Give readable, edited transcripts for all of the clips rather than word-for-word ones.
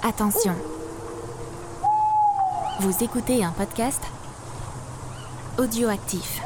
Attention. Vous écoutez un podcast audioactif.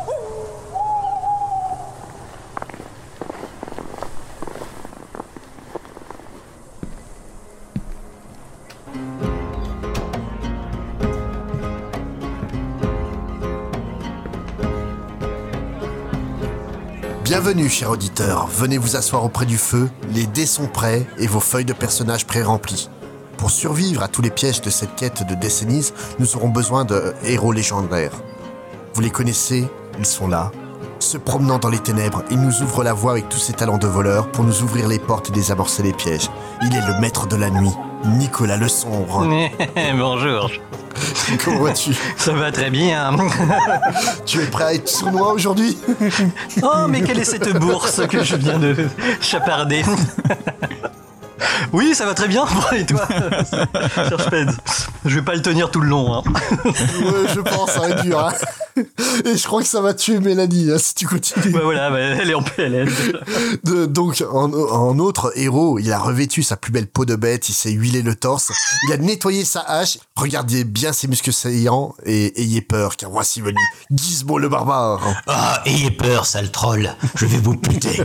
Bienvenue, chers auditeurs. Venez vous asseoir auprès du feu, les dés sont prêts et vos feuilles de personnages pré-remplies. Pour survivre à tous les pièges de cette quête de Décennies, nous aurons besoin de héros légendaires. Vous les connaissez, ils sont là. Se promenant dans les ténèbres, il nous ouvre la voie avec tous ses talents de voleur pour nous ouvrir les portes et désamorcer les pièges. Il est le maître de la nuit, Nicolas Le Sombre. Bonjour. Comment vas-tu ? Ça va très bien. Tu es prêt à être sournois aujourd'hui ? Oh, mais quelle est cette bourse que je viens de chaparder? Oui, ça va très bien. Et toi, cher Sped? Je vais pas le tenir tout le long. Hein. Ouais, je pense, ça va être dur. Hein. Et je crois que ça va tuer Mélanie hein, si tu continues. Bah voilà, elle est en PLS. Donc, en autre héros, il a revêtu sa plus belle peau de bête, il s'est huilé le torse, il a nettoyé sa hache. Regardez bien ses muscles saillants et ayez peur, car voici venu Gizmo le barbare. Ah, ayez peur, sale troll. Je vais vous buter.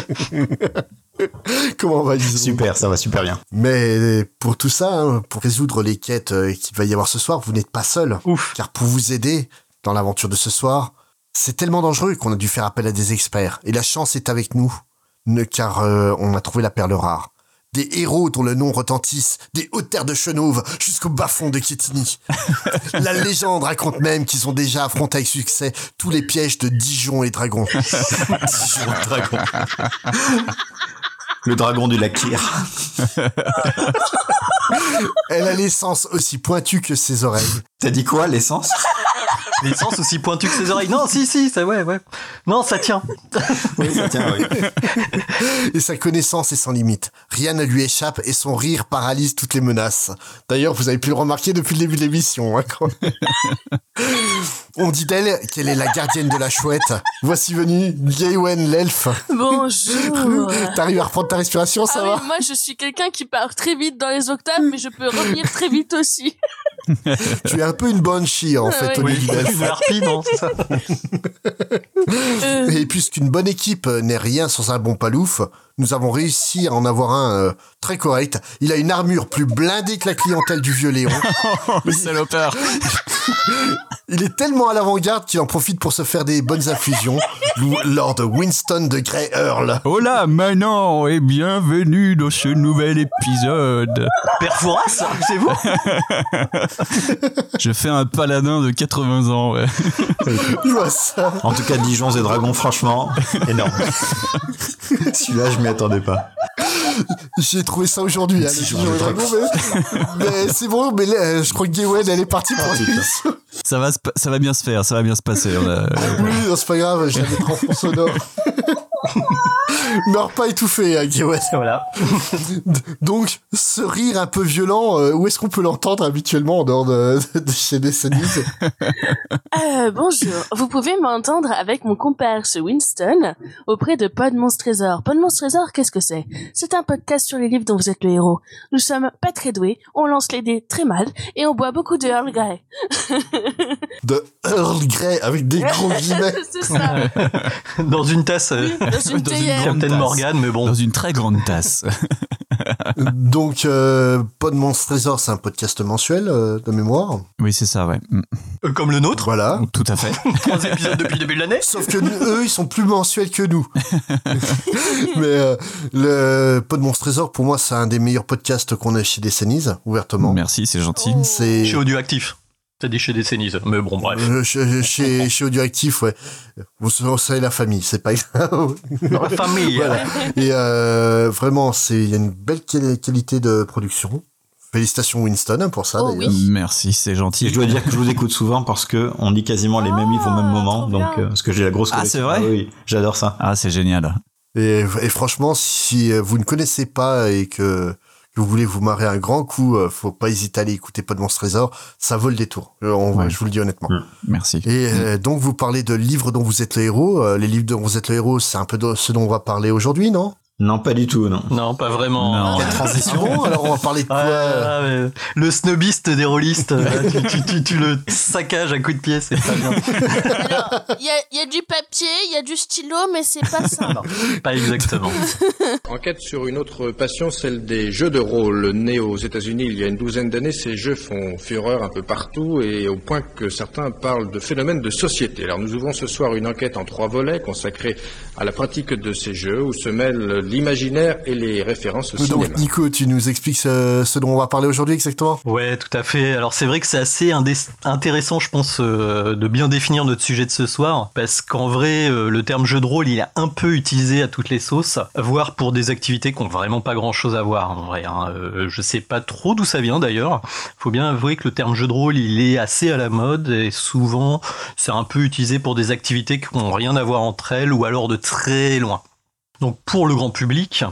Comment va Gizmo ? Super, ça va super bien. Mais pour tout ça, hein, pour résoudre les quêtes qu'il va y avoir ce soir, vous n'êtes pas seul. Ouf. Car pour vous aider dans l'aventure de ce soir, c'est tellement dangereux qu'on a dû faire appel à des experts. Et la chance est avec nous, car on a trouvé la perle rare. Des héros dont le nom retentisse des hautes terres de Chenauve jusqu'au bas-fond de Quétigny. La légende raconte même qu'ils ont déjà affronté avec succès tous les pièges de Dijon et Dragon. Dijon le dragon. Le dragon du lac Kyr. Elle a l'essence aussi pointue que ses oreilles. T'as dit quoi, l'essence? L'essence aussi pointue que ses oreilles. Non, si, ça, ouais. Non, ça tient. Oui, ça tient, oui. Et sa connaissance est sans limite. Rien ne lui échappe et son rire paralyse toutes les menaces. D'ailleurs, vous avez pu le remarquer depuis le début de l'émission. Hein, On dit d'elle qu'elle est la gardienne de la chouette. Voici venue Gawain l'elfe. Bonjour. T'arrives à reprendre ta respiration, ça va ? Moi, je suis quelqu'un qui part très vite dans les octaves, mais je peux revenir très vite aussi. Tu es un peu une banshee, en fait, oui. Olivier l'elfe. Une harpie, non, c'est ça. Et puisqu'une bonne équipe n'est rien sans un bon palouf, nous avons réussi à en avoir un très correct. Il a une armure plus blindée que la clientèle du vieux Léon. Le salopard. Il est tellement à l'avant-garde qu'il en profite pour se faire des bonnes infusions. Lord Winston de Grey Earl. Hola Manon et bienvenue dans ce nouvel épisode. Père Fouras, c'est vous? Je fais un paladin de 80 ans, ouais. Je vois ça. En tout cas, Dijon et dragon, franchement, énorme. Celui-là, je m'y attendais pas. J'ai trouvé ça aujourd'hui, hein, le Dijon et Dragon, mais c'est bon, mais là, je crois que Gawain, elle est partie pour l'émission. Ça va bien se faire, ça va bien se passer. Oui, non, c'est pas grave, je vais mettre en fond sonore. Meurs pas étouffé, hein, Gawain. Voilà. Donc, ce rire un peu violent, où est-ce qu'on peut l'entendre habituellement en dehors de chez Décennies ? Bonjour. Vous pouvez m'entendre avec mon comparse Winston auprès de Pod Monstre Trésor. Pod Monstre Trésor, qu'est-ce que c'est ? C'est un podcast sur les livres dont vous êtes le héros. Nous sommes pas très doués, on lance les dés très mal et on boit beaucoup de Earl Grey. De Earl Grey, avec des gros guillemets. C'est ça. Dans une tasse. Dans une théière. Captain Morgan, mais bon. Dans une très grande tasse. Donc, Pod Monstre Trésor, c'est un podcast mensuel de mémoire. Oui, c'est ça, ouais. Comme le nôtre. Voilà. Tout à fait. 3 épisodes depuis le début de l'année. Sauf que eux, ils sont plus mensuels que nous. Mais le Pod Monstre Trésor, pour moi, c'est un des meilleurs podcasts qu'on a chez Décennies, ouvertement. Merci, c'est gentil. C'est Chez Audioactif. T'as dit chez Décennies, mais bon, bref. chez Audioactif, ouais. Vous savez la famille, c'est pas grave. Dans la famille. Voilà. Et vraiment, il y a une belle qualité de production. Félicitations Winston hein, pour ça. Oh, d'ailleurs. oui. Merci, c'est gentil. Et je dois dire que je vous écoute souvent parce que on lit quasiment les mêmes livres au même moment, trop donc bien. parce que j'ai la grosse Ah, collection. c'est vrai Oui, j'adore ça. Ah, c'est génial. Et franchement, si vous ne connaissez pas et que vous voulez vous marrer un grand coup, faut pas hésiter à aller écouter Pod Monstre Trésor, ça vaut le détour. Je vous le dis honnêtement. Merci. Et donc vous parlez de livres dont vous êtes le héros. Les livres dont vous êtes le héros, c'est un peu de ce dont on va parler aujourd'hui, non ? Non, pas du tout, non. Non, pas vraiment. Non. Quelle transition. Bon, alors on va parler de quoi Ouais. Le snobiste des rôlistes, là, tu le saccages à coups de pied, c'est pas bien. Alors, il y a du papier, il y a du stylo, mais c'est pas ça. Non, pas exactement. Enquête sur une autre passion, celle des jeux de rôle. Nés aux États-Unis il y a une douzaine d'années, ces jeux font fureur un peu partout et au point que certains parlent de phénomène de société. Alors nous ouvrons ce soir une enquête en 3 volets consacrée à la pratique de ces jeux où se mêlent l'imaginaire et les références au cinéma. Donc Nico, tu nous expliques ce dont on va parler aujourd'hui exactement ? Ouais, tout à fait. Alors c'est vrai que c'est assez intéressant, je pense, de bien définir notre sujet de ce soir, parce qu'en vrai, le terme jeu de rôle, il est un peu utilisé à toutes les sauces, voire pour des activités qui ont vraiment pas grand-chose à voir, en vrai. Je sais pas trop d'où ça vient d'ailleurs. Faut bien avouer que le terme jeu de rôle, il est assez à la mode, et souvent, c'est un peu utilisé pour des activités qui n'ont rien à voir entre elles, ou alors de très loin. Donc pour le grand public,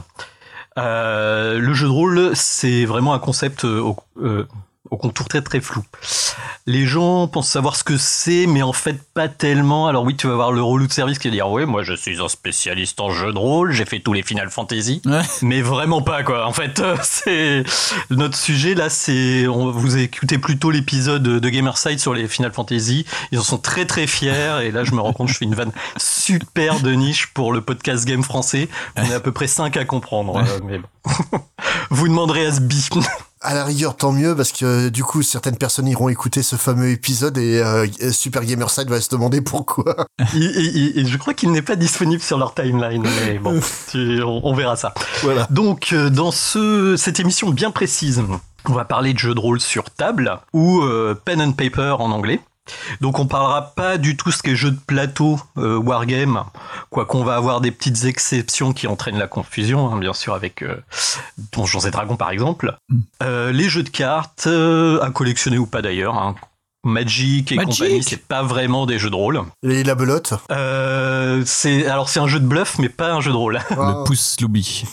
le jeu de rôle, c'est vraiment un concept au contour très très flou. Les gens pensent savoir ce que c'est, mais en fait pas tellement. Alors oui, tu vas voir le relou de service qui va dire « Ouais, moi je suis un spécialiste en jeu de rôle, j'ai fait tous les Final Fantasy. Ouais. » Mais vraiment pas, quoi. En fait, c'est... Notre sujet, là, c'est... Vous écoutez plutôt l'épisode de Gamerside sur les Final Fantasy. Ils en sont très très fiers. Et là, je me rends compte, je fais une vanne super de niche pour le podcast Game français. On est à peu près 5 à comprendre. Mais bon. Vous demanderez à Sbi. À la rigueur, tant mieux, parce que du coup, certaines personnes iront écouter ce fameux épisode et Super Gamerside va se demander pourquoi. Et je crois qu'il n'est pas disponible sur leur timeline, mais bon, on verra ça. Voilà. Donc, dans cette émission bien précise, on va parler de jeux de rôle sur table, ou pen and paper en anglais. Donc on parlera pas du tout ce qui est jeu de plateau, wargame, quoi qu'on va avoir des petites exceptions qui entraînent la confusion, hein, bien sûr avec Donjons et Dragons par exemple. Les jeux de cartes, à collectionner ou pas d'ailleurs, hein. Magic et compagnie, c'est pas vraiment des jeux de rôle. Et la belote c'est un jeu de bluff, mais pas un jeu de rôle. Le pouce Loubi.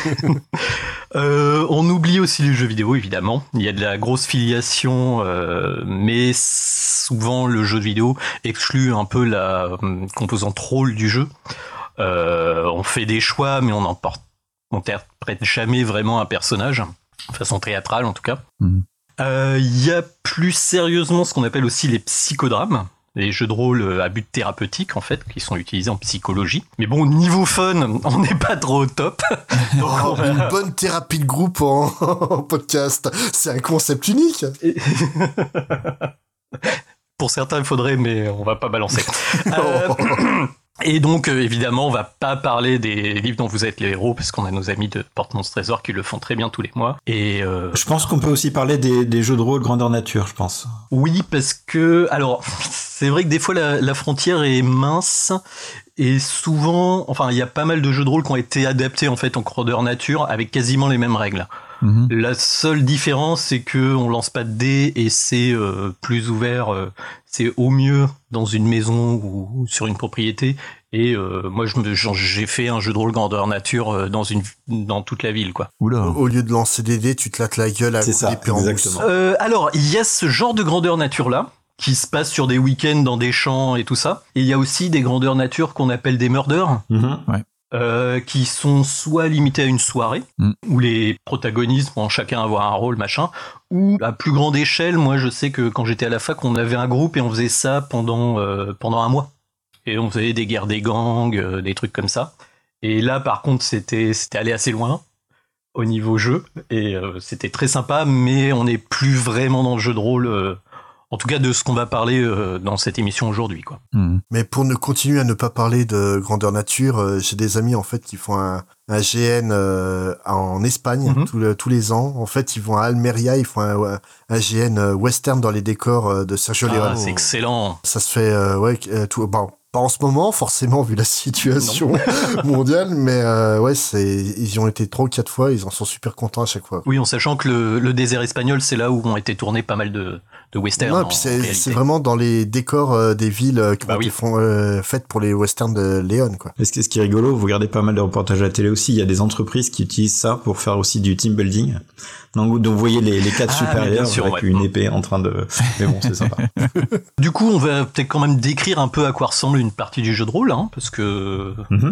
On oublie aussi les jeux vidéo, évidemment. Il y a de la grosse filiation, mais souvent le jeu de vidéo exclut un peu la composante rôle du jeu. On fait des choix, mais on n'interprète jamais vraiment un personnage, de façon théâtrale en tout cas. Il y a plus sérieusement ce qu'on appelle aussi les psychodrames, les jeux de rôle à but thérapeutique en fait, qui sont utilisés en psychologie. Mais bon, niveau fun, on n'est pas trop au top. Donc, une bonne thérapie de groupe en podcast, c'est un concept unique. Pour certains, il faudrait, mais on va pas balancer. Et donc, évidemment, on va pas parler des livres dont vous êtes les héros, parce qu'on a nos amis de Porte-Monstre Trésor qui le font très bien tous les mois. Et je pense qu'on peut aussi parler des jeux de rôle grandeur nature, je pense. Oui, parce que... Alors, c'est vrai que des fois, la frontière est mince, et souvent... Enfin, il y a pas mal de jeux de rôle qui ont été adaptés, en fait, en grandeur nature, avec quasiment les mêmes règles. La seule différence, c'est que on lance pas de dés et c'est plus ouvert. C'est au mieux dans une maison ou sur une propriété. Et moi, j'ai fait un jeu de rôle grandeur nature dans toute la ville, quoi. Oula. Au lieu de lancer des dés, tu te lattes la gueule à C'est ça, l'épée en exactement. mousse. Alors, il y a ce genre de grandeur nature là qui se passe sur des week-ends dans des champs et tout ça. Et il y a aussi des grandeurs nature qu'on appelle des murders. Qui sont soit limités à une soirée, où les protagonistes vont chacun avoir un rôle, machin, ou à plus grande échelle. Moi, je sais que quand j'étais à la fac, on avait un groupe et on faisait ça pendant un mois. Et on faisait des guerres des gangs, des trucs comme ça. Et là, par contre, c'était allé assez loin au niveau jeu, et c'était très sympa, mais on n'est plus vraiment dans le jeu de rôle... En tout cas, de ce qu'on va parler dans cette émission aujourd'hui, quoi. Mais pour ne continuer à ne pas parler de grandeur nature, j'ai des amis en fait qui font un GN en Espagne tous les ans. En fait, ils vont à Almeria, ils font un GN western dans les décors de Sergio Leone. C'est excellent. Ça se fait tout. Bon, pas en ce moment forcément vu la situation mondiale, mais ils y ont été 3 ou 4 fois, ils en sont super contents à chaque fois. Oui, en sachant que le désert espagnol, c'est là où ont été tournés pas mal de westerns. Non, puis c'est vraiment dans les décors des villes qui ont été faites pour les westerns de Leone, quoi. Et ce qui est rigolo, vous regardez pas mal de reportages à la télé aussi, il y a des entreprises qui utilisent ça pour faire aussi du team building. Donc vous voyez les 4 supérieurs avec une épée en train de... Mais bon, c'est sympa. Du coup, on va peut-être quand même décrire un peu à quoi ressemble une partie du jeu de rôle, hein, parce que...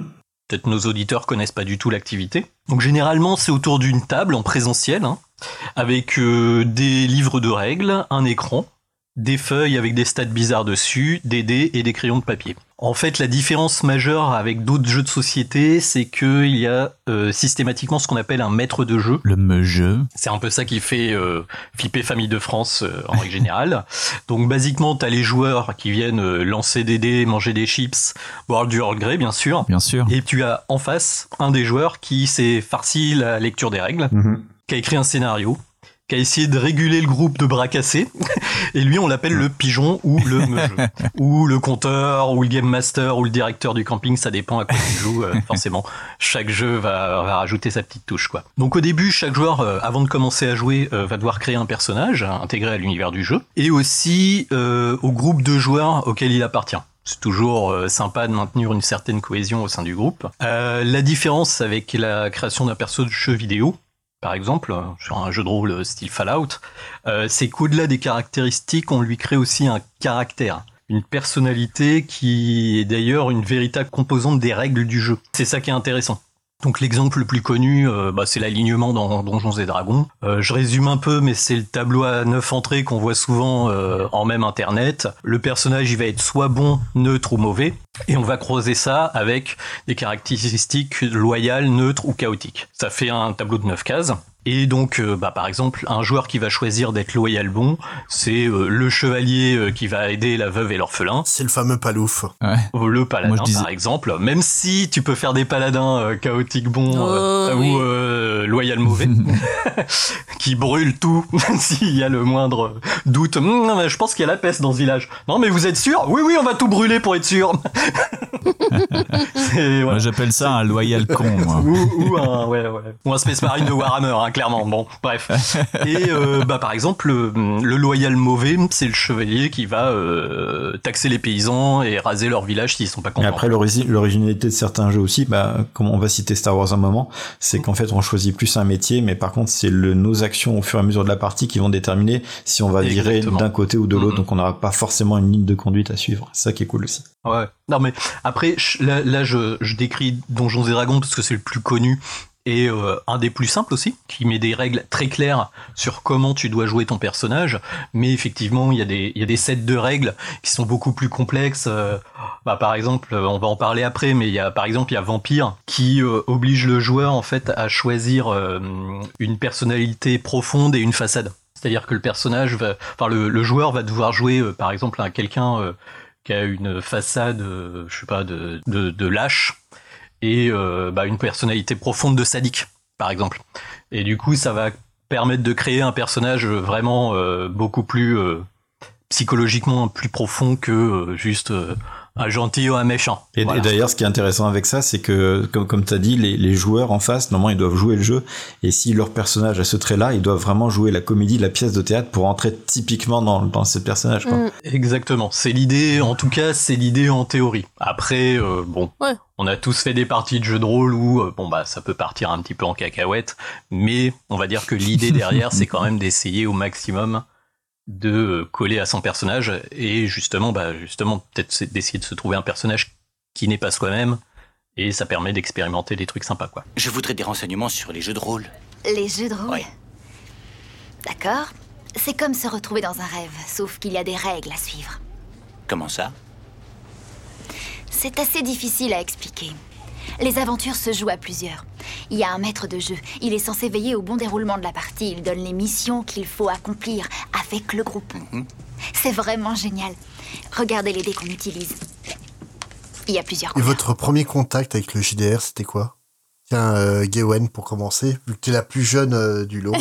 Peut-être nos auditeurs connaissent pas du tout l'activité. Donc généralement, c'est autour d'une table en présentiel, avec des livres de règles, un écran, des feuilles avec des stats bizarres dessus, des dés et des crayons de papier. En fait, la différence majeure avec d'autres jeux de société, c'est qu'il y a systématiquement ce qu'on appelle un maître de jeu. Le me-jeu. C'est un peu ça qui fait flipper Famille de France en règle générale. Donc basiquement, t'as les joueurs qui viennent lancer des dés, manger des chips, boire du Earl Grey, bien sûr. Bien sûr. Et tu as en face un des joueurs qui s'est farci la lecture des règles, qui a écrit un scénario, qui a essayé de réguler le groupe de bras cassés, et lui on l'appelle le pigeon ou le me-jeu, ou le compteur, ou le game master, ou le directeur du camping, ça dépend à quoi tu joues, forcément. Chaque jeu va rajouter sa petite touche, quoi. Donc au début, chaque joueur, avant de commencer à jouer, va devoir créer un personnage, intégré à l'univers du jeu, et aussi au groupe de joueurs auquel il appartient. C'est toujours sympa de maintenir une certaine cohésion au sein du groupe. La différence avec la création d'un perso de jeu vidéo, par exemple, sur un jeu de rôle style Fallout, c'est qu'au-delà des caractéristiques, on lui crée aussi un caractère, une personnalité qui est d'ailleurs une véritable composante des règles du jeu. C'est ça qui est intéressant. Donc l'exemple le plus connu, c'est l'alignement dans Donjons et Dragons. Je résume un peu, mais c'est le tableau à 9 entrées qu'on voit souvent en même internet. Le personnage, il va être soit bon, neutre ou mauvais, et on va croiser ça avec des caractéristiques loyales, neutres ou chaotiques. Ça fait un tableau de 9 cases. Et donc, par exemple, un joueur qui va choisir d'être loyal bon, c'est le chevalier qui va aider la veuve et l'orphelin. C'est le fameux palouf. Ouais. Le paladin, par exemple. Même si tu peux faire des paladins chaotiques bons ou loyal mauvais, qui brûlent tout s'il y a le moindre doute. Non, mais je pense qu'il y a la peste dans ce village. Non, mais vous êtes sûr ? Oui, on va tout brûler pour être sûr. Voilà. Moi, j'appelle ça un loyal con, moi. ou un Space Marine de Warhammer, clairement. Bon, bref. Et par exemple, le loyal mauvais, c'est le chevalier qui va taxer les paysans et raser leur village s'ils sont pas contents. Et après, l'originalité de certains jeux aussi, comme on va citer Star Wars un moment, c'est qu'en fait, on choisit plus un métier, mais par contre, c'est nos actions au fur et à mesure de la partie qui vont déterminer si on va virer d'un côté ou de l'autre. Donc, on n'aura pas forcément une ligne de conduite à suivre. C'est ça qui est cool aussi. Ouais. Non, mais après, là, je décris Donjons et Dragons parce que c'est le plus connu. Et un des plus simples aussi, qui met des règles très claires sur comment tu dois jouer ton personnage, mais effectivement il y a des sets de règles qui sont beaucoup plus complexes. Par exemple, on va en parler après, mais il y a Vampire qui oblige le joueur en fait à choisir une personnalité profonde et une façade. C'est-à-dire que le joueur va devoir jouer par exemple à quelqu'un qui a une façade, de lâche. Et une personnalité profonde de sadique, par exemple. Et du coup, ça va permettre de créer un personnage vraiment beaucoup plus psychologiquement plus profond que juste un gentil ou un méchant. Et d'ailleurs, ce qui est intéressant avec ça, c'est que, comme tu as dit, les joueurs en face, normalement, ils doivent jouer le jeu. Et si leur personnage a ce trait-là, ils doivent vraiment jouer la comédie, la pièce de théâtre pour entrer typiquement dans ce personnage, quoi. Exactement. C'est l'idée, en tout cas, c'est l'idée en théorie. Après, on a tous fait des parties de jeux de rôle où, ça peut partir un petit peu en cacahuète. Mais on va dire que l'idée derrière, c'est quand même d'essayer au maximum de coller à son personnage et justement peut-être d'essayer de se trouver un personnage qui n'est pas soi-même, et ça permet d'expérimenter des trucs sympas, quoi. Je voudrais des renseignements sur les jeux de rôle. Les jeux de rôle ? Oui. D'accord. C'est comme se retrouver dans un rêve, sauf qu'il y a des règles à suivre. Comment ça ? C'est assez difficile à expliquer. Les aventures se jouent à plusieurs. Il y a un maître de jeu. Il est censé veiller au bon déroulement de la partie. Il donne les missions qu'il faut accomplir avec le groupe. C'est vraiment génial. Regardez les dés qu'on utilise. Il y a plusieurs couleurs. Et votre premier contact avec le JDR, c'était quoi ? Tiens, Gawain, pour commencer, vu que tu es la plus jeune du lot.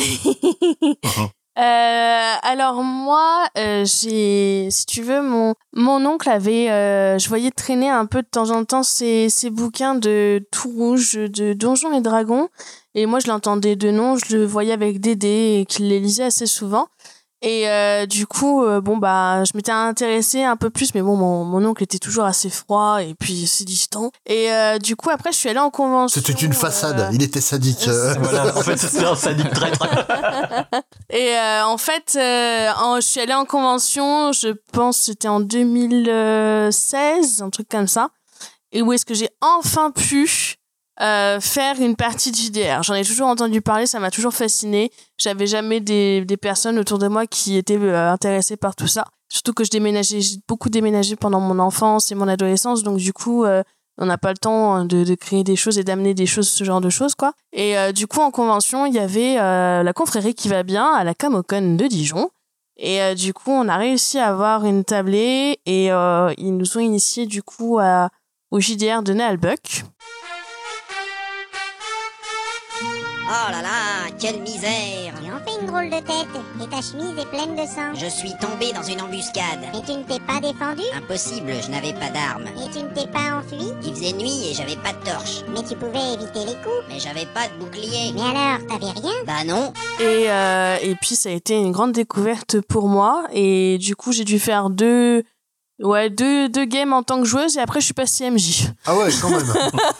Alors moi, si tu veux, mon oncle avait, je voyais traîner un peu de temps en temps ses bouquins de tout rouge, de Donjons et Dragons, et moi je l'entendais de nom, je le voyais avec Dédé et qu'il les lisait assez souvent. Et du coup, je m'étais intéressée un peu plus, mais mon oncle était toujours assez froid et puis assez distant. Et du coup, après, je suis allée en convention. C'était une façade, il était sadique. Voilà, en fait, c'était un sadique traître. Et en fait, je suis allée en convention, je pense que c'était en 2016, un truc comme ça. et où est-ce que j'ai enfin pu faire une partie de JDR. J'en ai toujours entendu parler, ça m'a toujours fasciné. J'avais jamais des personnes autour de moi qui étaient intéressées par tout ça. Surtout que j'ai beaucoup déménagé pendant mon enfance et mon adolescence, donc du coup, on n'a pas le temps de créer des choses et d'amener des choses, ce genre de choses, quoi. Et du coup, en convention, il y avait la confrérie qui va bien à la Camocon de Dijon. Et du coup, on a réussi à avoir une tablée et ils nous ont initiés du coup au JDR de Nalbuck. Oh là là, quelle misère! Tu en fais une drôle de tête, et ta chemise est pleine de sang. Je suis tombé dans une embuscade. Et tu ne t'es pas défendu? Impossible, je n'avais pas d'arme. Et tu ne t'es pas enfui? Il faisait nuit et j'avais pas de torche. Mais tu pouvais éviter les coups. Mais j'avais pas de bouclier. Mais alors, t'avais rien? Bah non. Et puis ça a été une grande découverte pour moi, et du coup j'ai dû faire deux games en tant que joueuse, et après je suis passée MJ. Ah ouais, quand même.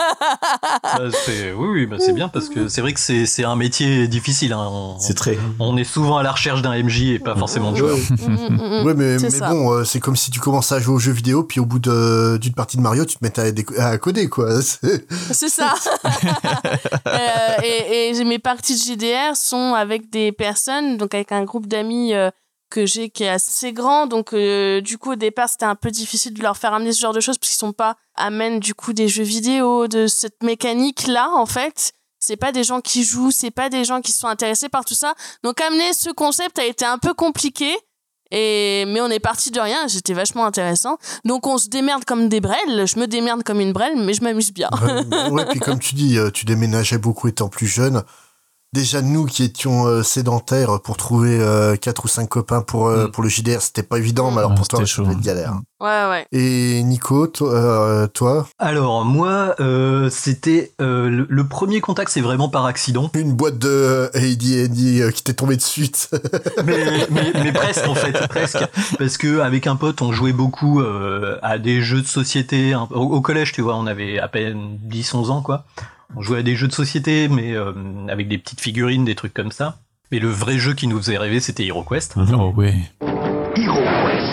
Oui, c'est bien, parce que c'est vrai que c'est un métier difficile. Hein. On est souvent à la recherche d'un MJ et pas forcément de joueur. Ouais, mais bon, c'est comme si tu commençais à jouer aux jeux vidéo, puis au bout d'une partie de Mario, tu te mettais à coder, quoi. C'est ça. et mes parties de JDR sont avec des personnes, donc avec un groupe d'amis que j'ai qui est assez grand, donc du coup au départ c'était un peu difficile de leur faire amener ce genre de choses parce qu'ils sont pas amènent du coup des jeux vidéo, de cette mécanique là en fait. C'est pas des gens qui jouent, c'est pas des gens qui sont intéressés par tout ça, donc amener ce concept a été un peu compliqué, mais on est parti de rien, c'était vachement intéressant, donc on se démerde comme des brels, je me démerde comme une brêle, mais je m'amuse bien. Ouais, puis comme tu dis, tu déménageais beaucoup étant plus jeune. Déjà, nous qui étions sédentaires, pour trouver 4 ou 5 copains pour le JDR, c'était pas évident, mais alors pour toi, c'était une galère. Ouais. Et Nico, toi? Alors, moi, c'était le premier contact, c'est vraiment par accident. Une boîte de AD&D qui t'est tombée dessus. mais presque, en fait, presque. Parce que avec un pote, on jouait beaucoup à des jeux de société. Au collège, tu vois, on avait à peine 10-11 ans, quoi. On jouait à des jeux de société, mais avec des petites figurines, des trucs comme ça. Mais le vrai jeu qui nous faisait rêver, c'était HeroQuest. Oh ouais. HeroQuest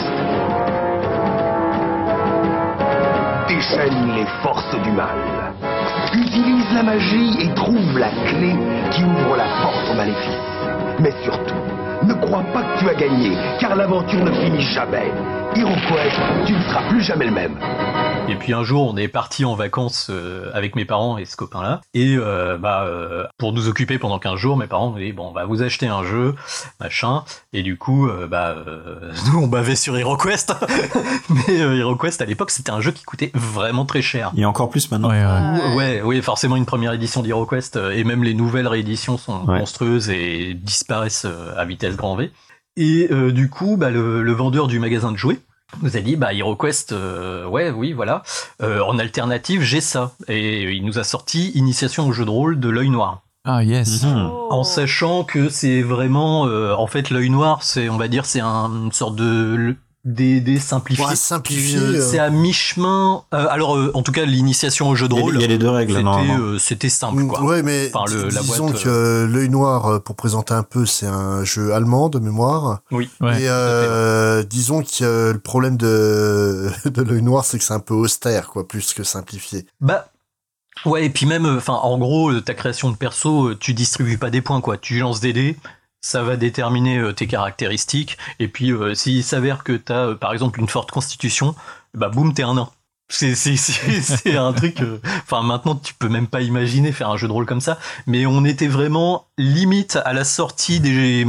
déchaîne les forces du mal. Utilise la magie et trouve la clé qui ouvre la porte au maléfice. Mais surtout, ne crois pas que tu as gagné, car l'aventure ne finit jamais. HeroQuest, tu ne seras plus jamais le même. Et puis un jour, on est parti en vacances avec mes parents et ce copain-là. Et pour nous occuper pendant 15 jours, mes parents nous disaient, bon, on va vous acheter un jeu, machin. Et du coup, nous, on bavait sur HeroQuest. Mais HeroQuest, à l'époque, c'était un jeu qui coûtait vraiment très cher. Et encore plus maintenant. Oui, forcément, une première édition d'HeroQuest. Et même les nouvelles rééditions sont monstrueuses et disparaissent à vitesse grand V. Et du coup, le vendeur du magasin de jouets nous a dit, HeroQuest, voilà. En alternative, j'ai ça. Et il nous a sorti Initiation au jeu de rôle de l'œil noir. Ah, yes. En sachant que c'est vraiment, en fait, l'œil noir, c'est une sorte de D&D simplifié. Ouais, simplifié. C'est à mi-chemin. En tout cas, l'initiation au jeu de rôle. Il y a les deux règles, c'était simple, quoi. Ouais, mais disons que l'œil noir, pour présenter un peu, c'est un jeu allemand de mémoire. Oui. Et disons que le problème de l'œil noir, c'est que c'est un peu austère, quoi, plus que simplifié. Ouais, et puis même, en gros, ta création de perso, tu distribues pas des points, quoi. Tu lances des dés. Ça va déterminer tes caractéristiques, et puis s'il s'avère que t'as par exemple une forte constitution, boum, t'es un nain. C'est un truc. Maintenant, tu peux même pas imaginer faire un jeu de rôle comme ça. Mais on était vraiment limite à la sortie des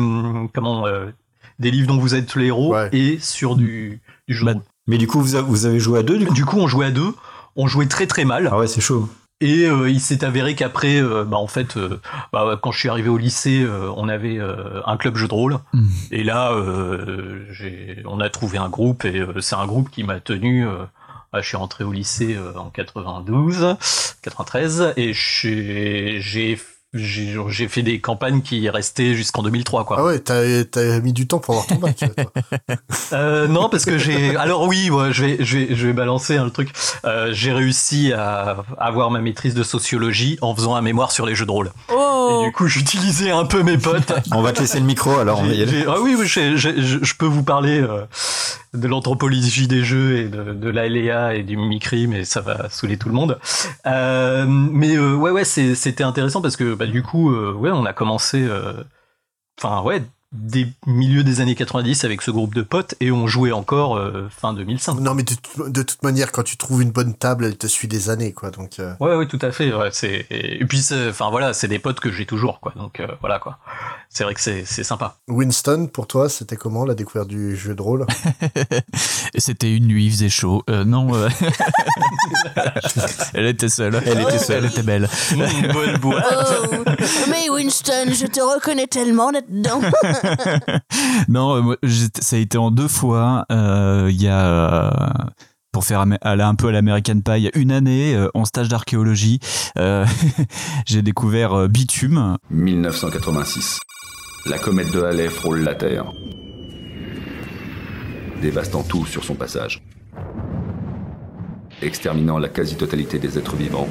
livres dont vous êtes les héros, et sur du jeu de rôle. Mais du coup, vous avez joué à deux, du coup, on jouait à deux. On jouait très très mal. Ah ouais, c'est chaud. Et il s'est avéré qu'après, quand je suis arrivé au lycée, on avait un club jeu de rôle. Et là, on a trouvé un groupe, et c'est un groupe qui m'a tenu. Je suis rentré au lycée en 93, et j'ai j'ai fait des campagnes qui restaient jusqu'en 2003, quoi. Ah ouais, t'as mis du temps pour avoir ton bac. Non, parce que alors oui, ouais, je vais balancer le truc. J'ai réussi à avoir ma maîtrise de sociologie en faisant un mémoire sur les jeux de rôle. Oh. Et du coup, j'utilisais un peu mes potes. On va te laisser le micro, alors on va y aller. Ah oui, je peux vous parler de l'anthropologie des jeux et de la LEA et du mimicry, mais ça va saouler tout le monde. Ouais, c'était intéressant parce que du coup, on a commencé, des milieux des années 90 avec ce groupe de potes et on jouait encore fin 2005. Non, mais de toute manière, quand tu trouves une bonne table, elle te suit des années, quoi. Donc. Ouais, tout à fait. Ouais, et puis, c'est des potes que j'ai toujours, quoi. Donc voilà, quoi. C'est vrai que c'est sympa. Winston, pour toi, c'était comment la découverte du jeu de rôle? C'était une nuit, il faisait chaud. Non. Elle était seule. Elle était belle. Bonne boîte. Oh, mais Winston, je te reconnais tellement là-dedans. Non, moi, ça a été en 2 fois. Il y a... pour faire aller un peu à l'American Pie, il y a une année, en stage d'archéologie, j'ai découvert Bitume. 1986. La comète de Halley frôle la Terre, dévastant tout sur son passage, exterminant la quasi-totalité des êtres vivants,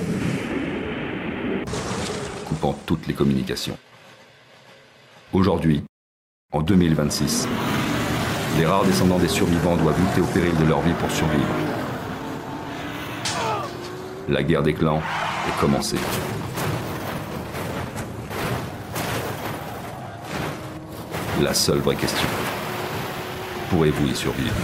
coupant toutes les communications. Aujourd'hui, en 2026, les rares descendants des survivants doivent lutter au péril de leur vie pour survivre. La guerre des clans est commencée. La seule vraie question. Pourrez-vous y survivre?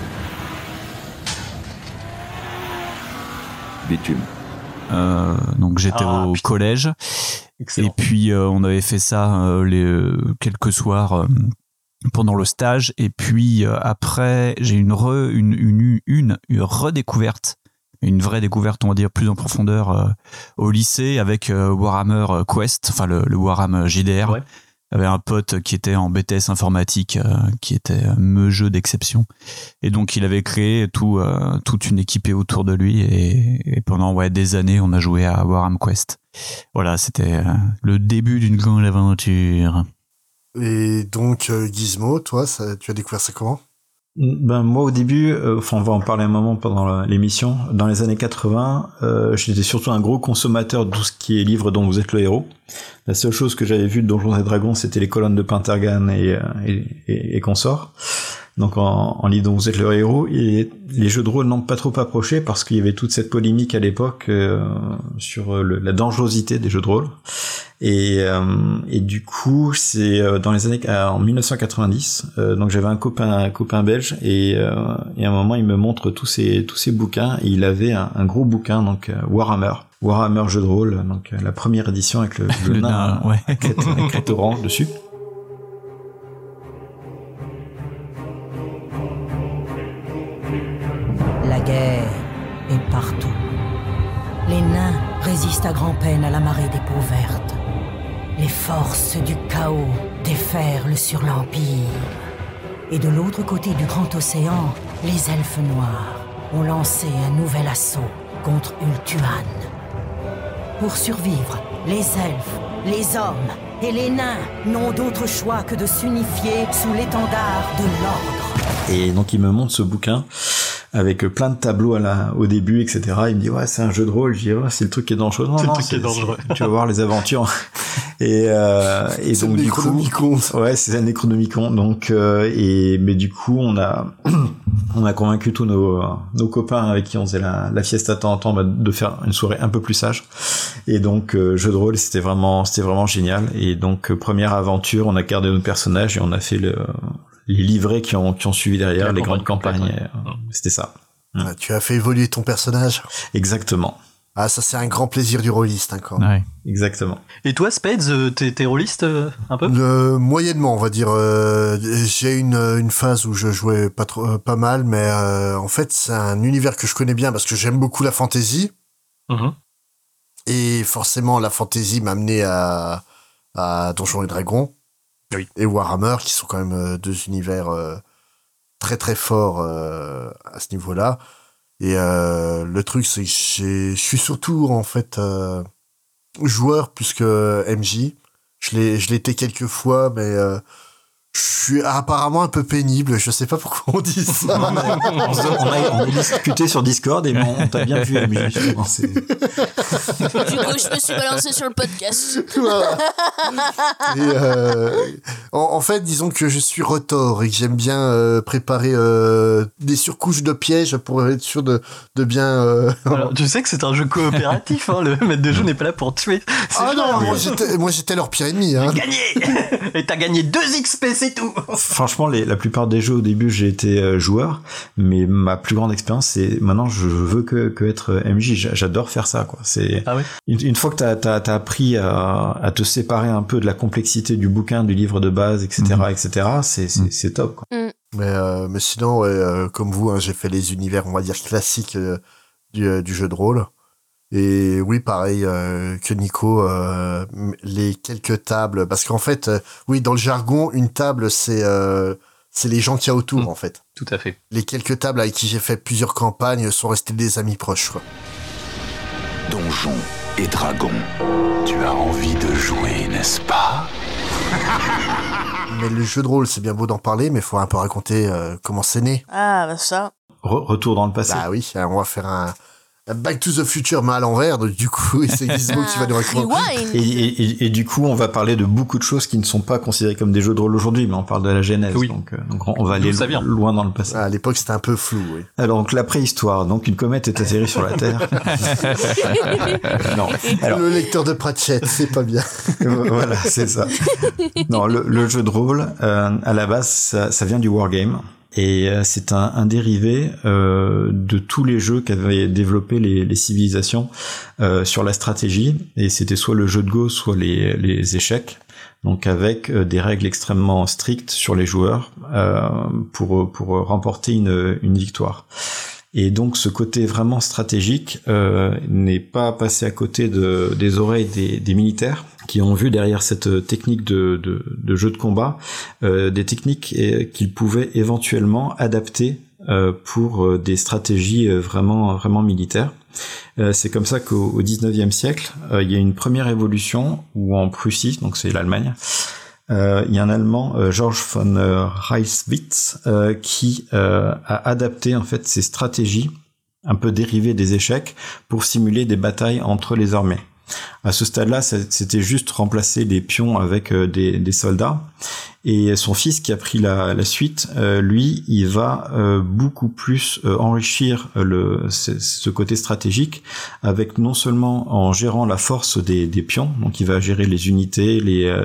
Bitume. Donc j'étais au collège. Excellent. Et puis on avait fait ça quelques soirs pendant le stage. Et puis après, j'ai une redécouverte. Une vraie découverte, on va dire, plus en profondeur au lycée avec Warhammer Quest, enfin le Warhammer JDR. Ouais. Il y avait un pote qui était en BTS informatique, qui était meugeux d'exception. Et donc, il avait créé toute une équipée autour de lui. Et pendant des années, on a joué à Warhammer Quest. Voilà, c'était le début d'une grande aventure. Et donc, Gizmo, toi, tu as découvert ça comment? Moi au début, on va en parler un moment pendant l'émission, dans les années 80, j'étais surtout un gros consommateur de tout ce qui est livre dont vous êtes le héros. La seule chose que j'avais vue de Donjons et Dragons, c'était les colonnes de Pentargan et consorts. Donc en livre dont vous êtes le héros, et les jeux de rôle n'ont pas trop approché parce qu'il y avait toute cette polémique à l'époque sur la dangerosité des jeux de rôle. Et du coup, c'est dans les années en 1990. Donc j'avais un copain belge et à un moment il me montre tous ces bouquins et il avait un gros bouquin donc Warhammer jeu de rôle, donc la première édition avec le nain avec orange dessus. La guerre est partout. Les nains résistent à grand-peine à la marée des peaux vertes. Les forces du chaos déferlent sur l'Empire. Et de l'autre côté du grand océan, les elfes noirs ont lancé un nouvel assaut contre Ultuan. Pour survivre, les elfes, les hommes et les nains n'ont d'autre choix que de s'unifier sous l'étendard de l'ordre. Et donc il me montre ce bouquin avec plein de tableaux au début, etc. Il me dit c'est un jeu de rôle. Je dis c'est le truc qui est dangereux. Non, c'est dangereux. Tu vas voir les aventures. Et donc du coup, c'est un Necronomicon. Donc mais du coup on a convaincu tous nos copains avec qui on faisait la fiesta de temps en temps de faire une soirée un peu plus sage. Et donc jeu de rôle, c'était vraiment génial. Et donc première aventure, on a gardé nos personnages et on a fait les livrets qui ont suivi derrière, les grandes campagnes. C'était ça. Tu as fait évoluer ton personnage. Exactement. Ah, ça c'est un grand plaisir du rôliste encore. Ouais, exactement. Et toi, Spades, t'es rôliste un peu? Moyennement, on va dire. J'ai une phase où je jouais pas mal, mais en fait c'est un univers que je connais bien parce que j'aime beaucoup la fantasy. Mm-hmm. Et forcément, la fantasy m'a amené à Donjons et Dragons. Oui. Et Warhammer, qui sont quand même 2 univers très très forts à ce niveau-là. Et le truc, c'est que je suis surtout en fait joueur plus que MJ. Je l'ai été quelques fois, mais je suis apparemment un peu pénible. Je sais pas pourquoi on dit ça. on a discuté sur Discord et on t'a bien vu, MJ. Du coup, je me suis balancé sur le podcast. Voilà. Et en fait, disons que je suis retors et que j'aime bien préparer des surcouches de pièges pour être sûr de bien... Alors, tu sais que c'est un jeu coopératif, hein, le maître de jeu n'est pas là pour tuer. Ah non, moi j'étais leur pire ennemi. Hein. Gagné. Et t'as gagné 2 XP, c'est tout. Franchement, la plupart des jeux au début, j'ai été joueur, mais ma plus grande expérience, c'est maintenant je veux que être MJ. J'adore faire ça, quoi. C'est une fois que t'as appris à te séparer un peu de la complexité du bouquin, du livre de base, etc., c'est top, quoi. Mais sinon, comme vous, hein, j'ai fait les univers, on va dire classiques du jeu de rôle. Et oui, pareil que Nico, les quelques tables, parce qu'en fait, oui, dans le jargon, une table, c'est les gens qu'il y a autour, en fait. Tout à fait. Les quelques tables avec qui j'ai fait plusieurs campagnes sont restés des amis proches, quoi. Donjons et dragons, tu as envie de jouer, n'est-ce pas? Mais le jeu de rôle, c'est bien beau d'en parler, mais il faut un peu raconter comment c'est né. Ah, bah ça. Retour dans le passé. Bah oui, on va faire un Back to the Future mais à l'envers, donc du coup c'est Gizmo qui va nous raconter. Et du coup on va parler de beaucoup de choses qui ne sont pas considérées comme des jeux de rôle aujourd'hui, mais on parle de la genèse, donc on va aller loin dans le passé. À l'époque c'était un peu flou, oui. Alors donc la préhistoire, donc une comète est atterrie sur la Terre. Non. Alors, le lecteur de Pratchett, c'est pas bien. Voilà, c'est ça. Non, le jeu de rôle, à la base ça vient du wargame. Et c'est un dérivé de tous les jeux qu'avaient développé les civilisations sur la stratégie. Et c'était soit le jeu de Go, soit les échecs. Donc avec des règles extrêmement strictes sur les joueurs pour remporter une victoire. Et donc ce côté vraiment stratégique n'est pas passé à côté des oreilles des militaires qui ont vu derrière cette technique de jeu de combat des techniques qu'ils pouvaient éventuellement adapter pour des stratégies vraiment militaires. C'est comme ça qu'au 19e siècle, il y a une première évolution où en Prussie, donc c'est l'Allemagne, il y a un Allemand, Georg von Reiswitz, qui a adapté en fait ces stratégies un peu dérivées des échecs pour simuler des batailles entre les armées. À ce stade-là, c'était juste remplacer les pions avec des soldats. Et son fils qui a pris la suite, lui, il va beaucoup plus enrichir ce côté stratégique avec non seulement en gérant la force des pions, donc il va gérer les unités,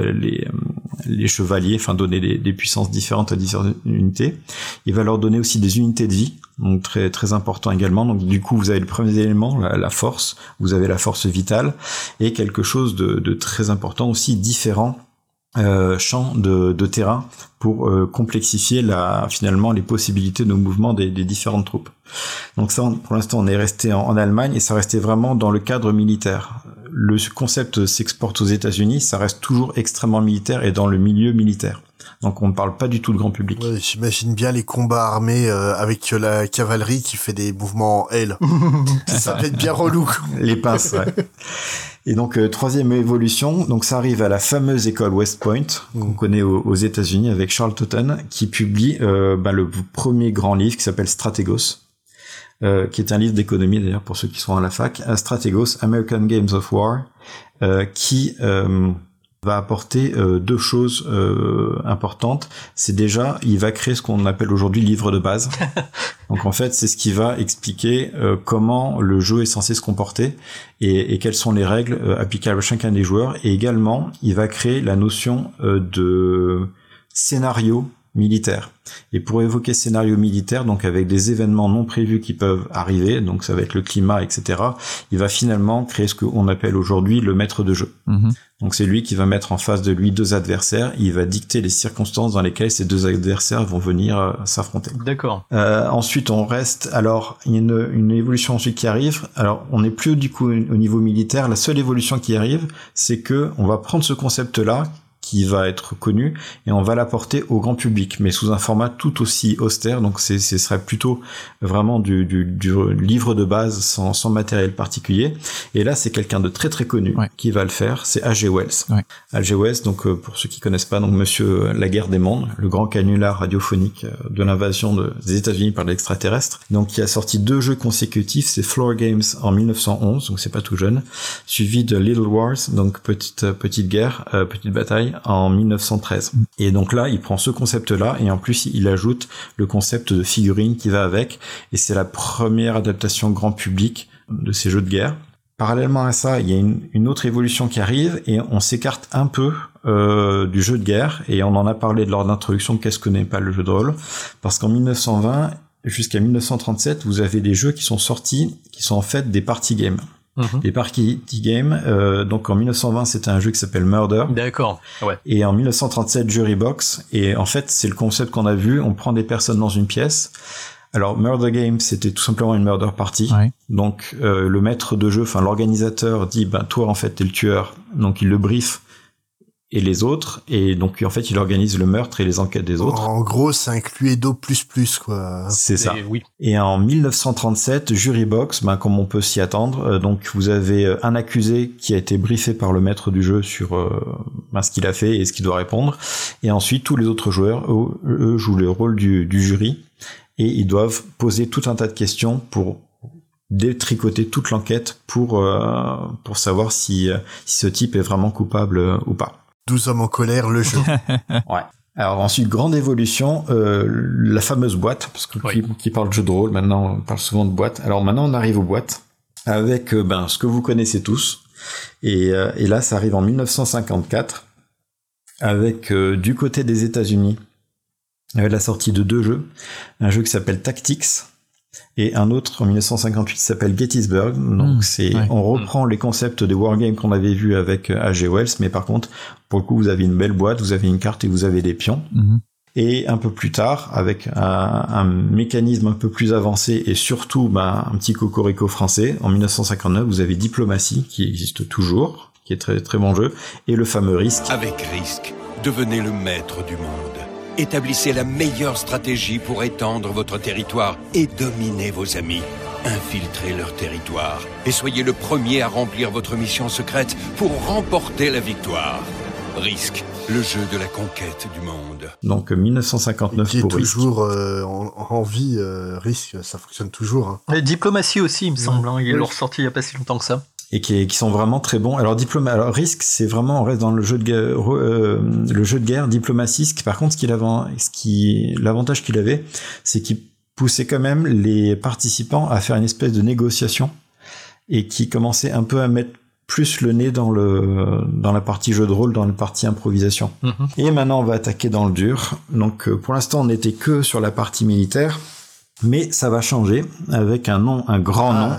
les chevaliers, enfin donner des puissances différentes à différentes unités. Il va leur donner aussi des unités de vie, donc très très important également. Donc du coup, vous avez le premier élément, la force, vous avez la force vitale et quelque chose de très important aussi, différent champ de terrain pour complexifier finalement les possibilités de mouvement des différentes troupes. Donc ça, pour l'instant, on est resté en Allemagne et ça restait vraiment dans le cadre militaire. Le concept s'exporte aux États-Unis, ça reste toujours extrêmement militaire et dans le milieu militaire. Donc on ne parle pas du tout de grand public. Ouais, j'imagine bien les combats armés avec la cavalerie qui fait des mouvements en L. Ça peut être bien relou. Les pinces, ouais. Et donc troisième évolution, donc ça arrive à la fameuse école West Point qu'on connaît aux États-Unis avec Charles Totten qui publie le premier grand livre qui s'appelle Stratégos, qui est un livre d'économie d'ailleurs pour ceux qui sont à la fac. Stratégos, American Games of War, qui va apporter deux choses importantes. C'est déjà, il va créer ce qu'on appelle aujourd'hui livre de base. Donc en fait, c'est ce qui va expliquer comment le jeu est censé se comporter et quelles sont les règles applicables à chacun des joueurs. Et également, il va créer la notion de scénario militaire. Et pour évoquer scénario militaire, donc avec des événements non prévus qui peuvent arriver, donc ça va être le climat, etc., il va finalement créer ce qu'on appelle aujourd'hui le maître de jeu. Donc c'est lui qui va mettre en face de lui deux adversaires, il va dicter les circonstances dans lesquelles ces deux adversaires vont venir s'affronter. D'accord. Ensuite on reste, alors il y a une évolution ensuite qui arrive, alors on n'est plus du coup au niveau militaire, la seule évolution qui arrive, c'est que on va prendre ce concept-là, qui va être connu et on va l'apporter au grand public, mais sous un format tout aussi austère. Donc ce serait plutôt vraiment du livre de base sans matériel particulier. Et là, c'est quelqu'un de très très connu qui va le faire. C'est H.G. Wells. H.G. Wells, donc pour ceux qui connaissent pas, donc Monsieur la guerre des mondes, le grand canular radiophonique de l'invasion des États-Unis par l'extraterrestre. Donc qui a sorti 2 jeux consécutifs, c'est Floor Games en 1911, donc c'est pas tout jeune, suivi de Little Wars, donc petite bataille en 1913. Et donc là, il prend ce concept-là et en plus il ajoute le concept de figurine qui va avec, et c'est la première adaptation grand public de ces jeux de guerre. Parallèlement à ça, il y a une autre évolution qui arrive et on s'écarte un peu du jeu de guerre, et on en a parlé lors de l'introduction, qu'est-ce que n'est pas le jeu de rôle, parce qu'en 1920 jusqu'à 1937, vous avez des jeux qui sont sortis, qui sont en fait des party games. Les party games, donc en 1920 c'était un jeu qui s'appelle Murder. D'accord. Ouais. Et en 1937 Jury Box. Et en fait c'est le concept qu'on a vu. On prend des personnes dans une pièce. Alors Murder Game c'était tout simplement une murder party. Donc le maître de jeu, enfin l'organisateur dit toi en fait t'es le tueur. Donc il le brief et les autres, et donc en fait il organise le meurtre et les enquêtes des autres. En gros, ça inclut Edo++, quoi. C'est ça. Et en 1937, Jury Box, comme on peut s'y attendre, donc vous avez un accusé qui a été briefé par le maître du jeu sur ce qu'il a fait et ce qu'il doit répondre, et ensuite tous les autres joueurs, eux jouent le rôle du jury, et ils doivent poser tout un tas de questions pour détricoter toute l'enquête pour savoir si ce type est vraiment coupable ou pas. 12 hommes en colère, le jeu. Ouais. Alors ensuite, grande évolution, la fameuse boîte, parce que qui parle de jeu de rôle, maintenant on parle souvent de boîte. Alors maintenant on arrive aux boîtes, avec ce que vous connaissez tous, et là ça arrive en 1954, avec du côté des États-Unis, la sortie de 2 jeux, un jeu qui s'appelle Tactics, et un autre en 1958 qui s'appelle Gettysburg. Donc on reprend les concepts des wargames qu'on avait vus avec H.G. Wells, mais par contre pour le coup vous avez une belle boîte, vous avez une carte et vous avez des pions. Et un peu plus tard, avec un mécanisme un peu plus avancé et surtout un petit cocorico français, en 1959 vous avez Diplomatie qui existe toujours, qui est très très bon jeu, et le fameux Risk. Avec Risk, devenez le maître du monde. Établissez la meilleure stratégie pour étendre votre territoire et dominer vos amis. Infiltrez leur territoire et soyez le premier à remplir votre mission secrète pour remporter la victoire. Risk, le jeu de la conquête du monde. Donc 1959 qui est pour toujours Risk. en vie, Risk, ça fonctionne toujours. Et Diplomatie aussi, il me semble. Ils l'ont ressorti il n'y a pas si longtemps que ça. Et qui sont vraiment très bons. Alors Risk, c'est vraiment, on reste dans le jeu de guerre. Diplomatie, par contre, l'avantage qu'il avait, c'est qu'il poussait quand même les participants à faire une espèce de négociation, et qui commençait un peu à mettre plus le nez dans la partie jeu de rôle, dans la partie improvisation. Et maintenant on va attaquer dans le dur. Donc pour l'instant on n'était que sur la partie militaire. Mais ça va changer avec un grand nom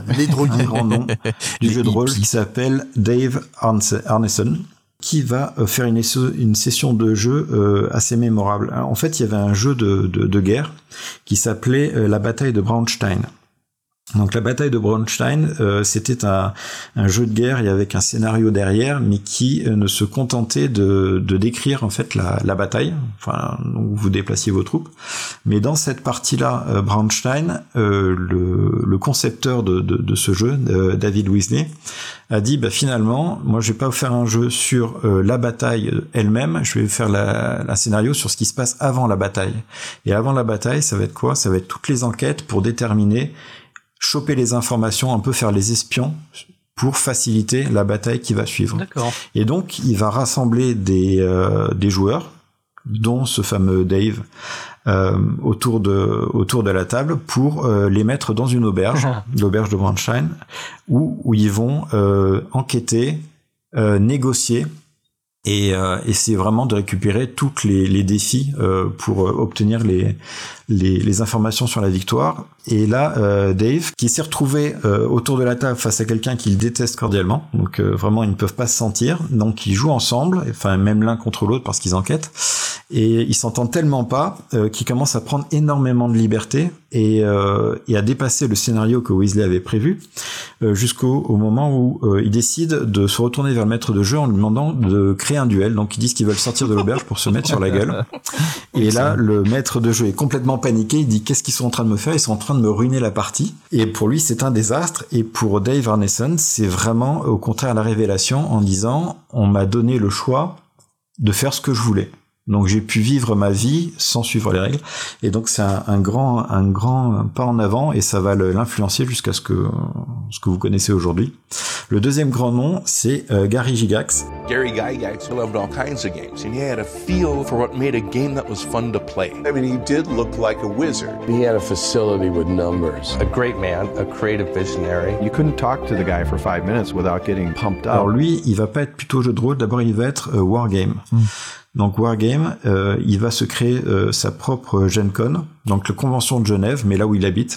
du jeu de rôle qui s'appelle Dave Arneson, qui va faire une session de jeu assez mémorable. En fait, il y avait un jeu de guerre qui s'appelait la bataille de Braunstein. Donc la bataille de Braunstein, c'était un jeu de guerre et avec un scénario derrière, mais qui ne se contentait de décrire en fait la bataille. Enfin, donc vous déplaciez vos troupes. Mais dans cette partie-là, Braunstein, le concepteur de ce jeu, David Weasley, a dit finalement, moi je vais pas faire un jeu sur la bataille elle-même, je vais faire un scénario sur ce qui se passe avant la bataille. Et avant la bataille, ça va être quoi ? Ça va être toutes les enquêtes pour déterminer, choper les informations, un peu faire les espions pour faciliter la bataille qui va suivre. D'accord. Et donc, il va rassembler des joueurs, dont ce fameux Dave, autour de la table pour les mettre dans une auberge, l'auberge de Braunstein, où ils vont enquêter, négocier, et essayer vraiment de récupérer toutes les défis pour obtenir les informations sur la victoire. Et là, Dave, qui s'est retrouvé autour de la table face à quelqu'un qu'il déteste cordialement, donc vraiment ils ne peuvent pas se sentir, donc ils jouent ensemble, enfin même l'un contre l'autre parce qu'ils enquêtent, Et ils s'entendent tellement pas qu'ils commencent à prendre énormément de liberté et à dépasser le scénario que Weasley avait prévu jusqu'au moment où ils décident de se retourner vers le maître de jeu en lui demandant de créer un duel. Donc ils disent qu'ils veulent sortir de l'auberge pour se mettre sur la gueule. Et là, le maître de jeu est complètement paniqué. Il dit qu'est-ce qu'ils sont en train de me faire ? Ils sont en train de me ruiner la partie. Et pour lui, c'est un désastre. Et pour Dave Arneson, c'est vraiment au contraire la révélation en disant on m'a donné le choix de faire ce que je voulais. Donc j'ai pu vivre ma vie sans suivre les règles, et donc c'est un grand pas en avant, et ça va l'influencer jusqu'à ce que vous connaissez aujourd'hui. Le deuxième grand nom, c'est Gary Gygax. Gary Gygax loved all kinds of games, and he had a feel for what made a game that was fun to play. I mean, he did look like a wizard. He had a facility with numbers. A great man, a creative visionary. You couldn't talk to the guy for 5 minutes without getting pumped up. Alors lui, il va pas être plutôt jeu de rôle, d'abord il va être wargame. Donc Wargame, il va se créer sa propre Gen Con, donc la convention de Genève, mais là où il habite,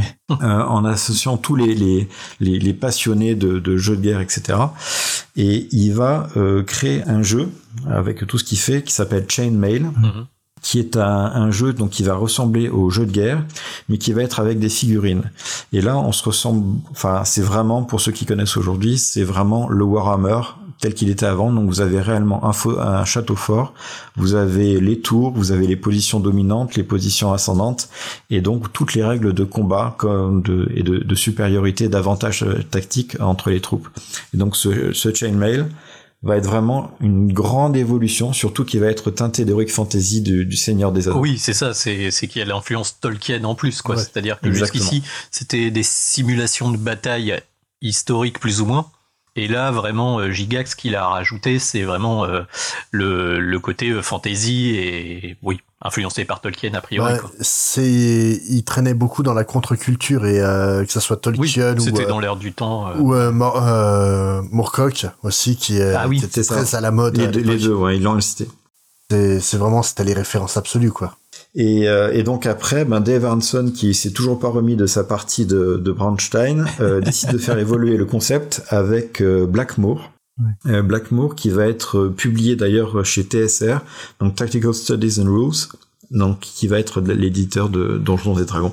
en associant tous les passionnés de jeux de guerre, etc. Et il va créer un jeu avec tout ce qu'il fait, qui s'appelle Chainmail, qui est un jeu donc qui va ressembler au jeu de guerre, mais qui va être avec des figurines. Et là, on se ressemble. Enfin, c'est vraiment, pour ceux qui connaissent aujourd'hui, c'est vraiment le Warhammer tel qu'il était avant. Donc vous avez réellement un château fort, vous avez les tours, vous avez les positions dominantes, les positions ascendantes, et donc toutes les règles de combat de supériorité, d'avantage tactique entre les troupes. Et donc ce Chainmail va être vraiment une grande évolution, surtout qui va être teinté d'Heroic Fantasy du Seigneur des Anneaux. Oui, c'est ça, c'est qu'il y a l'influence Tolkien en plus, quoi. Ouais, c'est-à-dire que jusqu'ici, c'était des simulations de bataille historiques plus ou moins. Et là, vraiment, Gygax, qu'il a rajouté, c'est vraiment le côté fantasy et, oui, influencé par Tolkien a priori. Ouais, il traînait beaucoup dans la contre-culture, et que ça soit Tolkien ou c'était dans l'air du temps. Ou Moorcock aussi, qui était très à la mode. Les deux, ouais, ils l'ont cité. C'est vraiment, c'était les références absolues, quoi. Et donc après, Dave Arneson, qui s'est toujours pas remis de sa partie de Braunstein, décide de faire évoluer le concept avec Blackmoor. Ouais. Blackmoor, qui va être publié d'ailleurs chez TSR, donc Tactical Studies and Rules, donc qui va être l'éditeur de Donjons et Dragons.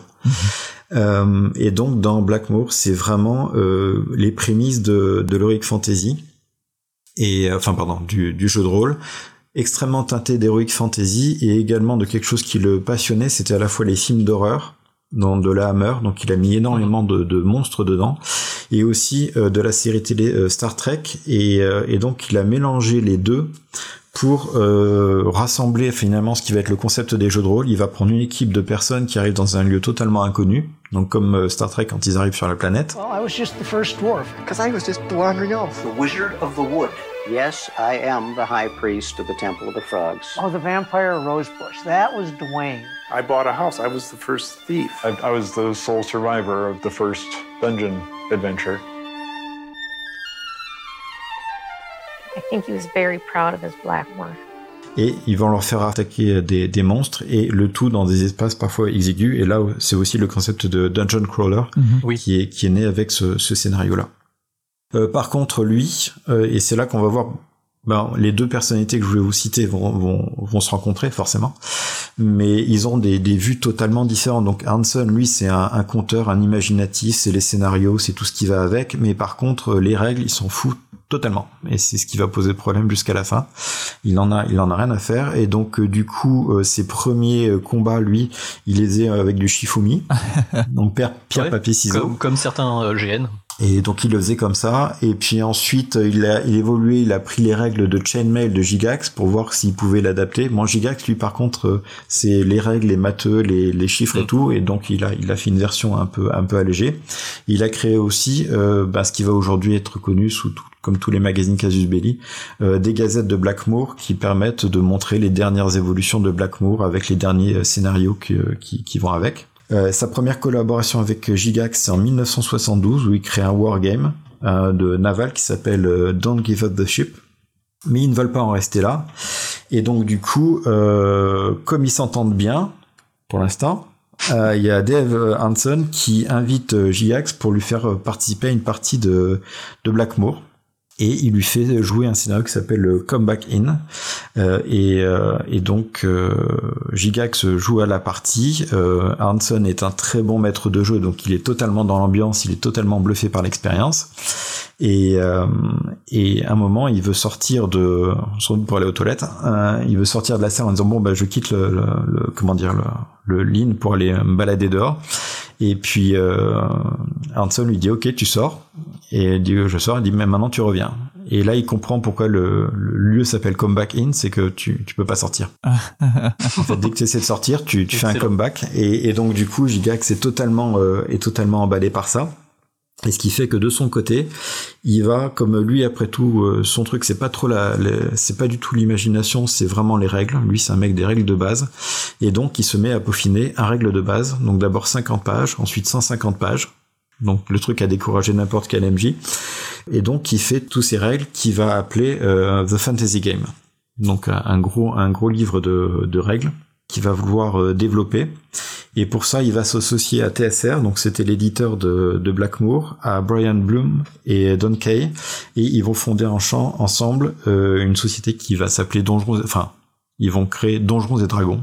Et donc dans Blackmoor, c'est vraiment les prémices de l'Heroic Fantasy, et du jeu de rôle, extrêmement teinté d'Heroic Fantasy, et également de quelque chose qui le passionnait, c'était à la fois les films d'horreur, dans de la Hammer, donc il a mis énormément de monstres dedans, et aussi de la série télé Star Trek, et donc il a mélangé les deux pour rassembler finalement ce qui va être le concept des jeux de rôle. Il va prendre une équipe de personnes qui arrivent dans un lieu totalement inconnu, donc comme Star Trek quand ils arrivent sur la planète. Well, I was just the first dwarf, because I was just the wandering elf. The Wizard of the Wood. Yes, I am the High Priest of the Temple of the Frogs. Oh, the Vampire Rosebush. That was Dwayne. I bought a house. I was the first thief. I was the sole survivor of the first dungeon adventure. I think he was very proud of his Blackmoor. Et ils vont leur faire attaquer des monstres, et le tout dans des espaces parfois exigus. Et là, c'est aussi le concept de Dungeon Crawler qui est né avec ce scénario-là. Par contre, lui, et c'est là qu'on va voir, les deux personnalités que je voulais vous citer vont se rencontrer forcément, mais ils ont des vues totalement différentes. Donc Arneson, lui, c'est un conteur, un imaginatif, c'est les scénarios, c'est tout ce qui va avec, mais par contre, les règles, il s'en fout totalement, et c'est ce qui va poser problème jusqu'à la fin. Il en a rien à faire, et donc du coup ses premiers combats, lui, il les faisait avec du Shifumi, donc pierre papier ciseaux, comme certains GN. Et donc il le faisait comme ça, et puis ensuite il évolué, il a pris les règles de Chainmail de Gygax pour voir s'il pouvait l'adapter. Moi, Gygax, lui, par contre, c'est les règles, les matheux, les chiffres et tout, et donc il a fait une version un peu allégée. Il a créé aussi ce qui va aujourd'hui être connu comme tous les magazines Casus Belli, des gazettes de Blackmoor qui permettent de montrer les dernières évolutions de Blackmoor avec les derniers scénarios qui vont avec. Sa première collaboration avec Gygax, c'est en 1972, où il crée un wargame de naval qui s'appelle Don't Give Up the Ship. Mais ils ne veulent pas en rester là. Et donc du coup, comme ils s'entendent bien, pour l'instant, il y a Dave Arneson qui invite Gygax pour lui faire participer à une partie de Blackmoor. et il lui fait jouer un scénario qui s'appelle le Comeback In, et donc Gygax joue à la partie. Aronson est un très bon maître de jeu, donc il est totalement dans l'ambiance, il est totalement bluffé par l'expérience, et à un moment il veut sortir sans doute pour aller aux toilettes, il veut sortir de la salle en disant bon je quitte le line pour aller me balader dehors. Et puis Aronson lui dit ok tu sors, et il dit je sors, il dit mais maintenant tu reviens. Et là il comprend pourquoi le lieu s'appelle Comeback In, c'est que tu peux pas sortir. En fait dès que tu essaies de sortir tu fais un comeback, et donc du coup Gygax est totalement emballé par ça. Et ce qui fait que de son côté, il va, comme lui après tout, son truc c'est pas trop c'est pas du tout l'imagination, c'est vraiment les règles. Lui c'est un mec des règles de base, et donc il se met à peaufiner un règle de base. Donc d'abord 50 pages, ensuite 150 pages. Donc le truc a découragé n'importe quel MJ. Et donc il fait tous ces règles qu'il va appeler The Fantasy Game. Donc un gros livre de règles qu'il va vouloir développer. Et pour ça, il va s'associer à TSR, donc c'était l'éditeur de Blackmoor, à Brian Bloom et Don Kay, et ils vont fonder ensemble une société qui va s'appeler ils vont créer Donjons et Dragons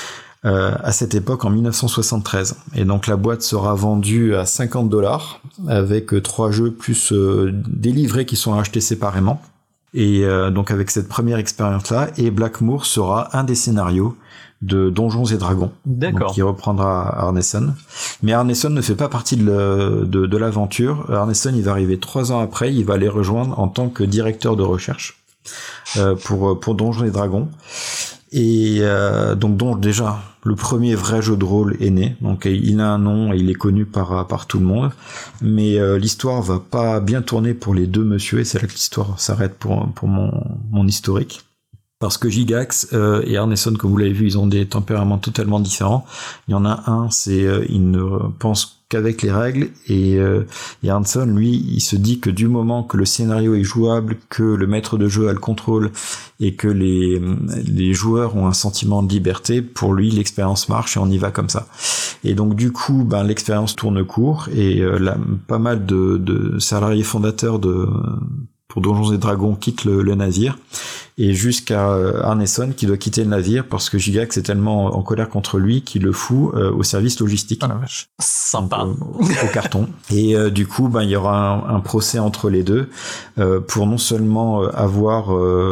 à cette époque en 1973. Et donc la boîte sera vendue à $50 avec 3 jeux plus des livrets qui sont achetés séparément. Et donc avec cette première expérience-là, et Blackmoor sera un des scénarios de Donjons et Dragons. D'accord. Donc, il reprendra Arneson. Mais Arneson ne fait pas partie de l'aventure. Arneson, il va arriver 3 ans après, il va les rejoindre en tant que directeur de recherche pour Donjons et Dragons. Et donc déjà, le premier vrai jeu de rôle est né. Donc il a un nom et il est connu par tout le monde. Mais l'histoire va pas bien tourner pour les deux messieurs, et c'est là que l'histoire s'arrête pour mon historique. Parce que Gygax et Arneson, comme vous l'avez vu, ils ont des tempéraments totalement différents. Il y en a un, il ne pense qu'avec les règles, et Arneson, lui, il se dit que du moment que le scénario est jouable, que le maître de jeu a le contrôle, et que les joueurs ont un sentiment de liberté, pour lui, l'expérience marche et on y va comme ça. Et donc du coup, l'expérience tourne court, et pas mal de salariés fondateurs pour Donjons et Dragons quittent le navire, et jusqu'à Arneson qui doit quitter le navire parce que Gygax est tellement en colère contre lui qu'il le fout au service logistique. Ah la vache. Sympa. Donc, au carton. Et du coup, il y aura un procès entre les deux pour non seulement avoir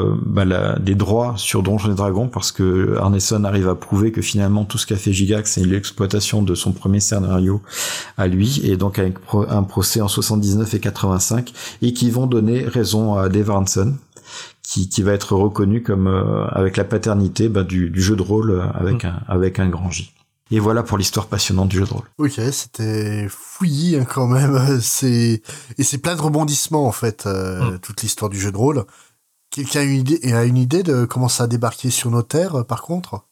des droits sur Donjons et Dragons, parce que Arneson arrive à prouver que finalement tout ce qu'a fait Gygax c'est l'exploitation de son premier scénario à lui, et donc avec un procès en 79 et 85, et qui vont donner raison à Dave Aronson, qui va être reconnu comme avec la paternité du jeu de rôle avec un grand J. Et voilà pour l'histoire passionnante du jeu de rôle. Ok, c'était fouillis quand même. C'est plein de rebondissements en fait, toute l'histoire du jeu de rôle. Quelqu'un a une idée de comment ça a débarqué sur nos terres, par contre?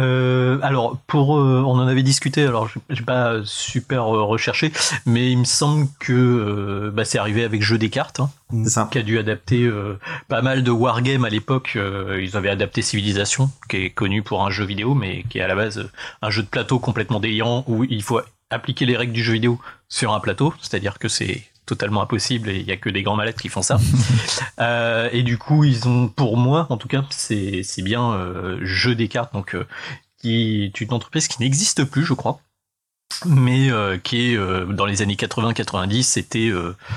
Alors on en avait discuté, alors j'ai pas super recherché, mais il me semble que c'est arrivé avec Jeu des cartes, qui a dû adapter pas mal de wargames à l'époque. Ils avaient adapté Civilisation, qui est connu pour un jeu vidéo, mais qui est à la base un jeu de plateau complètement délirant, où il faut appliquer les règles du jeu vidéo sur un plateau, c'est-à-dire que c'est totalement impossible et il y a que des grands malades qui font ça. Et du coup, ils ont, pour moi, en tout cas, c'est bien Jeu des cartes, donc qui est une entreprise qui n'existe plus, je crois, mais qui est dans les années 80-90, c'était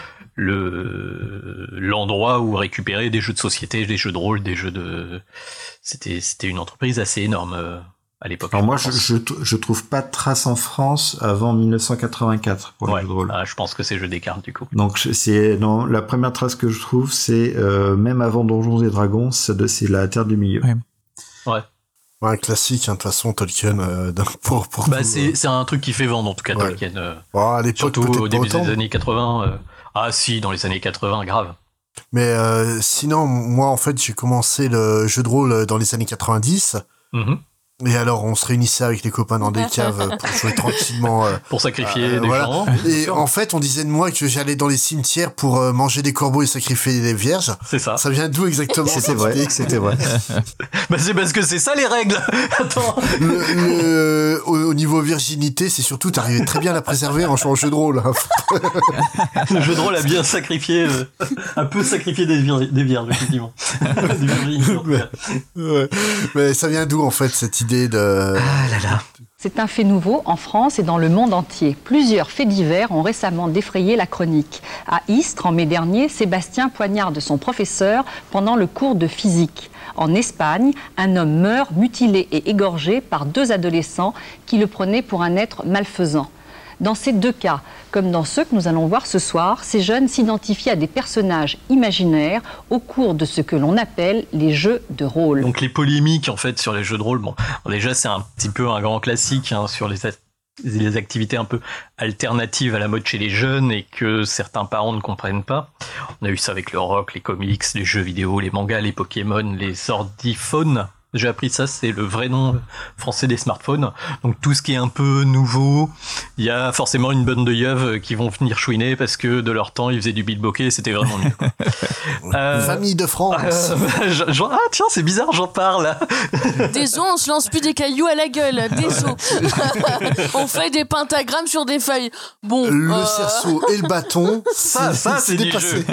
l'endroit où récupérer des jeux de société, des jeux de rôle, des jeux de... C'était une entreprise assez énorme à l'époque. Alors moi, je trouve pas de trace en France avant 1984 pour les jeux de rôle. Je pense que c'est Jeu des cartes du coup. Donc la première trace que je trouve, c'est même avant Donjons et Dragons, c'est la Terre du Milieu. Ouais. Un classique, de toute façon, Tolkien. C'est un truc qui fait vendre en tout cas, Tolkien. À l'époque, surtout au début des années 80. Si, dans les années 80, grave. Mais sinon, moi, en fait, j'ai commencé le jeu de rôle dans les années 90. Et alors, on se réunissait avec les copains dans des caves pour jouer tranquillement. Pour sacrifier des gens. Et en fait, on disait de moi que j'allais dans les cimetières pour manger des corbeaux et sacrifier des vierges. C'est ça. Ça vient d'où exactement? C'était vrai. Bah c'est parce que c'est ça les règles. Attends. Au niveau virginité, c'est surtout t'arrivais très bien à la préserver en jouant au jeu de rôle. Le jeu de rôle a bien sacrifié, un peu sacrifié des vierges, effectivement. Des virginités, en tout cas. Ouais. Mais ça vient d'où en fait cette idée de... Ah là là. C'est un fait nouveau en France et dans le monde entier. Plusieurs faits divers ont récemment défrayé la chronique. À Istres, en mai dernier, Sébastien poignarde son professeur pendant le cours de physique. En Espagne, un homme meurt mutilé et égorgé par 2 adolescents qui le prenaient pour un être malfaisant. Dans ces 2 cas, comme dans ceux que nous allons voir ce soir, ces jeunes s'identifient à des personnages imaginaires au cours de ce que l'on appelle les jeux de rôle. Donc les polémiques en fait sur les jeux de rôle, bon déjà c'est un petit peu un grand classique sur les activités un peu alternatives à la mode chez les jeunes et que certains parents ne comprennent pas. On a eu ça avec le rock, les comics, les jeux vidéo, les mangas, les Pokémon, les ordiphones. J'ai appris ça, c'est le vrai nom français des smartphones. Donc tout ce qui est un peu nouveau, il y a forcément une bande de yeuves qui vont venir chouiner parce que de leur temps ils faisaient du beatboké et c'était vraiment nul. Famille de France. Ah tiens, c'est bizarre, j'en parle. Des os, on se lance plus des cailloux à la gueule. Des os. On fait des pentagrammes sur des feuilles. Bon. Le cerceau et le bâton. Ça c'est du jeu.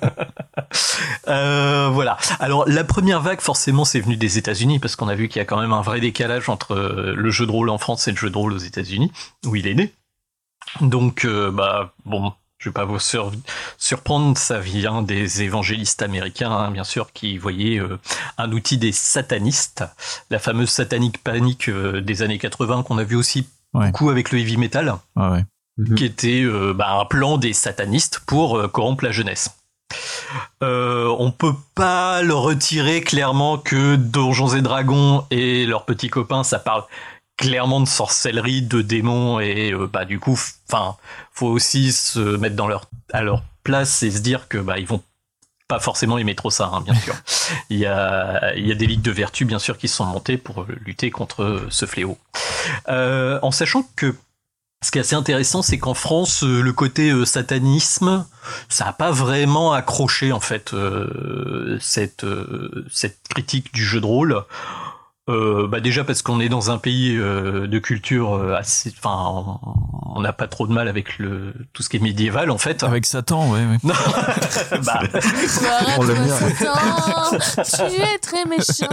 Voilà. Alors la première vague, forcément, c'est venu des États-Unis parce qu'on a vu qu'il y a quand même un vrai décalage entre le jeu de rôle en France et le jeu de rôle aux États-Unis où il est né. Donc, bon, je vais pas vous surprendre, ça vient des évangélistes américains, bien sûr, qui voyaient un outil des satanistes, la fameuse satanic panic des années 80 qu'on a vu aussi beaucoup avec le heavy metal, qui était un plan des satanistes pour corrompre la jeunesse. On peut pas le retirer clairement que Donjons et Dragons et leurs petits copains, ça parle clairement de sorcellerie, de démons et du coup, faut aussi se mettre à leur place et se dire que ils vont pas forcément aimer trop ça, bien sûr. Il y a des ligues de vertu bien sûr qui se sont montées pour lutter contre ce fléau. En sachant que ce qui est assez intéressant, c'est qu'en France, le côté satanisme, ça n'a pas vraiment accroché en fait cette critique du jeu de rôle. Déjà parce qu'on est dans un pays de culture assez, on n'a pas trop de mal avec tout ce qui est médiéval en fait. Avec Satan, ouais. On l'aime bien. Satan, tu es très méchant.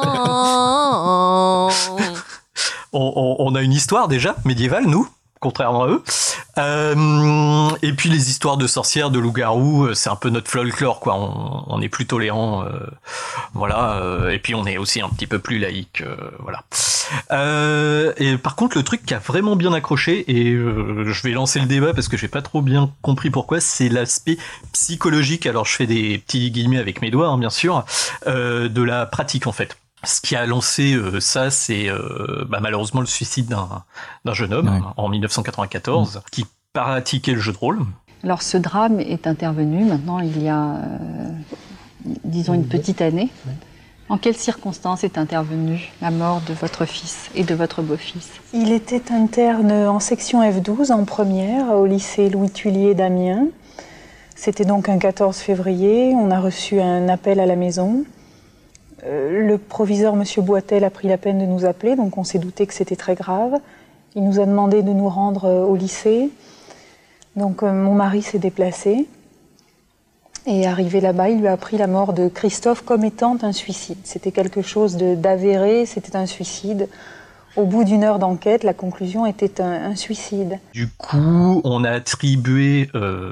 On a une histoire déjà médiévale, nous. Contrairement à eux. Et puis les histoires de sorcières, de loups-garous, c'est un peu notre folklore, quoi. On est plus tolérant, voilà. Et puis on est aussi un petit peu plus laïque, voilà. Et par contre, le truc qui a vraiment bien accroché, et je vais lancer le débat parce que j'ai pas trop bien compris pourquoi, c'est l'aspect psychologique. Alors je fais des petits guillemets avec mes doigts, bien sûr, de la pratique en fait. Ce qui a lancé ça, c'est malheureusement le suicide d'un jeune homme en 1994 qui pratiquait le jeu de rôle. Alors ce drame est intervenu maintenant il y a, disons, une petite année. En quelles circonstances est intervenue la mort de votre fils et de votre beau-fils? Il était interne en section F12 en première au lycée Louis Thuillier d'Amiens. C'était donc un 14 février. On a reçu un appel à la maison. Le proviseur, M. Boitel, a pris la peine de nous appeler, donc on s'est douté que c'était très grave. Il nous a demandé de nous rendre au lycée. Donc mon mari s'est déplacé. Et arrivé là-bas, il lui a appris la mort de Christophe comme étant un suicide. C'était quelque chose d'avéré, c'était un suicide. Au bout d'une heure d'enquête, la conclusion était un suicide. Du coup, on a attribué,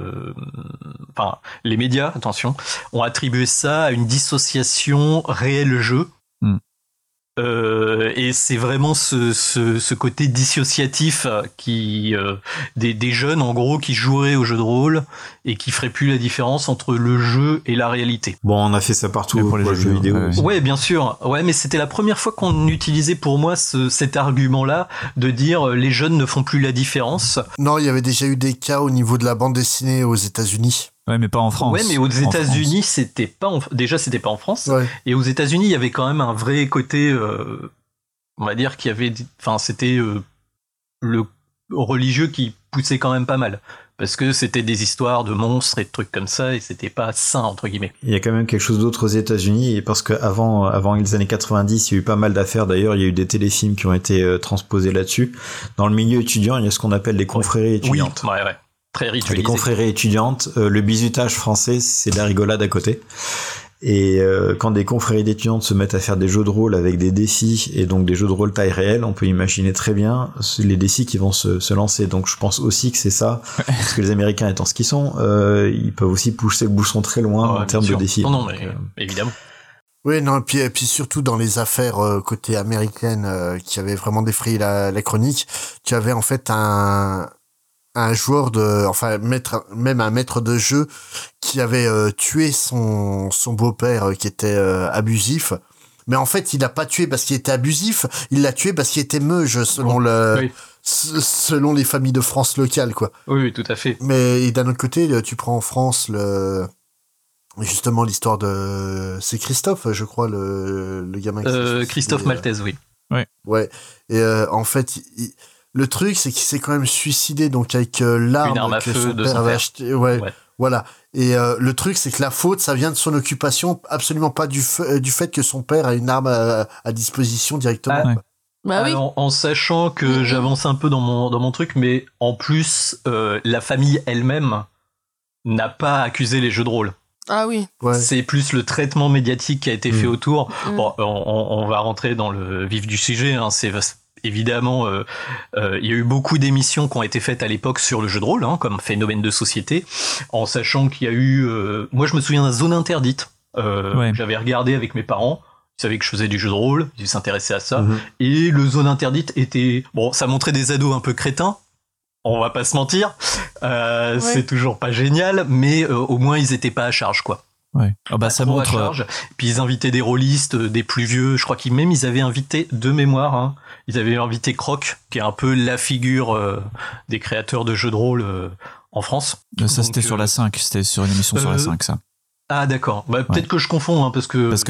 les médias, attention, ont attribué ça à une dissociation réel-jeu. Et c'est vraiment ce côté dissociatif qui des jeunes en gros qui joueraient au jeu de rôle et qui feraient plus la différence entre le jeu et la réalité. Bon, on a fait ça partout pour les jeux vidéo. Ouais, bien sûr. Ouais, mais c'était la première fois qu'on utilisait pour moi cet argument-là de dire les jeunes ne font plus la différence. Non, il y avait déjà eu des cas au niveau de la bande dessinée aux États-Unis. Ouais, mais pas en France. Ouais, mais aux États-Unis, c'était pas en France. Ouais. Et aux États-Unis, il y avait quand même un vrai côté on va dire qu'il y avait, c'était le religieux qui poussait quand même pas mal. Parce que c'était des histoires de monstres et de trucs comme ça, et c'était pas sain, entre guillemets. Il y a quand même quelque chose d'autre aux États-Unis, et parce qu'avant les années 90, il y a eu pas mal d'affaires. D'ailleurs, il y a eu des téléfilms qui ont été transposés là-dessus. Dans le milieu étudiant, il y a ce qu'on appelle les confréries étudiantes. Oui, ouais. Très ritualisé. Les confréries étudiantes, le bizutage français, c'est de la rigolade à côté. Et quand des confréries d'étudiantes se mettent à faire des jeux de rôle avec des défis et donc des jeux de rôle taille réelle, on peut imaginer très bien les défis qui vont se lancer. Donc je pense aussi que c'est ça, parce que les Américains étant ce qu'ils sont, ils peuvent aussi pousser le bouchon très loin en termes de défis. Non, mais évidemment. Oui, non, et puis surtout dans les affaires côté américaine qui avaient vraiment défrayé la chronique, tu avais en fait un joueur même un maître de jeu qui avait tué son beau-père qui était abusif. Mais en fait, il l'a pas tué parce qu'il était abusif, il l'a tué parce qu'il était meuge selon selon les familles de France locales, quoi. Oui, tout à fait. Mais d'un autre côté, tu prends en France justement l'histoire c'est Christophe, je crois, le gamin qui Christophe Maltese, oui. Ouais. Et en fait, le truc, c'est qu'il s'est quand même suicidé, donc avec l'arme que son père avait acheté. Ouais. Voilà. Et le truc, c'est que la faute, ça vient de son occupation, absolument pas du fait que son père a une arme à disposition directement. Bah oui. Alors, en sachant que j'avance un peu dans mon truc, mais en plus, la famille elle-même n'a pas accusé les jeux de rôle. Ah oui. Ouais. C'est plus le traitement médiatique qui a été fait autour. Bon, on va rentrer dans le vif du sujet, hein. C'est évidemment, il y a eu beaucoup d'émissions qui ont été faites à l'époque sur le jeu de rôle, hein, comme phénomène de société, en sachant qu'il y a eu... moi, je me souviens de Zone Interdite. J'avais regardé avec mes parents. Ils savaient que je faisais du jeu de rôle. Ils s'intéressaient à ça. Et le Zone Interdite était... Bon, ça montrait des ados un peu crétins. On va pas se mentir. C'est toujours pas génial, mais au moins, ils étaient pas à charge, quoi. Ouais. Ah bah ça montre. Puis ils invitaient des rôlistes, des plus vieux. Je crois qu'ils avaient invité, de mémoire, hein, ils avaient invité Croc, qui est un peu la figure des créateurs de jeux de rôle en France. Ça, c'était sur la 5. C'était sur une émission sur la 5, ça. Ah d'accord, peut-être que je confonds, hein, parce que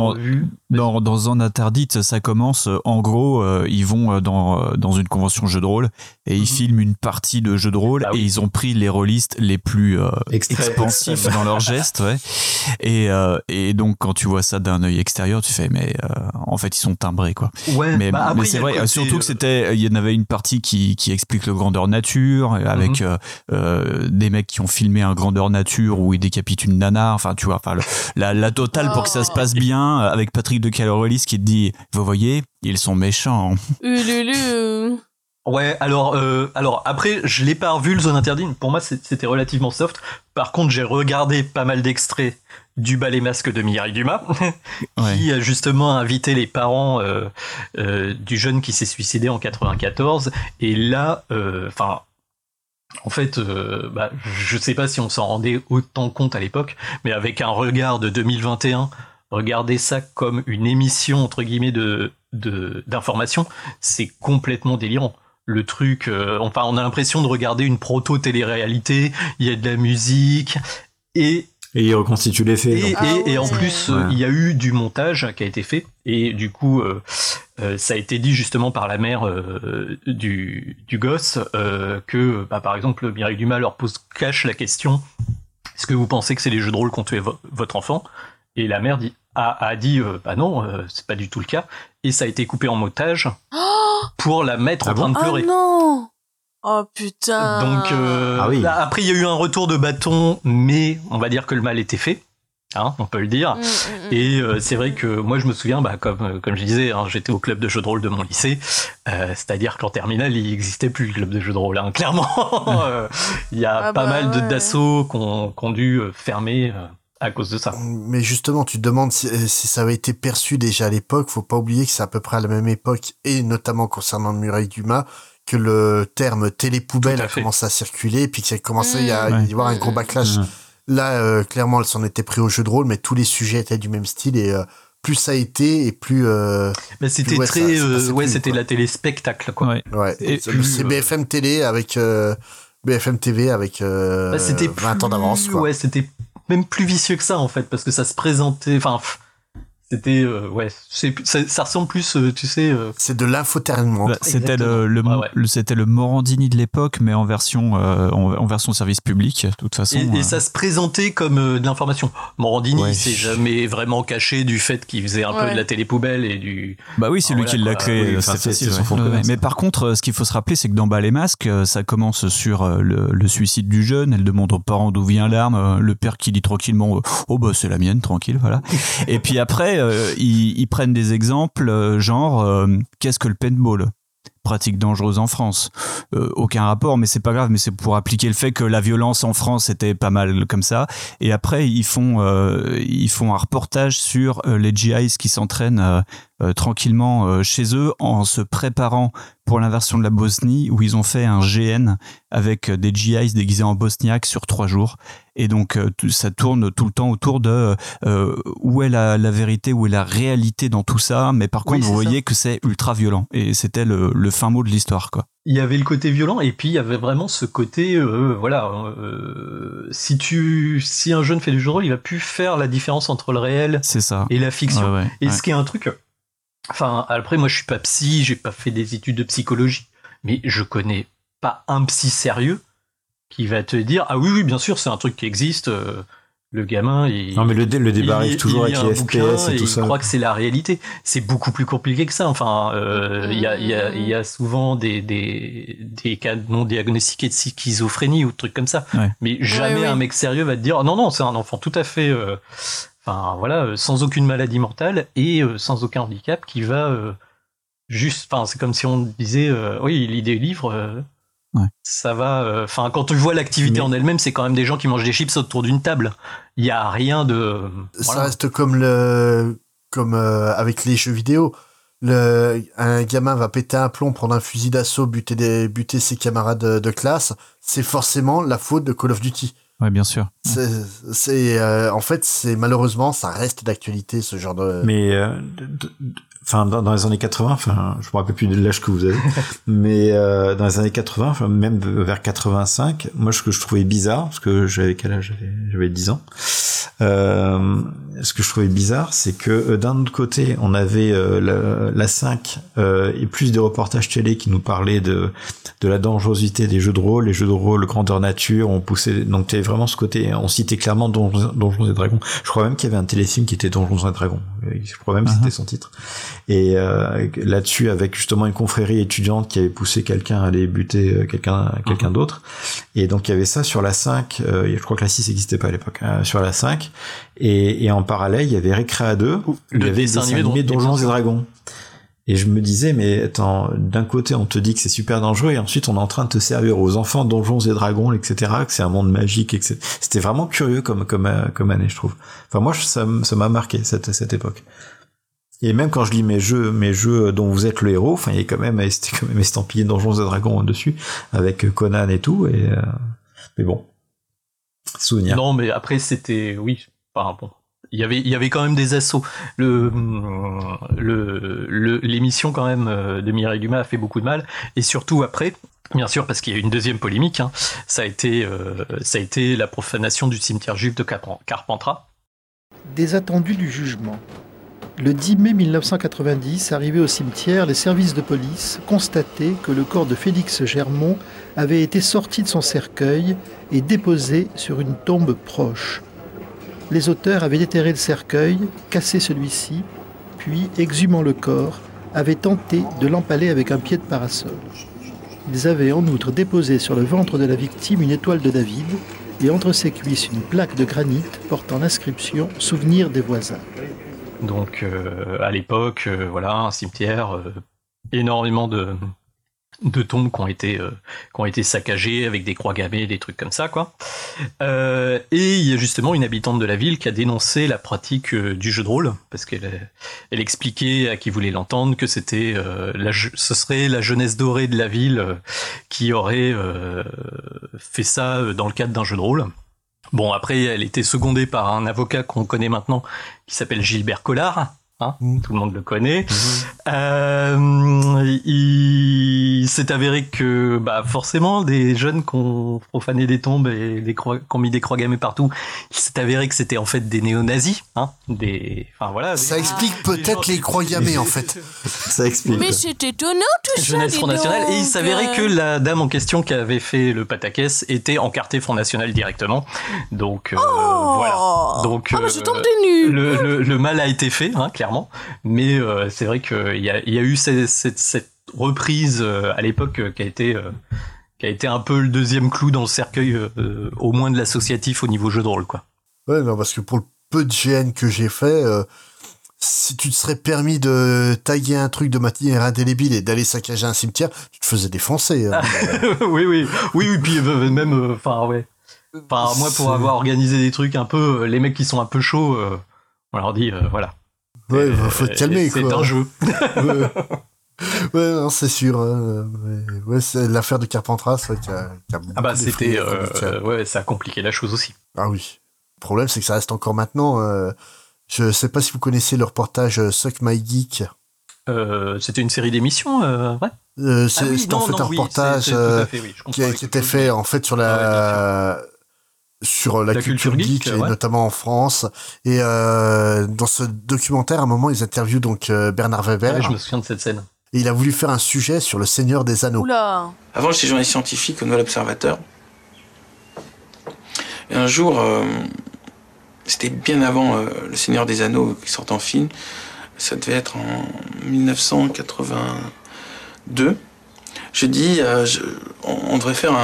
dans Zone Interdite, ça commence, en gros, ils vont dans une convention jeu de rôle et ils filment une partie de jeu de rôle et ils ont pris les rôlistes les plus expansifs dans leurs gestes, et donc quand tu vois ça d'un œil extérieur, tu fais mais en fait ils sont timbrés, quoi. Mais c'est vrai, surtout que il y en avait une partie qui explique le grandeur nature avec des mecs qui ont filmé un grandeur nature où ils décapitent une nana. Enfin, tu vois, la totale pour que ça se passe bien, avec Patrick de Calorelis qui te dit, vous voyez, ils sont méchants. Ouais, alors après, je l'ai pas revu le Zone Interdite. Pour moi, c'était relativement soft. Par contre, j'ai regardé pas mal d'extraits du Bal et Masque de Mireille Dumas, qui a justement invité les parents du jeune qui s'est suicidé en 94. Et là, en fait, je sais pas si on s'en rendait autant compte à l'époque, mais avec un regard de 2021, regarder ça comme une émission entre guillemets d'information, c'est complètement délirant. Le truc, on a l'impression de regarder une proto-télé-réalité. Il y a de la musique et il reconstitue les faits. Et en plus, il y a eu du montage qui a été fait. Et du coup, ça a été dit justement par la mère du gosse que, par exemple, Mireille Dumas leur cache la question: est-ce que vous pensez que c'est les jeux de rôle qui ont tué votre enfant? Et la mère a dit non, c'est pas du tout le cas. Et ça a été coupé en montage pour la mettre en train de pleurer. Oh non! Oh putain! Donc après il y a eu un retour de bâton, mais on va dire que le mal était fait, hein, on peut le dire. Et c'est vrai que moi je me souviens, comme je disais, hein, j'étais au club de jeux de rôle de mon lycée, c'est-à-dire qu'en terminale il n'existait plus le club de jeux de rôle, hein, clairement. Il y a pas mal d'assauts qu'on dû fermer à cause de ça. Mais justement, tu te demandes si ça avait été perçu déjà à l'époque. Faut pas oublier que c'est à peu près à la même époque, et notamment concernant Mireille Dumas, que le terme télé-poubelle a commencé à circuler, et puis qu'il a commencé à y avoir un gros backlash. Là, clairement, elle s'en était pris au jeu de rôle, mais tous les sujets étaient du même style, et plus ça a été, et plus... mais c'était c'était la télé-spectacle, quoi. C'est BFM Télé avec... BFM TV avec 20 ans d'avance, quoi. Ouais, c'était même plus vicieux que ça, en fait, parce que ça se présentait... C'était ça ressemble plus, tu sais. C'est de l'infotainment. C'était c'était le Morandini de l'époque, mais en version service public, de toute façon. Et ça se présentait comme de l'information. Morandini, il s'est jamais vraiment caché du fait qu'il faisait un peu de la télé poubelle et du. Bah oui, c'est lui qui l'a créé. C'est facile. Mais par contre, ce qu'il faut se rappeler, c'est que dans Bas les masques, ça commence sur le suicide du jeune. Elle demande aux parents d'où vient l'arme. Le père qui dit tranquillement, oh bah c'est la mienne, tranquille, voilà. Et puis après. Ils prennent des exemples genre qu'est-ce que le paintball, pratique dangereuse en France, aucun rapport, mais c'est pas grave, mais c'est pour appliquer le fait que la violence en France était pas mal comme ça. Et après ils font un reportage sur les GIs qui s'entraînent tranquillement chez eux en se préparant pour l'invasion de la Bosnie, où ils ont fait un GN avec des GIs déguisés en bosniaques sur 3 jours. Et donc ça tourne tout le temps autour de où est la vérité, où est la réalité dans tout ça. Mais par contre, vous voyez que c'est ultra violent. Et c'était le fin mot de l'histoire, quoi. Il y avait le côté violent, et puis il y avait vraiment ce côté, si un jeune fait du jeu de rôle, il va plus faire la différence entre le réel et la fiction. Ce qui est un truc. Enfin, après, moi, je suis pas psy, j'ai pas fait des études de psychologie, mais je connais pas un psy sérieux qui va te dire ah oui, bien sûr, c'est un truc qui existe. Le gamin, non, mais le débat arrive toujours avec les FPS et tout ça. Il croit que c'est la réalité. C'est beaucoup plus compliqué que ça. Enfin, il y a souvent des cas non diagnostiqués de schizophrénie ou de trucs comme ça. Ouais. Mais jamais un mec sérieux va te dire non, c'est un enfant tout à fait. Sans aucune maladie mentale et sans aucun handicap qui va c'est comme si on disait il lit des livres. Ça va. Quand tu vois l'activité en elle-même, c'est quand même des gens qui mangent des chips autour d'une table. Il y a rien de. Ça reste comme avec les jeux vidéo. Un gamin va péter un plomb, prendre un fusil d'assaut, buter ses camarades de classe. C'est forcément la faute de Call of Duty. Ouais, bien sûr. En fait, malheureusement, ça reste d'actualité, ce genre de. Mais dans les années 80, je me rappelle plus de l'âge que vous avez, mais dans les années 80, même vers 85, moi ce que je trouvais bizarre, parce que j'avais quel âge ? J'avais 10 ans. Ce que je trouvais bizarre, c'est que d'un autre côté, on avait la 5 et plus des reportages télé qui nous parlaient de la dangerosité des jeux de rôle, les jeux de rôle grandeur nature, on poussait, donc t'avais vraiment ce côté, on citait clairement Donjons et Dragons. Je crois même qu'il y avait un téléfilm qui était Donjons et Dragons. Je crois même que c'était son titre. Et là-dessus, avec justement une confrérie étudiante qui avait poussé quelqu'un à aller buter quelqu'un d'autre. Et donc il y avait ça sur la 5, je crois que la 6 n'existait pas à l'époque, sur la 5. Et en parallèle, il y avait Récréa 2, il y avait des dessins animés Donjons et Dragons. Et je me disais, mais attends, d'un côté on te dit que c'est super dangereux et ensuite on est en train de te servir aux enfants Donjons et Dragons, etc., que c'est un monde magique, etc. C'était vraiment curieux comme année, je trouve. Enfin moi, ça m'a marqué cette époque. Et même quand je lis mes jeux dont vous êtes le héros, c'était quand même estampillé Donjons et Dragons dessus, avec Conan et tout, mais bon. Souvenir. Non, mais après c'était, il y avait quand même des assauts. L'émission quand même de Mireille Dumas a fait beaucoup de mal, et surtout après, bien sûr, parce qu'il y a eu une deuxième polémique, ça a été la profanation du cimetière juif de Carpentras. Des attendus du jugement. Le 10 mai 1990, arrivé au cimetière, les services de police constataient que le corps de Félix Germont avait été sorti de son cercueil et déposé sur une tombe proche. Les auteurs avaient déterré le cercueil, cassé celui-ci, puis, exhumant le corps, avaient tenté de l'empaler avec un pied de parasol. Ils avaient en outre déposé sur le ventre de la victime une étoile de David et entre ses cuisses une plaque de granit portant l'inscription « Souvenir des voisins ». Donc à l'époque, un cimetière, énormément de tombes qui ont été saccagées avec des croix gammées, des trucs comme ça, quoi. Et il y a justement une habitante de la ville qui a dénoncé la pratique du jeu de rôle, parce qu'elle expliquait à qui voulait l'entendre que c'était ce serait la jeunesse dorée de la ville qui aurait fait ça dans le cadre d'un jeu de rôle. Bon, après, elle était secondée par un avocat qu'on connaît maintenant, qui s'appelle Gilbert Collard. Tout le monde le connaît. Ils il s'est avéré que forcément des jeunes qui ont profané des tombes et qui ont mis des croix gammées partout, il s'est avéré que c'était en fait des néo-nazis, hein, Ça explique peut-être les croix gammées en fait. Ça explique. Mais c'est étonnant tout ça. Jeunesse Front National, et il s'avérait que la dame en question qui avait fait le pataquès était encartée Front National directement. Donc voilà. Donc je tombe des nues. Le mal a été fait, hein, clairement. Mais c'est vrai qu'il y a eu cette reprise à l'époque qui a été un peu le deuxième clou dans le cercueil, au moins de l'associatif au niveau jeu de rôle, quoi. Ouais, non, parce que pour le peu de GN que j'ai fait, si tu te serais permis de taguer un truc de manière indélébile et d'aller saccager un cimetière, tu te faisais défoncer. Oui, puis même, ouais. Moi, pour avoir organisé des trucs un peu, les mecs qui sont un peu chauds, on leur dit, voilà. Ouais, faut te calmer, quoi. C'est un jeu. Ouais, non, c'est sûr. Ouais, c'est l'affaire de Carpentras qui a c'était, ça a compliqué la chose aussi. Ah oui. Le problème, c'est que ça reste encore maintenant. Je sais pas si vous connaissez le reportage Suck My Geek. C'était une série d'émissions, ouais. C'était en fait un reportage qui était fait en fait sur la culture geek, et notamment en France. Et dans ce documentaire, à un moment, ils interviewent donc Bernard Weber. Ouais, je me souviens de cette scène. Et il a voulu faire un sujet sur le Seigneur des Anneaux. Oula. Avant, j'étais journaliste scientifique au Nouvel Observateur. Et un jour, c'était bien avant le Seigneur des Anneaux qui sort en film. Ça devait être en 1982. Je dis, on devrait faire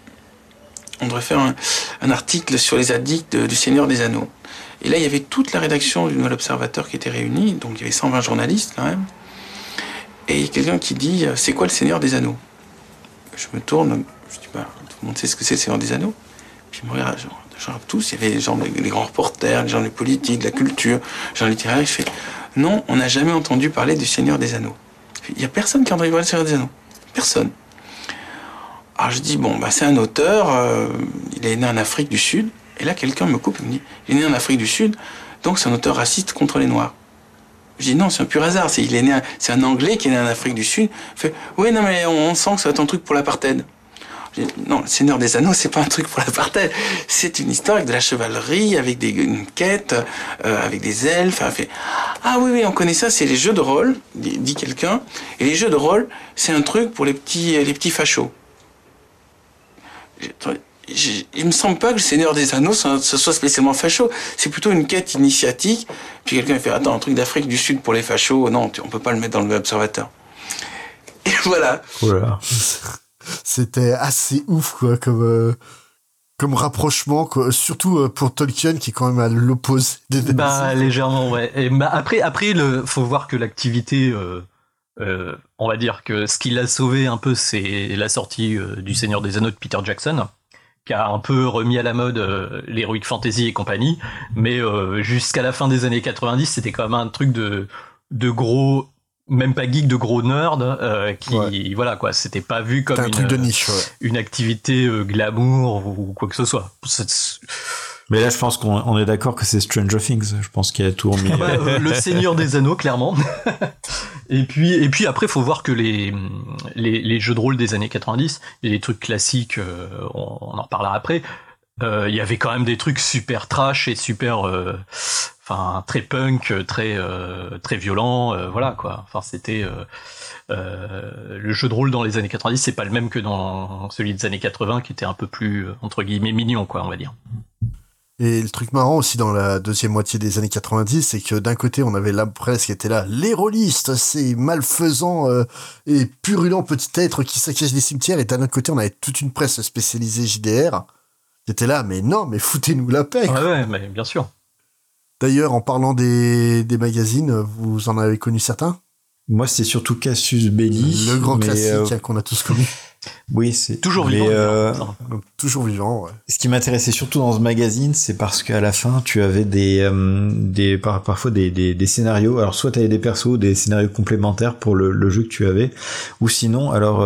un article sur les addicts du Seigneur des Anneaux. Et là, il y avait toute la rédaction du Nouvel Observateur qui était réunie, donc il y avait 120 journalistes quand même. Et il y a quelqu'un qui dit, c'est quoi le Seigneur des Anneaux? Je me tourne, je dis, tout le monde sait ce que c'est le Seigneur des Anneaux. Puis je me regarde, je regarde tous, il y avait les gens, les grands reporters, les gens des politiques, de la culture, les gens littéraires. Je fais, non, on n'a jamais entendu parler du Seigneur des Anneaux. Il n'y a personne qui a entendu parler du Seigneur des Anneaux. Personne. Alors je dis, c'est un auteur, il est né en Afrique du Sud. Et là, quelqu'un me coupe et me dit, il est né en Afrique du Sud, donc c'est un auteur raciste contre les Noirs. Je dis, non, c'est un pur hasard, c'est un Anglais qui est né en Afrique du Sud. Il fait, oui, non, mais on sent que ça va être un truc pour l'apartheid. Je dis, non, le Seigneur des Anneaux, c'est pas un truc pour l'apartheid. C'est une histoire avec de la chevalerie, avec une quête, avec des elfes. Fait, ah oui, on connaît ça, c'est les jeux de rôle, dit quelqu'un. Et les jeux de rôle, c'est un truc pour les petits fachos. Il me semble pas que le Seigneur des Anneaux ce soit spécialement facho. C'est plutôt une quête initiatique. Puis quelqu'un fait, attends, un truc d'Afrique du Sud pour les fachos, non, on peut pas le mettre dans le Nouvel Observateur. Et voilà. Voilà. C'était assez ouf, quoi, comme rapprochement, quoi. Surtout pour Tolkien, qui est quand même à l'opposé des légèrement, ouais. Et après, faut voir que l'activité, on va dire que ce qui l'a sauvé un peu, c'est la sortie du Seigneur des Anneaux de Peter Jackson, qui a un peu remis à la mode l'Heroic Fantasy et compagnie, mais jusqu'à la fin des années 90, c'était quand même un truc de gros, même pas geek, de gros nerd, voilà quoi, c'était pas vu comme un truc de niche, une activité glamour ou quoi que ce soit. Mais là, je pense qu'on est d'accord que c'est Stranger Things. Je pense qu'il y a tout remis. Le Seigneur des Anneaux, clairement. Et puis après, faut voir que les jeux de rôle des années 90, il y a des trucs classiques, on en reparlera après. Il y avait quand même des trucs super trash et super, très punk, très violent, voilà quoi. Enfin, c'était le jeu de rôle dans les années 90, c'est pas le même que dans celui des années 80, qui était un peu plus entre guillemets mignon, quoi, on va dire. Et le truc marrant aussi dans la deuxième moitié des années 90, c'est que d'un côté, on avait la presse qui était là, les rôlistes, ces malfaisants et purulents petits êtres qui saccagent des cimetières, et d'un autre côté, on avait toute une presse spécialisée JDR qui était là, mais non, mais foutez-nous la paix. Ouais, mais bien sûr. D'ailleurs, en parlant des magazines, vous en avez connu certains? Moi, c'était surtout Cassius Belli. Le grand classique qu'on a tous connu. Oui, c'est toujours vivant. Toujours vivant, ouais. Ce qui m'intéressait surtout dans ce magazine, c'est parce qu'à la fin, tu avais parfois des scénarios. Alors, soit tu avais des persos, des scénarios complémentaires pour le jeu que tu avais, ou sinon, alors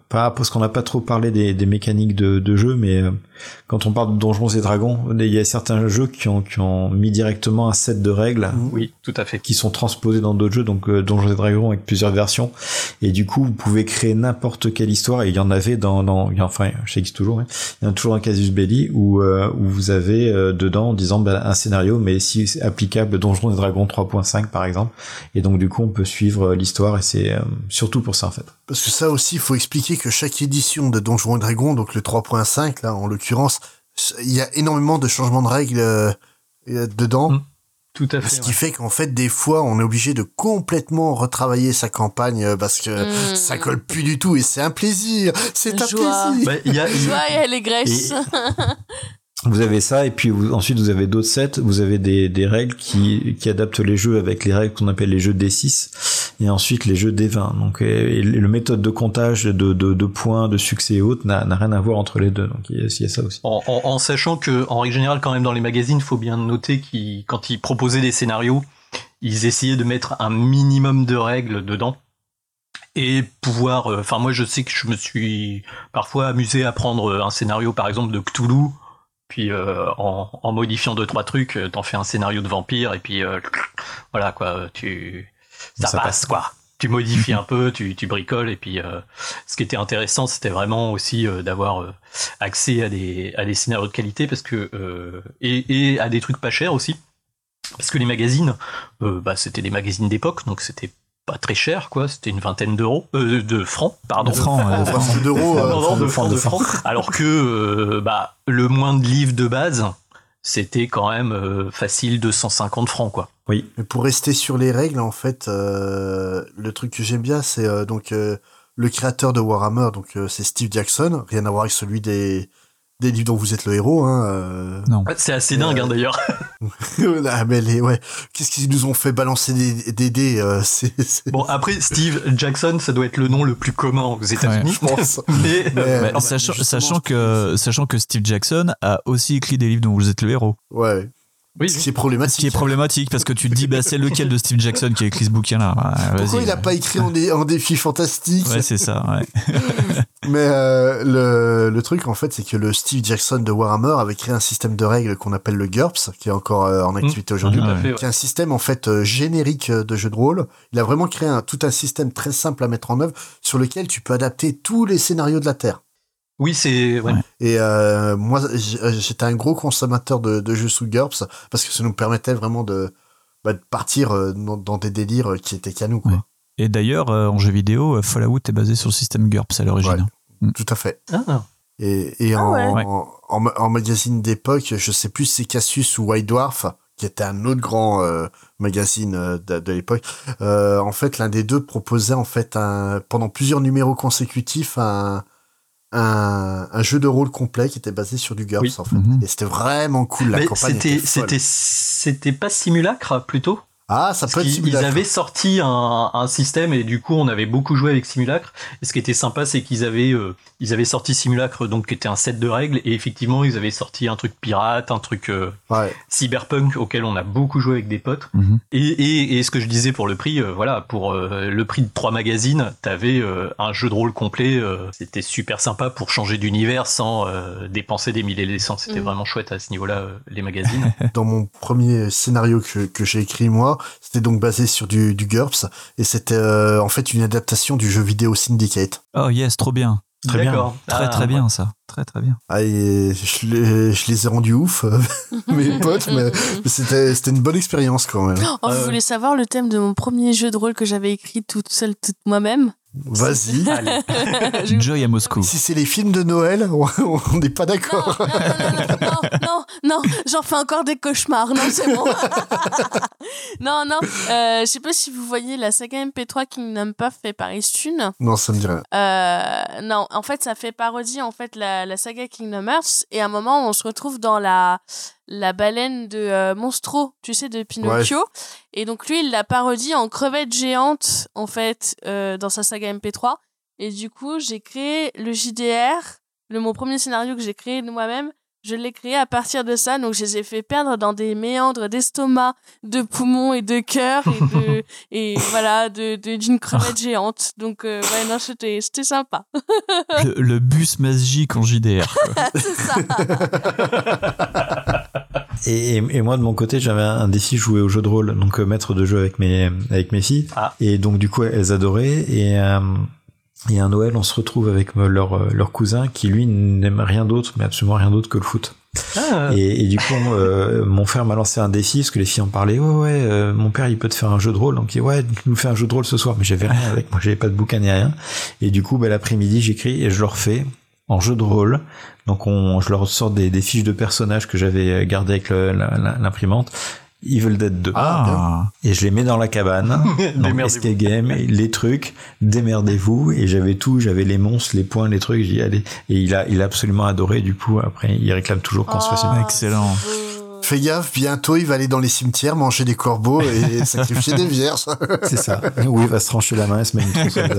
pas parce qu'on n'a pas trop parlé des mécaniques de jeu, mais quand on parle de Donjons et Dragons, il y a certains jeux qui ont mis directement un set de règles. Oui, tout à fait. Qui sont transposés dans d'autres jeux, donc Donjons et Dragons avec plusieurs versions. Et du coup, vous pouvez créer n'importe quelle histoire. Et il y en avait enfin, chez X toujours, hein. Il y en a toujours un Casus Belli où vous avez dedans, en disant un scénario, mais si c'est applicable Donjons et Dragons 3.5 par exemple. Et donc du coup, on peut suivre l'histoire et c'est surtout pour ça en fait. Parce que ça aussi, il faut expliquer que chaque édition de Donjons et Dragons, donc le 3.5 là en l'occurrence, il y a énormément de changements de règles dedans. Tout à fait. Ce qui fait qu'en fait, des fois, on est obligé de complètement retravailler sa campagne parce que ça colle plus du tout et c'est un plaisir. C'est un plaisir. Joie et allégresse. Vous avez ça, et puis ensuite vous avez d'autres sets, vous avez des règles qui adaptent les jeux avec les règles qu'on appelle les jeux D6, et ensuite les jeux D20. Donc, et le méthode de comptage de points, de succès et autres n'a rien à voir entre les deux. Donc il y a ça aussi. En sachant que, en règle générale, quand même dans les magazines, faut bien noter quand ils proposaient des scénarios, ils essayaient de mettre un minimum de règles dedans. Et pouvoir, enfin moi je sais que je me suis parfois amusé à prendre un scénario par exemple de Cthulhu, puis en modifiant 2-3 trucs, t'en fais un scénario de vampire et puis voilà quoi, ça passe quoi. Tu modifies un peu, tu bricoles et puis ce qui était intéressant c'était vraiment aussi d'avoir accès à des scénarios de qualité parce que et à des trucs pas chers aussi parce que les magazines c'était des magazines d'époque donc c'était pas très cher quoi, c'était une vingtaine d'euros de francs pardon. De francs. Alors que le moins de livres de base c'était quand même facile 250 francs quoi. Oui. Mais pour rester sur les règles en fait le truc que j'aime bien c'est le créateur de Warhammer donc c'est Steve Jackson, rien à voir avec celui des livres dont vous êtes le héros Non. C'est assez dingue d'ailleurs. Ah, mais qu'est-ce qu'ils nous ont fait balancer des dés Bon après Steve Jackson ça doit être le nom le plus commun aux États-Unis je pense. Sachant que Steve Jackson a aussi écrit des livres dont vous êtes le héros. Ouais. Oui, ce qui est problématique. Ce qui est problématique parce que tu te dis c'est lequel de Steve Jackson qui a écrit ce bouquin là. Pourquoi il a pas écrit en défi fantastique? Ouais, c'est ça, ouais. Mais le truc en fait c'est que le Steve Jackson de Warhammer avait créé un système de règles qu'on appelle le GURPS qui est encore en activité aujourd'hui, qui est un système en fait générique de jeu de rôle. Il a vraiment créé tout un système très simple à mettre en œuvre sur lequel tu peux adapter tous les scénarios de la Terre. Oui, c'est... Ouais. Et moi, j'étais un gros consommateur de jeux sous GURPS parce que ça nous permettait vraiment de partir dans des délires qui étaient qu'à nous. Quoi. Ouais. Et d'ailleurs, en jeu vidéo, Fallout est basé sur le système GURPS à l'origine. Ouais, tout à fait. Ah. Et en magazine d'époque, je sais plus si c'est Cassius ou White Dwarf, qui était un autre grand magazine de l'époque. En fait, l'un des deux proposait en fait pendant plusieurs numéros consécutifs un jeu de rôle complet qui était basé sur du GURPS en fait. Et c'était vraiment cool, la campagne c'était pas Simulacre plutôt? Ah, ça peut être Simulacre. Ils avaient sorti un système et du coup on avait beaucoup joué avec Simulacre. Et ce qui était sympa c'est qu'ils avaient sorti Simulacre donc qui était un set de règles et effectivement ils avaient sorti un truc pirate, un truc cyberpunk auquel on a beaucoup joué avec des potes. Et ce que je disais pour le prix, pour le prix de 3 magazines, t'avais un jeu de rôle complet. C'était super sympa pour changer d'univers sans dépenser des milliers et des cents. C'était vraiment chouette à ce niveau-là les magazines. Dans mon premier scénario que j'ai écrit moi, c'était donc basé sur du GURPS et c'était en fait une adaptation du jeu vidéo Syndicate. Oh yes, trop bien. Très D'accord. Bien. Très bien ça. Très bien. Ah, et je les ai rendus ouf, mes potes, mais c'était une bonne expérience quand même. Oh, vous voulez savoir le thème de mon premier jeu de rôle que j'avais écrit toute seule, toute moi-même? Vas-y. Joy à Moscou. Si c'est les films de Noël, on n'est pas d'accord. Non, j'en fais encore des cauchemars. Non, c'est bon. Non, je sais pas si vous voyez la saga MP3 Kingdom Puff fait par Istune. Non, ça me dit rien. Non, en fait, ça fait parodie en fait la saga Kingdom Hearts et à un moment on se retrouve dans la baleine de Monstro, tu sais, de Pinocchio. Ouais. Et donc lui, il la parodie en crevette géante, en fait, dans sa saga MP3. Et du coup, j'ai créé le JDR, mon premier scénario que j'ai créé de moi-même, Je l'ai créé à partir de ça, donc je les ai fait perdre dans des méandres d'estomac, de poumons et de cœur et voilà, d'une crevette géante. Donc ouais, non, c'était sympa. le bus magique en JDR. C'est ça. Et moi de mon côté j'avais un défi jouer au jeu de rôle, donc maître de jeu avec mes filles. Et donc du coup elles adoraient et un Noël on se retrouve avec leur cousin qui lui n'aime rien d'autre, mais absolument rien d'autre que le foot. Et du coup mon frère m'a lancé un défi parce que les filles en parlaient. Mon père il peut te faire un jeu de rôle, donc il nous fait un jeu de rôle ce soir, mais j'avais rien avec moi, j'avais pas de bouquin ni rien. Et du coup l'après-midi j'écris et je leur fais en jeu de rôle. Donc je leur sors des fiches de personnages que j'avais gardées avec l'imprimante. Evil Dead 2. Et je les mets dans la cabane. Donc escape game, les trucs, démerdez-vous. Et j'avais tout, j'avais les monstres, les points, les trucs, j'y allais. Et il a absolument adoré. Du coup, après, il réclame toujours qu'on se fasse une. Excellent. Fais gaffe, bientôt il va aller dans les cimetières manger des corbeaux et sacrifier des vierges. C'est ça. Ou il va se trancher la main et se mettre une trousse.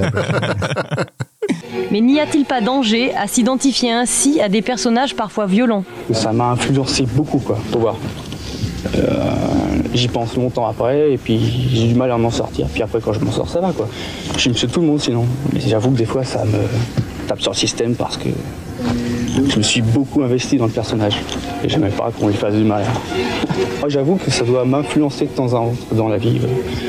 Mais n'y a-t-il pas danger à s'identifier ainsi à des personnages parfois violents ? Ça m'a influencé beaucoup, quoi, pour voir. J'y pense longtemps après et puis j'ai du mal à m'en sortir. Puis après, quand je m'en sors, ça va, quoi. Je suis monsieur tout le monde sinon. Mais j'avoue que des fois, ça me tape sur le système parce que je me suis beaucoup investi dans le personnage. Et j'aimais pas qu'on lui fasse du mal. Moi, j'avoue que ça doit m'influencer de temps en temps dans la vie.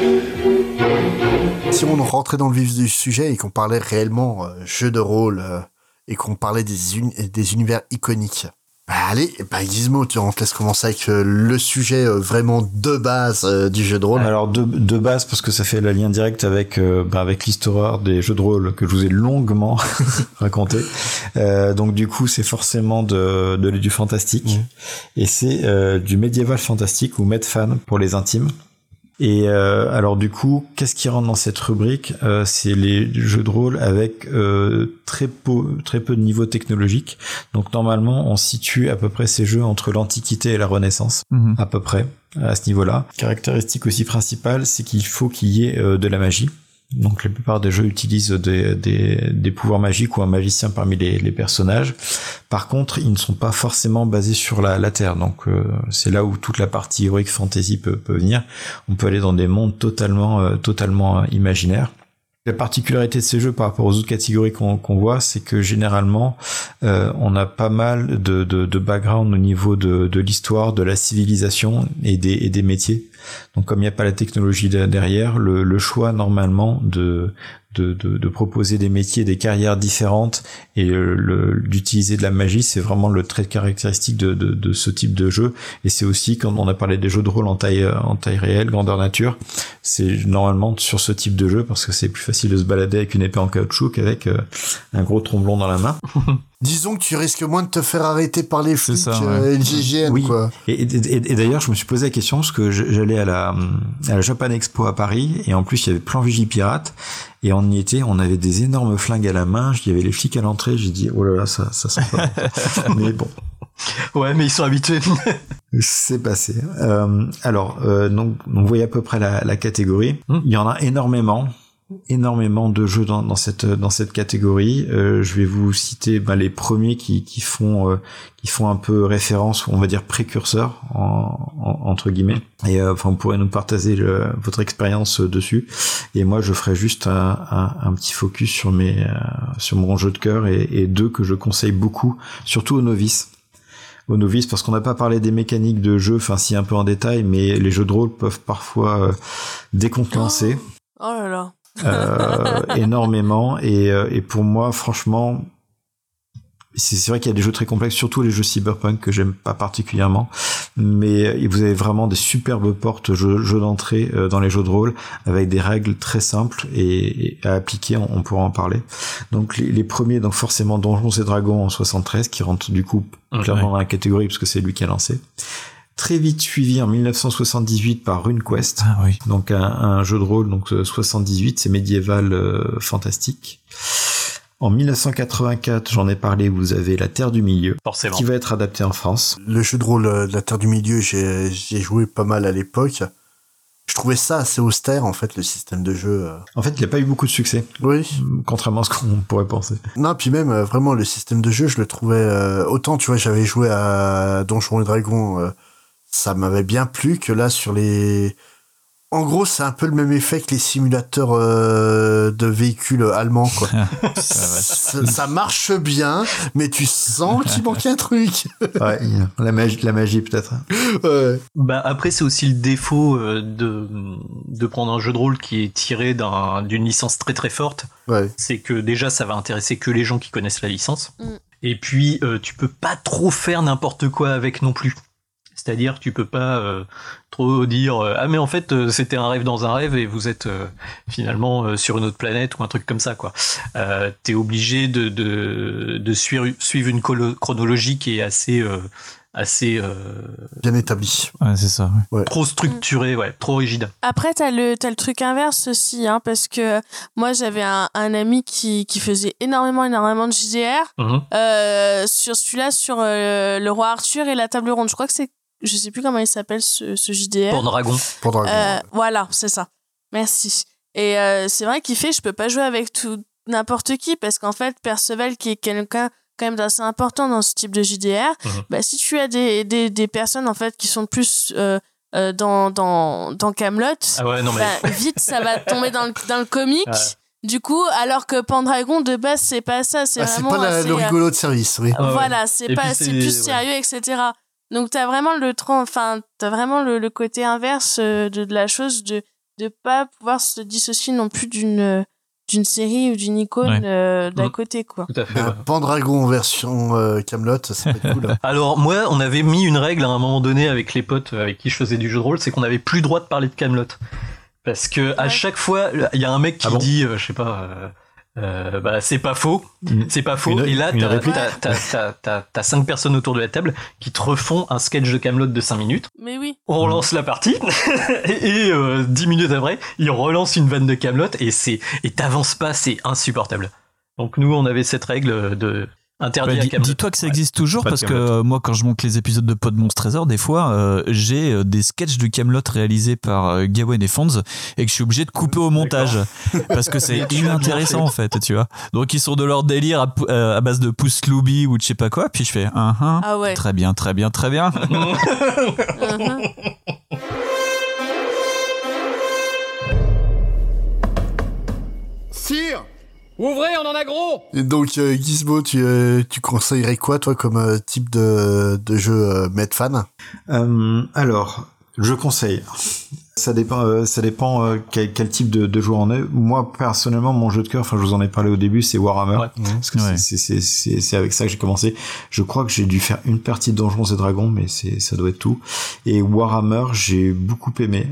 Si on rentrait dans le vif du sujet et qu'on parlait réellement jeu de rôle et qu'on parlait des univers iconiques, allez, Gizmo, on te laisse commencer avec le sujet vraiment de base du jeu de rôle. Alors de base parce que ça fait le lien direct avec l'histoire des jeux de rôle que je vous ai longuement raconté. Donc du coup c'est forcément du fantastique et c'est du médiéval fantastique ou medfan pour les intimes. Et alors du coup, qu'est-ce qui rentre dans cette rubrique ? C'est les jeux de rôle avec très peu de niveau technologique. Donc normalement, on situe à peu près ces jeux entre l'Antiquité et la Renaissance, à peu près à ce niveau-là. Caractéristique aussi principale, c'est qu'il faut qu'il y ait de la magie. Donc la plupart des jeux utilisent des pouvoirs magiques ou un magicien parmi les personnages. Par contre, ils ne sont pas forcément basés sur la Terre. Donc c'est là où toute la partie heroic fantasy peut venir. On peut aller dans des mondes totalement imaginaires. La particularité de ces jeux par rapport aux autres catégories qu'on voit, c'est que généralement on a pas mal de background au niveau de l'histoire, de la civilisation et des métiers. Donc comme il n'y a pas la technologie derrière, le choix normalement de proposer des métiers, des carrières différentes et d'utiliser de la magie, c'est vraiment le trait caractéristique de ce type de jeu. Et c'est aussi, quand on a parlé des jeux de rôle en taille réelle, grandeur nature, c'est normalement sur ce type de jeu parce que c'est plus facile de se balader avec une épée en caoutchouc qu'avec un gros tromblon dans la main. Disons que tu risques moins de te faire arrêter par les flics et le GIGN, oui. quoi. Et d'ailleurs, je me suis posé la question parce que j'allais à la Japan Expo à Paris et en plus, il y avait Plan Vigipirate et on y était, on avait des énormes flingues à la main, il y avait les flics à l'entrée, j'ai dit, oh là là, ça sent pas bon. Mais bon. Ouais, mais ils sont habitués. C'est passé. Donc, vous voyez à peu près la catégorie. Il y en a énormément de jeux dans cette catégorie. Je vais vous citer les premiers qui font un peu référence, on va dire précurseurs entre guillemets. Et vous pourrez nous partager votre expérience dessus. Et moi, je ferai juste un petit focus sur mon jeu de cœur et deux que je conseille beaucoup, surtout aux novices. Parce qu'on n'a pas parlé des mécaniques de jeu, si un peu en détail, mais les jeux de rôle peuvent parfois décontenancer. Oh là là. Énormément et pour moi franchement c'est vrai qu'il y a des jeux très complexes, surtout les jeux cyberpunk que j'aime pas particulièrement, mais vous avez vraiment des superbes portes jeux d'entrée dans les jeux de rôle avec des règles très simples et à appliquer, on pourra en parler. Donc les premiers, donc forcément Donjons et Dragons en 73 qui rentre du coup clairement dans la catégorie parce que c'est lui qui a lancé. Très vite suivi en 1978 par RuneQuest, donc un jeu de rôle, donc 78, c'est médiéval fantastique. En 1984, j'en ai parlé, vous avez La Terre du Milieu, forcément, qui va être adapté en France. Le jeu de rôle La Terre du Milieu, j'ai joué pas mal à l'époque. je trouvais ça assez austère, en fait, le système de jeu. En fait, il n'a pas eu beaucoup de succès. Oui. Contrairement à ce qu'on pourrait penser. Non, puis même, vraiment, le système de jeu, je le trouvais... autant, tu vois, j'avais joué à Donjons et Dragons, ça m'avait bien plu que là, sur les... En gros, c'est un peu le même effet que les simulateurs de véhicules allemands, quoi. Ça marche bien, mais tu sens qu'il manque un truc. Ouais, la magie peut-être. Ouais. Bah après, c'est aussi le défaut de prendre un jeu de rôle qui est tiré d'une licence très très forte. Ouais. C'est que déjà, ça va intéresser que les gens qui connaissent la licence. Et puis, tu peux pas trop faire n'importe quoi avec non plus. C'est-à-dire, tu peux pas trop dire ah mais en fait c'était un rêve dans un rêve et vous êtes finalement sur une autre planète ou un truc comme ça quoi. T'es obligé de suivre une chronologie qui est assez bien établie. Ouais, c'est ça. Ouais. Trop structuré, ouais, trop rigide. Après, t'as le truc inverse aussi, hein, parce que moi j'avais un ami qui faisait énormément de JDR. Sur celui-là, sur le roi Arthur et la table ronde. Je crois que c'est, je sais plus comment il s'appelle ce JDR. Pendragon. Voilà, c'est ça. Merci. Et c'est vrai qu'il fait, je peux pas jouer avec tout n'importe qui parce qu'en fait, Perceval qui est quelqu'un quand même d'assez important dans ce type de JDR, bah si tu as des personnes en fait qui sont plus dans Camelot, vite ça va tomber dans le comique. Du coup, alors que Pendragon de base c'est pas ça, c'est vraiment pas le rigolo de service, oui. Voilà, c'est plus sérieux, etc. Donc t'as vraiment le côté inverse de la chose de pas pouvoir se dissocier non plus d'une série ou d'une icône d'à côté, quoi. Tout à fait. Pendragon version Camelot, ça peut être cool. Alors moi, on avait mis une règle à un moment donné avec les potes avec qui je faisais du jeu de rôle, c'est qu'on n'avait plus le droit de parler de Camelot. Parce que à chaque fois, il y a un mec qui dit, je sais pas, c'est pas faux, c'est pas faux. Et là, t'as 5 personnes autour de la table qui te refont un sketch de Camelot de 5 minutes. Mais oui. On relance la partie et 10 minutes après, ils relancent une vanne de Camelot et t'avances pas, c'est insupportable. Donc nous, on avait cette règle de interdit à Camelot. Dis-toi que ça existe toujours parce que moi, quand je monte les épisodes de Pod Monstre Trésor, des fois, j'ai des sketchs de Camelot réalisés par Gawain et Fonz et que je suis obligé de couper au montage parce que c'est inintéressant en fait, tu vois. Donc ils sont de leur délire à base de pouce Loubi ou de je sais pas quoi, puis je fais ah ouais. Très bien. Sire, ouvrez, on en a gros. Et donc Gizmo, tu conseillerais quoi toi comme type de jeu Medfan? Alors, je conseille. Ça dépend quel type de joueur on est. Moi personnellement, mon jeu de cœur, je vous en ai parlé au début, c'est Warhammer. Parce que c'est avec ça que j'ai commencé. Je crois que j'ai dû faire une partie de Donjons et Dragons, mais ça doit être tout. Et Warhammer, j'ai beaucoup aimé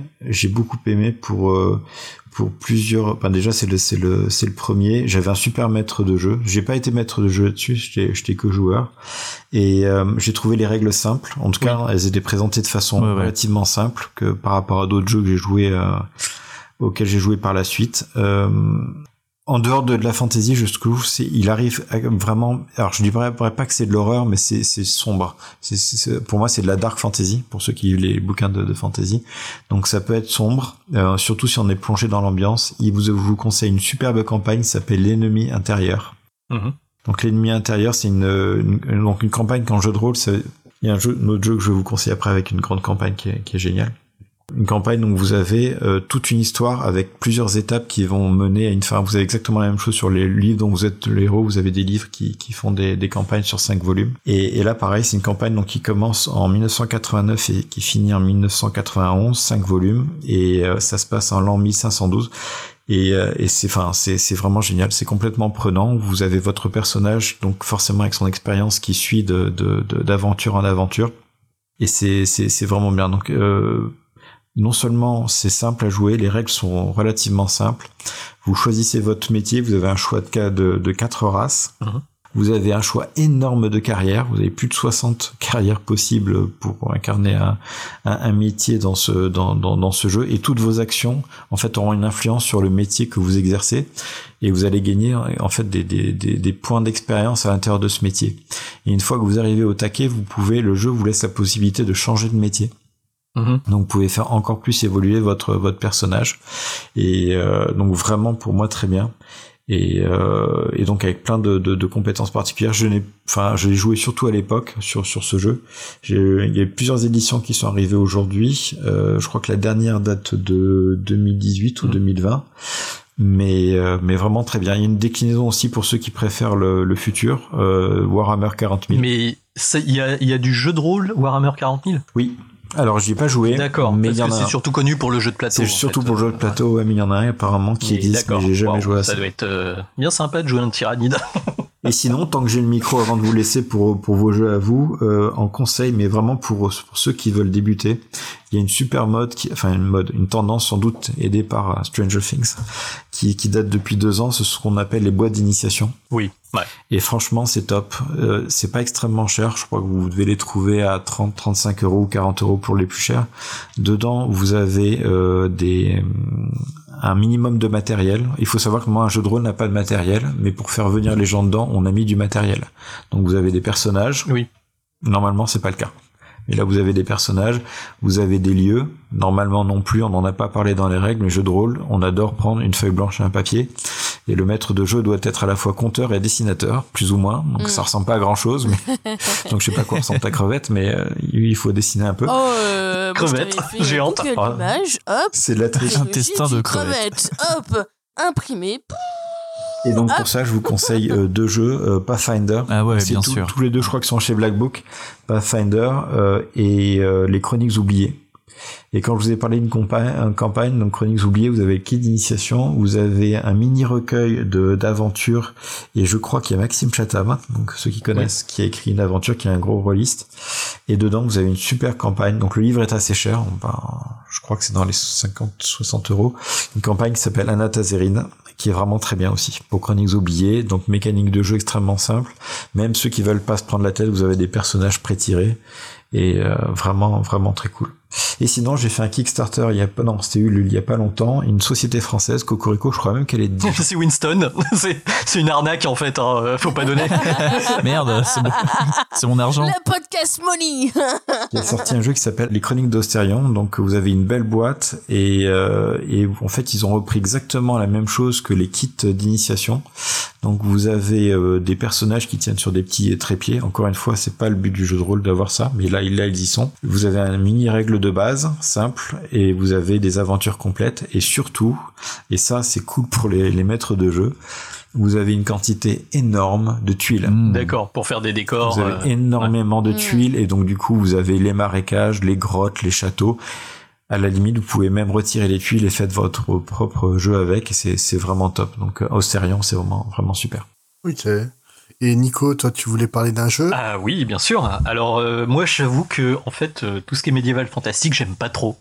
pour plusieurs. Déjà c'est le premier. J'avais un super maître de jeu. J'ai pas été maître de jeu dessus. J'étais que joueur. Et j'ai trouvé les règles simples. En tout cas, elles étaient présentées de façon relativement simple que par rapport à d'autres jeux que j'ai joué auxquels j'ai joué par la suite. En dehors de la fantasy, je trouve il arrive vraiment. Alors je dirais pas que c'est de l'horreur, mais c'est sombre. Pour moi, c'est de la dark fantasy pour ceux qui lisent les bouquins de fantasy. Donc ça peut être sombre, surtout si on est plongé dans l'ambiance. Je vous conseille une superbe campagne qui s'appelle l'ennemi intérieur. Donc l'ennemi intérieur, c'est une campagne qu'en jeu de rôle. Il y a un autre jeu que je vais vous conseiller après avec une grande campagne qui est géniale. Une campagne donc vous avez toute une histoire avec plusieurs étapes qui vont mener à une fin. Vous avez exactement la même chose sur les livres dont vous êtes le héros. Vous avez des livres qui font des campagnes sur 5 volumes. Et là pareil, c'est une campagne donc qui commence en 1989 et qui finit en 1991, 5 volumes. Et ça se passe en l'an 1512. Et c'est vraiment génial. C'est complètement prenant. Vous avez votre personnage donc forcément avec son expérience qui suit d'aventure en aventure. Et c'est vraiment bien. Donc non seulement c'est simple à jouer, les règles sont relativement simples. Vous choisissez votre métier, vous avez un choix de 4 races. Vous avez un choix énorme de carrières. Vous avez plus de 60 carrières possibles pour incarner un métier dans ce jeu. Et toutes vos actions, en fait, auront une influence sur le métier que vous exercez. Et vous allez gagner, en fait, des points d'expérience à l'intérieur de ce métier. Et une fois que vous arrivez au taquet, le jeu vous laisse la possibilité de changer de métier. Donc vous pouvez faire encore plus évoluer votre personnage. Et donc vraiment pour moi très bien. Et donc avec plein de compétences particulières. Je l'ai joué surtout à l'époque sur ce jeu. Il y a plusieurs éditions qui sont arrivées aujourd'hui. Je crois que la dernière date de 2018 ou 2020. Mais vraiment très bien. Il y a une déclinaison aussi pour ceux qui préfèrent le futur, Warhammer 40 000. Mais il y a du jeu de rôle Warhammer 40 000 ? Oui. Alors, j'y ai pas joué. D'accord, mais parce que c'est surtout connu pour le jeu de plateau. C'est surtout pour le jeu de plateau, ouais, mais il y en a un apparemment qui existe, mais j'ai jamais joué à ça. Ça doit être bien sympa de jouer un tyrannide. Et sinon, tant que j'ai le micro avant de vous laisser pour vos jeux à vous, en conseil, mais vraiment pour ceux qui veulent débuter, il y a une super une tendance sans doute aidée par Stranger Things, qui date depuis 2 ans, c'est ce qu'on appelle les boîtes d'initiation. Oui. Ouais. Et franchement, c'est top. C'est pas extrêmement cher. Je crois que vous devez les trouver à 30, 35 euros ou 40 euros pour les plus chers. Dedans, vous avez un minimum de matériel. Il faut savoir que moi, un jeu de rôle n'a pas de matériel, mais pour faire venir les gens dedans, on a mis du matériel. Donc vous avez des personnages. Oui. Normalement, c'est pas le cas. Et là, vous avez des personnages, vous avez des lieux. Normalement non plus, on n'en a pas parlé dans les règles, mais jeu de rôle, on adore prendre une feuille blanche et un papier. Et le maître de jeu doit être à la fois conteur et dessinateur, plus ou moins. Donc ça ressemble pas à grand chose, mais donc je sais pas à quoi ressemble ta crevette, mais il faut dessiner un peu. Crevette géante. Hop. C'est de la triche. Intestin de crevette. Hop, imprimé. Et donc pour ça, je vous conseille 2 jeux, Pathfinder. Ah ouais, bien sûr. Tous les 2, je crois, qui sont chez Black Book, Pathfinder et les Chroniques oubliées. Et quand je vous ai parlé d'une campagne, donc Chroniques oubliées, vous avez le kit d'initiation, vous avez un mini recueil d'aventures, et je crois qu'il y a Maxime Chatham, donc ceux qui connaissent, qui a écrit une aventure, qui est un gros rôliste. Et dedans, vous avez une super campagne. Donc le livre est assez cher, je crois que c'est dans les 50-60 euros. Une campagne qui s'appelle Anatazerine, qui est vraiment très bien aussi. Pour Chroniques oubliées, donc mécanique de jeu extrêmement simple. Même ceux qui veulent pas se prendre la tête, vous avez des personnages pré-tirés. Et vraiment, vraiment très cool. Et sinon, j'ai fait un Kickstarter il y a pas longtemps, une société française, Cocorico, je crois même qu'elle est... C'est Winston, c'est une arnaque en fait, faut pas donner. Merde, c'est mon argent. Le podcast money. Il a sorti un jeu qui s'appelle Les Chroniques d'Austérion, donc vous avez une belle boîte, et en fait, ils ont repris exactement la même chose que les kits d'initiation. Donc vous avez des personnages qui tiennent sur des petits trépieds. Encore une fois, c'est pas le but du jeu de rôle d'avoir ça, mais là ils y sont. Vous avez un mini règle de base simple et vous avez des aventures complètes, et surtout, et ça c'est cool pour les maîtres de jeu, vous avez une quantité énorme de tuiles. D'accord, pour faire des décors. Vous avez énormément de tuiles, et donc du coup vous avez les marécages, les grottes, les châteaux. À la limite, vous pouvez même retirer les tuiles et faites votre propre jeu avec, et c'est vraiment top. Donc Austérion, c'est vraiment, vraiment super. Ok. Et Nico, toi, tu voulais parler d'un jeu ? Ah oui, bien sûr. Alors moi, j'avoue que en fait, tout ce qui est médiéval fantastique, j'aime pas trop.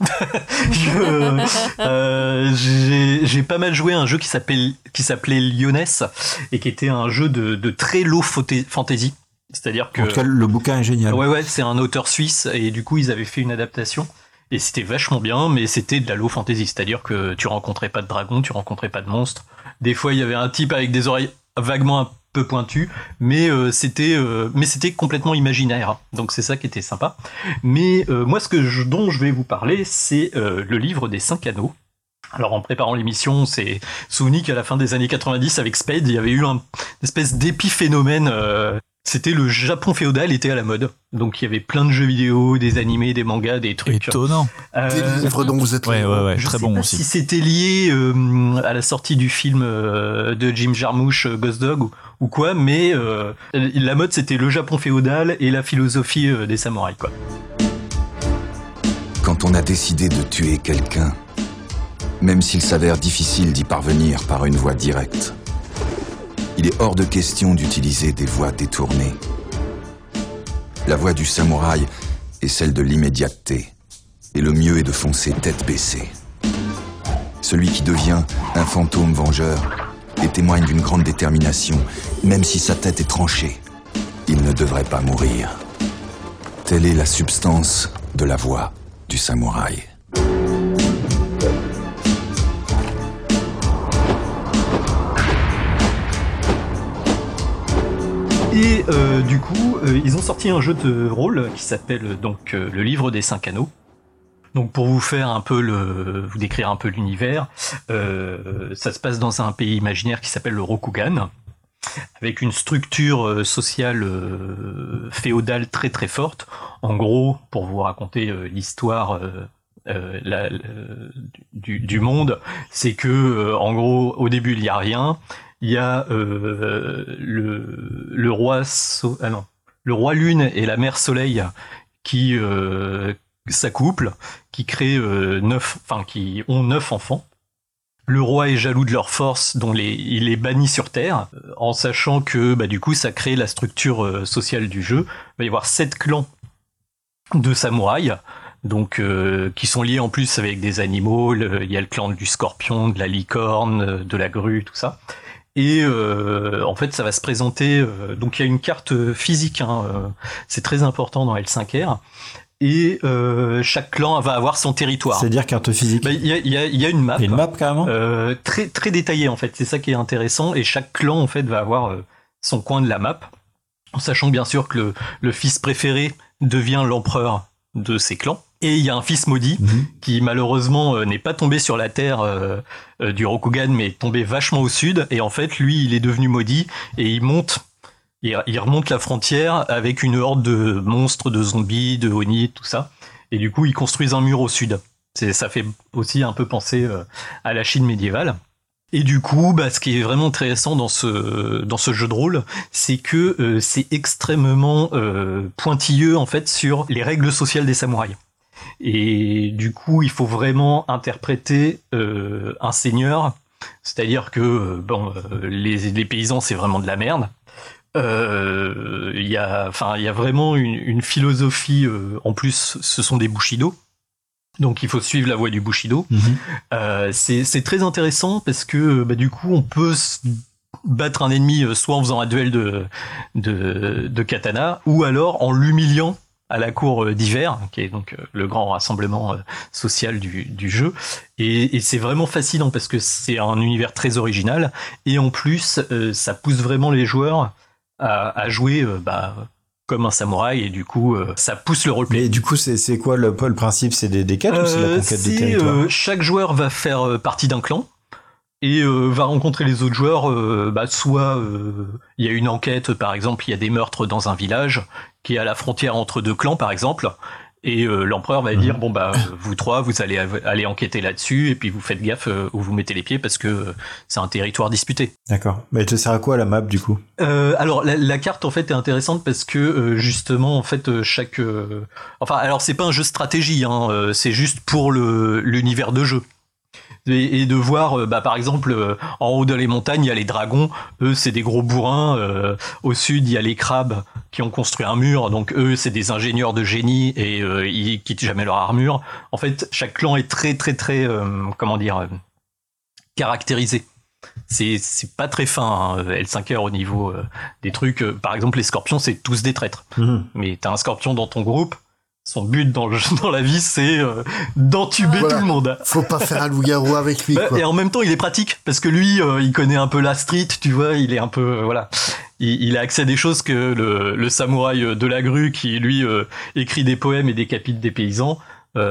J'ai pas mal joué à un jeu qui s'appelait Lyonesse, et qui était un jeu de très low fantasy. C'est-à-dire que... En tout cas, le bouquin est génial. Ouais, c'est un auteur suisse, et du coup, ils avaient fait une adaptation. Et c'était vachement bien, mais c'était de la low fantasy. C'est-à-dire que tu rencontrais pas de dragons, tu rencontrais pas de monstres. Des fois, il y avait un type avec des oreilles vaguement un peu pointues, mais c'était complètement imaginaire. Donc c'est ça qui était sympa. Mais moi, dont je vais vous parler, c'est le livre des 5 anneaux. Alors en préparant l'émission, c'est souvenu qu'à la fin des années 90, avec Spade, il y avait eu une espèce d'épiphénomène. C'était le Japon féodal était à la mode. Donc il y avait plein de jeux vidéo, des animés, des mangas, des trucs. Étonnant. Des livres dont vous êtes ouais, je très sais bon pas aussi. Si c'était lié à la sortie du film de Jim Jarmusch, Ghost Dog ou quoi, mais la mode c'était le Japon féodal et la philosophie des samouraïs, quoi. Quand on a décidé de tuer quelqu'un, même s'il s'avère difficile d'y parvenir par une voie directe, il est hors de question d'utiliser des voies détournées. La voie du samouraï est celle de l'immédiateté, et le mieux est de foncer tête baissée. Celui qui devient un fantôme vengeur et témoigne d'une grande détermination, même si sa tête est tranchée, il ne devrait pas mourir. Telle est la substance de la voie du samouraï. Et du coup, ils ont sorti un jeu de rôle qui s'appelle donc le livre des 5 anneaux. Donc pour vous faire un peu vous décrire un peu l'univers, ça se passe dans un pays imaginaire qui s'appelle le Rokugan, avec une structure sociale féodale très très forte. En gros, pour vous raconter l'histoire du monde, c'est que en gros au début il y a rien, il y a le roi Lune et la mère Soleil qui s'accouplent, qui créent qui ont 9 enfants. Le roi est jaloux de leur force, dont il les bannit sur Terre, en sachant que du coup ça crée la structure sociale du jeu. Il va y avoir 7 clans de samouraïs, donc qui sont liés en plus avec des animaux. Il y a le clan du scorpion, de la licorne, de la grue, tout ça. Et en fait, ça va se présenter. Donc, il y a une carte physique. C'est très important dans L5R. Et chaque clan va avoir son territoire. C'est-à-dire carte physique. Il y a une map. Il y a une map carrément. Très très détaillée en fait. C'est ça qui est intéressant. Et chaque clan en fait va avoir son coin de la map, en sachant bien sûr que le fils préféré devient l'empereur de ces clans. Et il y a un fils maudit qui malheureusement n'est pas tombé sur la terre du Rokugan, mais est tombé vachement au sud. Et en fait, lui, il est devenu maudit et il remonte la frontière avec une horde de monstres, de zombies, de Oni, tout ça. Et du coup, ils construisent un mur au sud. Ça fait aussi un peu penser à la Chine médiévale. Et du coup, ce qui est vraiment intéressant dans ce jeu de rôle, c'est que c'est extrêmement pointilleux en fait sur les règles sociales des samouraïs. Et du coup, il faut vraiment interpréter un seigneur, c'est-à-dire que les paysans, c'est vraiment de la merde. Il y a vraiment une philosophie. En plus, ce sont des bushido. Donc il faut suivre la voie du Bushido. C'est très intéressant parce que du coup on peut battre un ennemi soit en faisant un duel de katana, ou alors en l'humiliant à la cour d'hiver, qui est donc le grand rassemblement social du jeu. Et c'est vraiment fascinant parce que c'est un univers très original, et en plus ça pousse vraiment les joueurs à jouer comme un samouraï, et du coup ça pousse le roleplay. Mais du coup c'est quoi le principe? C'est des quêtes ou c'est la conquête de territoire? Chaque joueur va faire partie d'un clan et va rencontrer les autres joueurs. Soit il y a une enquête, par exemple, il y a des meurtres dans un village qui est à la frontière entre deux clans, par exemple, et l'empereur va dire vous trois, vous allez aller enquêter là-dessus, et puis vous faites gaffe où vous mettez les pieds parce que c'est un territoire disputé. D'accord. Mais elle te sert à quoi la map du coup? Alors la carte en fait est intéressante parce que justement en fait chaque alors c'est pas un jeu de stratégie, c'est juste pour l'univers de jeu. Et de voir, par exemple, en haut de les montagnes, il y a les dragons. Eux, c'est des gros bourrins. Au sud, il y a les crabes qui ont construit un mur. Donc, eux, c'est des ingénieurs de génie et ils quittent jamais leur armure. En fait, chaque clan est très, très, très, caractérisé. C'est pas très fin, L5R au niveau des trucs. Par exemple, les scorpions, c'est tous des traîtres. Mais t'as un scorpion dans ton groupe. Son but dans la vie, c'est d'entuber tout le monde. Faut pas faire un loup-garou avec lui, quoi. Et en même temps, il est pratique, parce que lui, il connaît un peu la street, tu vois, il est un peu, il a accès à des choses que le samouraï de la grue, qui, lui, écrit des poèmes et décapite des paysans,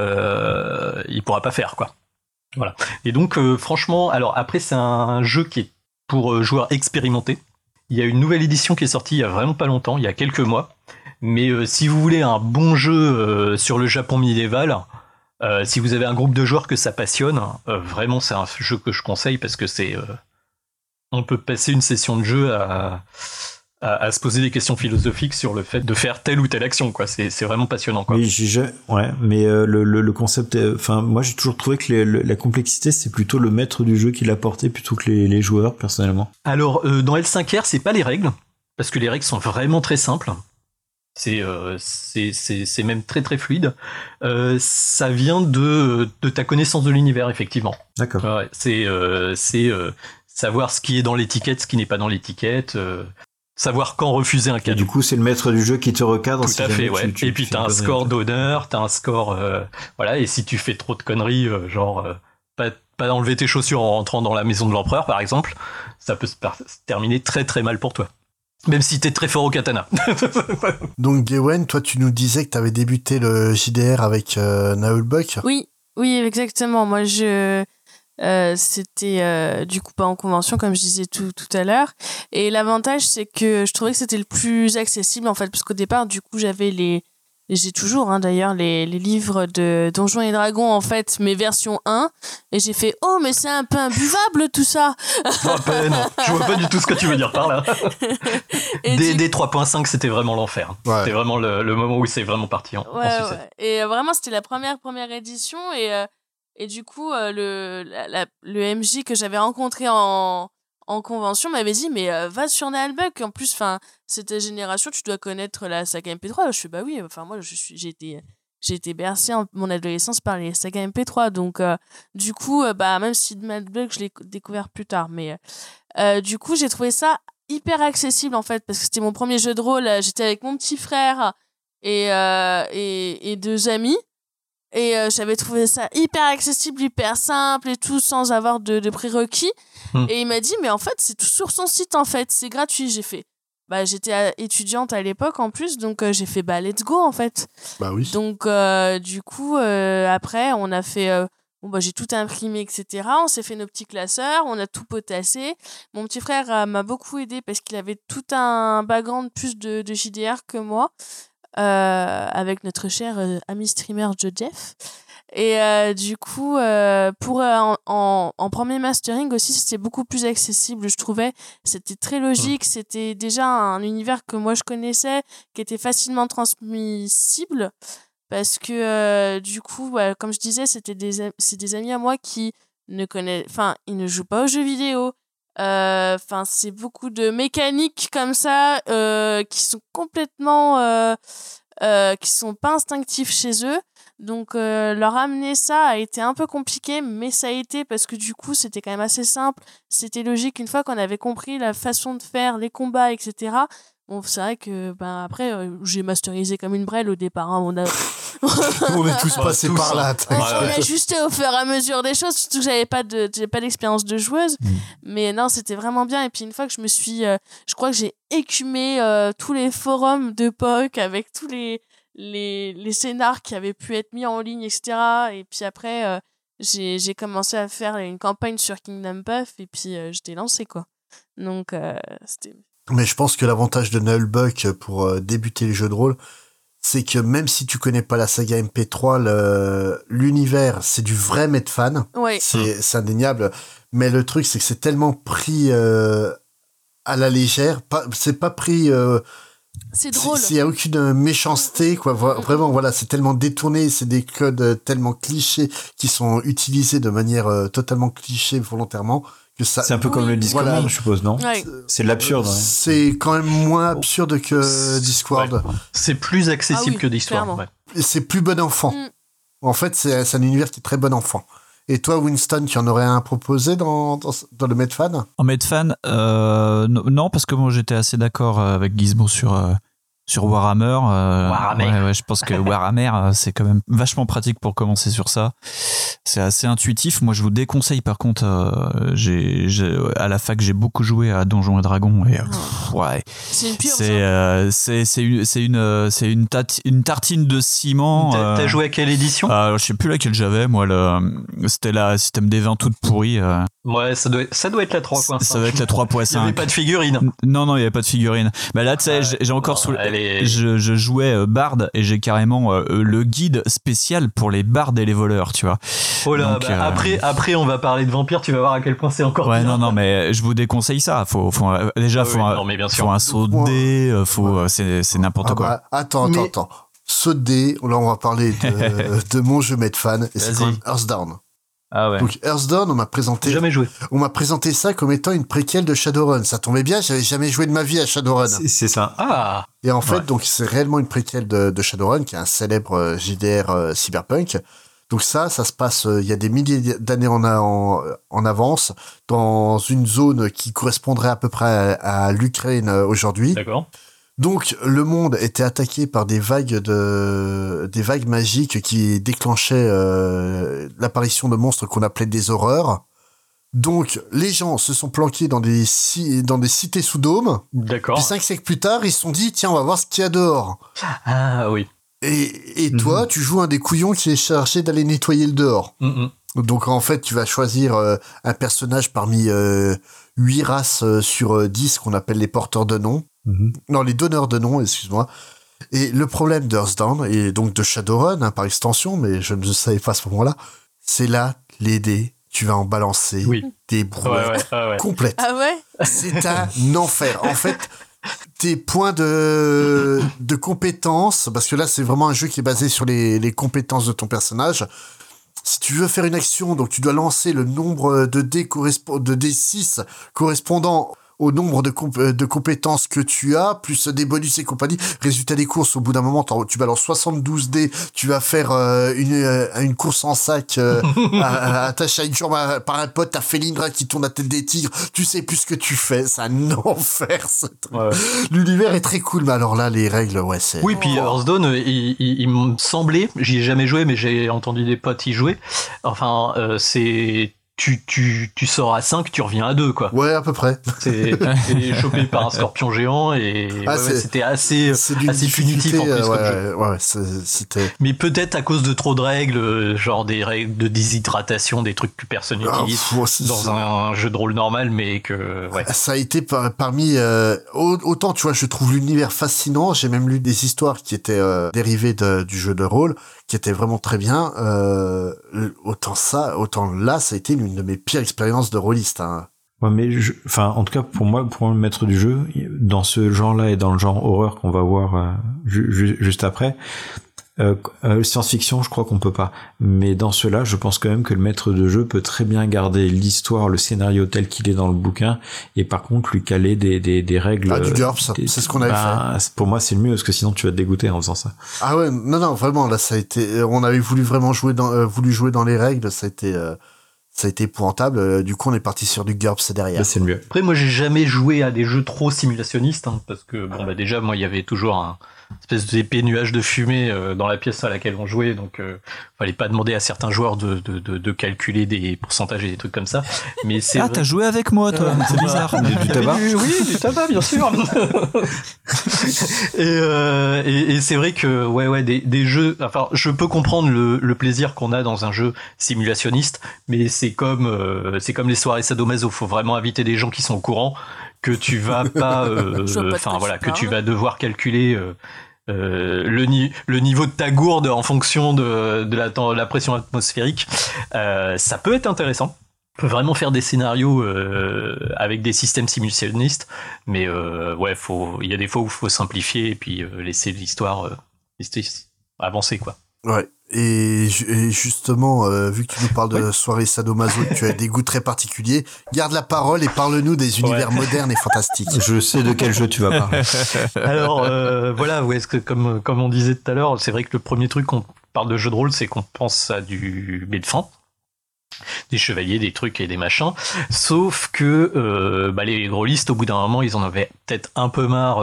il pourra pas faire, quoi. Voilà. Et donc, franchement, alors après, c'est un jeu qui est pour joueurs expérimentés. Il y a une nouvelle édition qui est sortie il y a vraiment pas longtemps, il y a quelques mois. Mais si vous voulez un bon jeu sur le Japon médiéval, si vous avez un groupe de joueurs que ça passionne, vraiment c'est un jeu que je conseille parce que on peut passer une session de jeu à se poser des questions philosophiques sur le fait de faire telle ou telle action, quoi. C'est vraiment passionnant, quoi. Oui, mais le concept, moi j'ai toujours trouvé que la complexité c'est plutôt le maître du jeu qui l'a porté plutôt que les joueurs, personnellement. Alors dans L5R, c'est pas les règles, parce que les règles sont vraiment très simples. C'est même très très fluide. Ça vient de ta connaissance de l'univers, effectivement. D'accord. Ouais, c'est savoir ce qui est dans l'étiquette, ce qui n'est pas dans l'étiquette, savoir quand refuser un cadeau. Et du coup, c'est le maître du jeu qui te recadre. Tout à fait, ouais. Et puis t'as un score d'honneur, t'as un score, et si tu fais trop de conneries, pas enlever tes chaussures en rentrant dans la maison de l'empereur, par exemple, ça peut se terminer très très mal pour toi. Même si t'es très fort au katana. Donc Gawain, toi tu nous disais que t'avais débuté le JDR avec Nullbuck. Oui, exactement. Moi c'était du coup pas en convention comme je disais tout à l'heure. Et l'avantage c'est que je trouvais que c'était le plus accessible en fait, parce qu'au départ du coup j'ai toujours d'ailleurs les livres de Donjons et Dragons en fait, mes versions 1, et j'ai fait oh mais c'est un peu imbuvable tout ça. À peine, je vois pas du tout ce que tu veux dire par là. Des 3.5 c'était vraiment l'enfer. Ouais. C'était vraiment le moment où c'est vraiment parti en succès. Ouais. Et vraiment c'était la première édition, et du coup le MJ que j'avais rencontré en convention m'avait dit mais va sur Nullbuck, en plus c'est ta génération, tu dois connaître la saga MP3. Je fais bah oui, moi j'ai été bercé en mon adolescence par les sagas MP3, donc du coup même si Nullbuck je l'ai découvert plus tard, mais du coup j'ai trouvé ça hyper accessible en fait, parce que c'était mon premier jeu de rôle. J'étais avec mon petit frère et 2 amis. Et j'avais trouvé ça hyper accessible, hyper simple et tout, sans avoir de prérequis. Et il m'a dit mais en fait c'est tout sur son site, en fait c'est gratuit. J'ai fait j'étais étudiante à l'époque en plus, donc j'ai fait let's go en fait. Bah oui. Donc du coup après on a fait j'ai tout imprimé, etc. On s'est fait nos petits classeurs, on a tout potassé. Mon petit frère m'a beaucoup aidé parce qu'il avait tout un background plus de JDR que moi. Avec notre cher ami streamer Jeff. Et du coup pour en premier mastering aussi, c'était beaucoup plus accessible, je trouvais. C'était très logique, c'était déjà un univers que moi je connaissais, qui était facilement transmissible, parce que du coup comme je disais, c'est des amis à moi qui ils ne jouent pas aux jeux vidéo. C'est beaucoup de mécaniques comme ça qui sont complètement qui sont pas instinctifs chez eux, donc leur amener ça a été un peu compliqué, mais ça a été parce que du coup c'était quand même assez simple, c'était logique une fois qu'on avait compris la façon de faire les combats, etc. Bon, c'est vrai que après j'ai masterisé comme une brêle au départ, on est tous passés par là. On a ajusté au fur et à mesure des choses, surtout que j'avais pas d'expérience de joueuse. Mais non, c'était vraiment bien. Et puis une fois que je crois que j'ai écumé tous les forums de POC avec tous les scénars qui avaient pu être mis en ligne, etc. Et puis après j'ai commencé à faire une campagne sur Kingdom Puff, et puis j'étais lancé quoi. Donc c'était... Mais je pense que l'avantage de Nullbuck pour débuter les jeux de rôle, c'est que même si tu connais pas la saga MP3, l'univers, c'est du vrai Medfan. Oui. C'est indéniable. Mais le truc, c'est que c'est tellement pris à la légère. C'est pas pris... c'est drôle. Il y a aucune méchanceté, quoi. Vraiment, voilà, c'est tellement détourné. C'est des codes tellement clichés qui sont utilisés de manière totalement cliché volontairement. C'est un peu comme le Discworld, je suppose, non? Ouais. C'est de l'absurde. C'est quand même moins absurde que Discworld. Ouais. C'est plus accessible que Discworld. Ouais. C'est plus bon enfant. En fait, c'est un univers qui est très bon enfant. Et toi, Winston, tu en aurais un proposé dans le Medfan? En Medfan, non, parce que moi j'étais assez d'accord avec Gizmo sur Warhammer. Ouais, je pense que Warhammer, c'est quand même vachement pratique pour commencer sur ça. C'est assez intuitif. Moi, je vous déconseille, par contre, à la fac, j'ai beaucoup joué à Donjons et Dragons, et ouais. C'est une pure. C'est une tartine de ciment. T'as joué à quelle édition? Je sais plus laquelle j'avais, moi. C'était la système des 20 toute pourrie. Ouais, ça doit être la 3.5. Ça doit être la 3.5. Il n'y avait pas de figurine. Non, il n'y avait pas de figurine. Bah là, tu sais, j'ai encore je jouais Bard, et j'ai carrément le guide spécial pour les bards et les voleurs, tu vois. Oh là, donc, après, on va parler de vampires, tu vas voir à quel point c'est encore ouais, bien. non, mais je vous déconseille ça. Faut un saut de dés, c'est n'importe quoi. Attends. Saut de dés, là, on va parler de mon jeu Medfan, et c'est quand même Earthdawn. Ah ouais. Donc Earthdawn, on m'a présenté ça comme étant une préquelle de Shadowrun. Ça tombait bien, j'avais jamais joué de ma vie à Shadowrun. C'est ça. Ah. Et en fait, donc c'est réellement une préquelle de Shadowrun, qui est un célèbre JDR cyberpunk. Donc ça se passe il y a des milliers d'années en avance, dans une zone qui correspondrait à peu près à l'Ukraine aujourd'hui. D'accord. Donc le monde était attaqué par des vagues magiques qui déclenchaient l'apparition de monstres qu'on appelait des horreurs. Donc, les gens se sont planqués dans des cités sous dôme. D'accord. Puis 5 siècles plus tard, ils se sont dit, tiens, on va voir ce qu'il y a dehors. Ah oui. Et toi, tu joues un des couillons qui est chargé d'aller nettoyer le dehors. Donc, en fait, tu vas choisir un personnage parmi 8 races sur 10 qu'on appelle les porteurs de noms. Non, les donneurs de noms, excuse-moi. Et le problème d'Earthdawn, et donc de Shadowrun, par extension, mais je ne le savais pas à ce moment-là, c'est là, les dés, tu vas en balancer des brouettes complètes. Ah ouais? C'est un enfer. En fait, tes points de compétences, parce que là, c'est vraiment un jeu qui est basé sur les compétences de ton personnage. Si tu veux faire une action, donc tu dois lancer le nombre de dés de D6 correspondant au nombre de compétences que tu as, plus des bonus et compagnie. Résultat des courses, au bout d'un moment, tu balances 72 dés, tu vas faire une course en sac attachée à une jambe par un pote, t'as Felindra qui tourne la tête des tigres, tu sais plus ce que tu fais, c'est un enfer. L'univers est très cool, mais alors là, les règles, c'est... Oui, puis Hearthstone, il me semblait, j'y ai jamais joué, mais j'ai entendu des potes y jouer, enfin, c'est... Tu sors à 5, tu reviens à 2, quoi. Ouais, à peu près. T'es chopé par un scorpion géant et c'était assez punitif en plus comme jeu. C'était... Mais peut-être à cause de trop de règles, genre des règles de déshydratation, des trucs que personne n'utilise dans un jeu de rôle normal, mais que... Ça a été parmi... autant, tu vois, je trouve l'univers fascinant, j'ai même lu des histoires qui étaient dérivées du jeu de rôle, qui étaient vraiment très bien. Autant là, ça a été une de mes pires expériences de rôliste. Ouais, mais en tout cas, pour moi, le maître du jeu, dans ce genre-là et dans le genre horreur qu'on va voir juste après, science-fiction, je crois qu'on peut pas. Mais dans cela, je pense quand même que le maître de jeu peut très bien garder l'histoire, le scénario tel qu'il est dans le bouquin, et par contre lui caler des règles. Du GURPS, c'est ce qu'on avait fait. Pour moi, c'est le mieux, parce que sinon tu vas te dégoûter en faisant ça. Ah ouais, non, vraiment, là, ça a été, on avait voulu vraiment jouer dans les règles, ça a été épouvantable. Du coup, on est parti sur du GURPS derrière. C'est le mieux. Après, moi, j'ai jamais joué à des jeux trop simulationnistes, parce que, déjà, moi, il y avait toujours un espèce d'épais nuage de fumée dans la pièce à laquelle on jouait, donc fallait pas demander à certains joueurs de calculer des pourcentages et des trucs comme ça. Mais c'est t'as joué avec moi, toi. C'est bizarre. Du tabac. Oui, du tabac, bien sûr. et c'est vrai que des jeux. Enfin, je peux comprendre le plaisir qu'on a dans un jeu simulationniste, mais c'est comme les soirées sadomaso. Faut vraiment inviter des gens qui sont au courant que tu vas pas, que tu vas devoir calculer le niveau de ta gourde en fonction de la pression atmosphérique. Ça peut être intéressant. On peut vraiment faire des scénarios avec des systèmes simulationnistes, mais il y a des fois où il faut simplifier et puis laisser l'histoire avancer, quoi. Ouais. Et justement, vu que tu nous parles de soirée sadomaso, que tu as des goûts très particuliers, garde la parole et parle-nous des univers modernes et fantastiques. Je sais de quel jeu tu vas parler. Alors, est-ce que comme on disait tout à l'heure, c'est vrai que le premier truc qu'on parle de jeu de rôle, c'est qu'on pense à du Belfand, des chevaliers, des trucs et des machins, sauf que les rôlistes, au bout d'un moment, ils en avaient peut-être un peu marre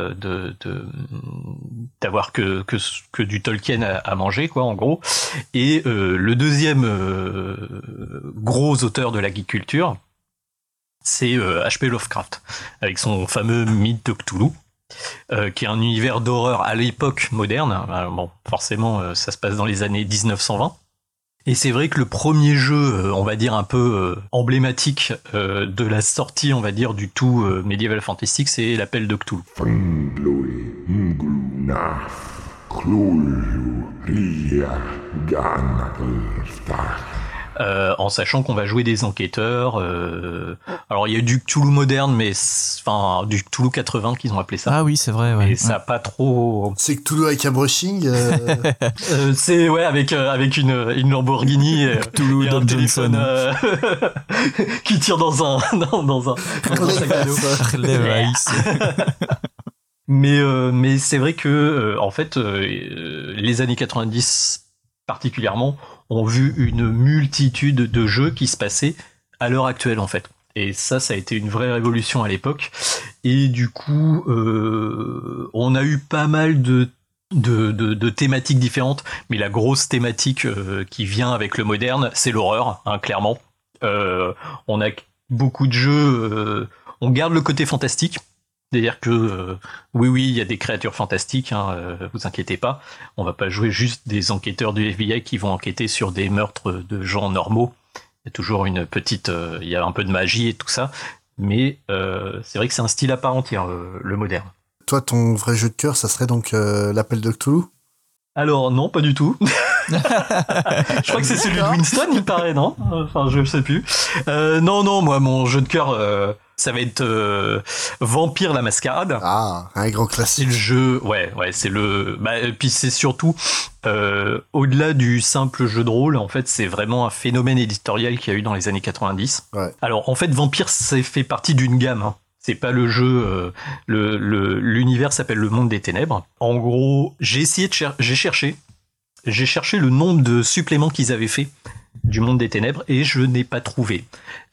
d'avoir que du Tolkien à manger, quoi, en gros. Et le deuxième gros auteur de la geek culture, c'est H.P. Lovecraft, avec son fameux mythe de Cthulhu, qui est un univers d'horreur à l'époque moderne. Forcément, ça se passe dans les années 1920. Et c'est vrai que le premier jeu, on va dire un peu emblématique de la sortie, on va dire, du tout Medieval Fantastic, c'est l'Appel de Cthulhu. En sachant qu'on va jouer des enquêteurs. Alors il y a du Cthulhu moderne, mais du Cthulhu 80 qu'ils ont appelé ça. Ah oui, c'est vrai. Ouais. Et ça a pas trop. C'est Cthulhu avec un brushing. C'est avec une Lamborghini. Cthulhu et un téléphone qui tire dans un sac à dos. Mais c'est vrai que en fait les années 90 particulièrement ont vu une multitude de jeux qui se passaient à l'heure actuelle, en fait. Et ça a été une vraie révolution à l'époque. Et du coup, on a eu pas mal de thématiques différentes, mais la grosse thématique qui vient avec le moderne, c'est l'horreur, clairement. On a beaucoup de jeux, on garde le côté fantastique. C'est-à-dire que oui, il y a des créatures fantastiques, vous inquiétez pas. On va pas jouer juste des enquêteurs du FBI qui vont enquêter sur des meurtres de gens normaux. Il y a toujours il y a un peu de magie et tout ça. Mais c'est vrai que c'est un style à part entière, le moderne. Toi, ton vrai jeu de cœur, ça serait donc l'appel de Cthulhu ? Alors non, pas du tout. Je crois que c'est celui de Winston, il paraît, non ? Enfin, je sais plus. Non, moi, mon jeu de cœur, ça va être Vampire la Mascarade. Ah, un grand classique. C'est le jeu, ouais, c'est le. Puis c'est surtout au-delà du simple jeu de rôle, en fait, c'est vraiment un phénomène éditorial qu'il y a eu dans les années 90. Ouais. Alors, en fait, Vampire, ça fait partie d'une gamme. C'est pas le jeu. L'univers s'appelle Le Monde des Ténèbres. En gros, j'ai cherché le nombre de suppléments qu'ils avaient fait du Monde des Ténèbres et je n'ai pas trouvé.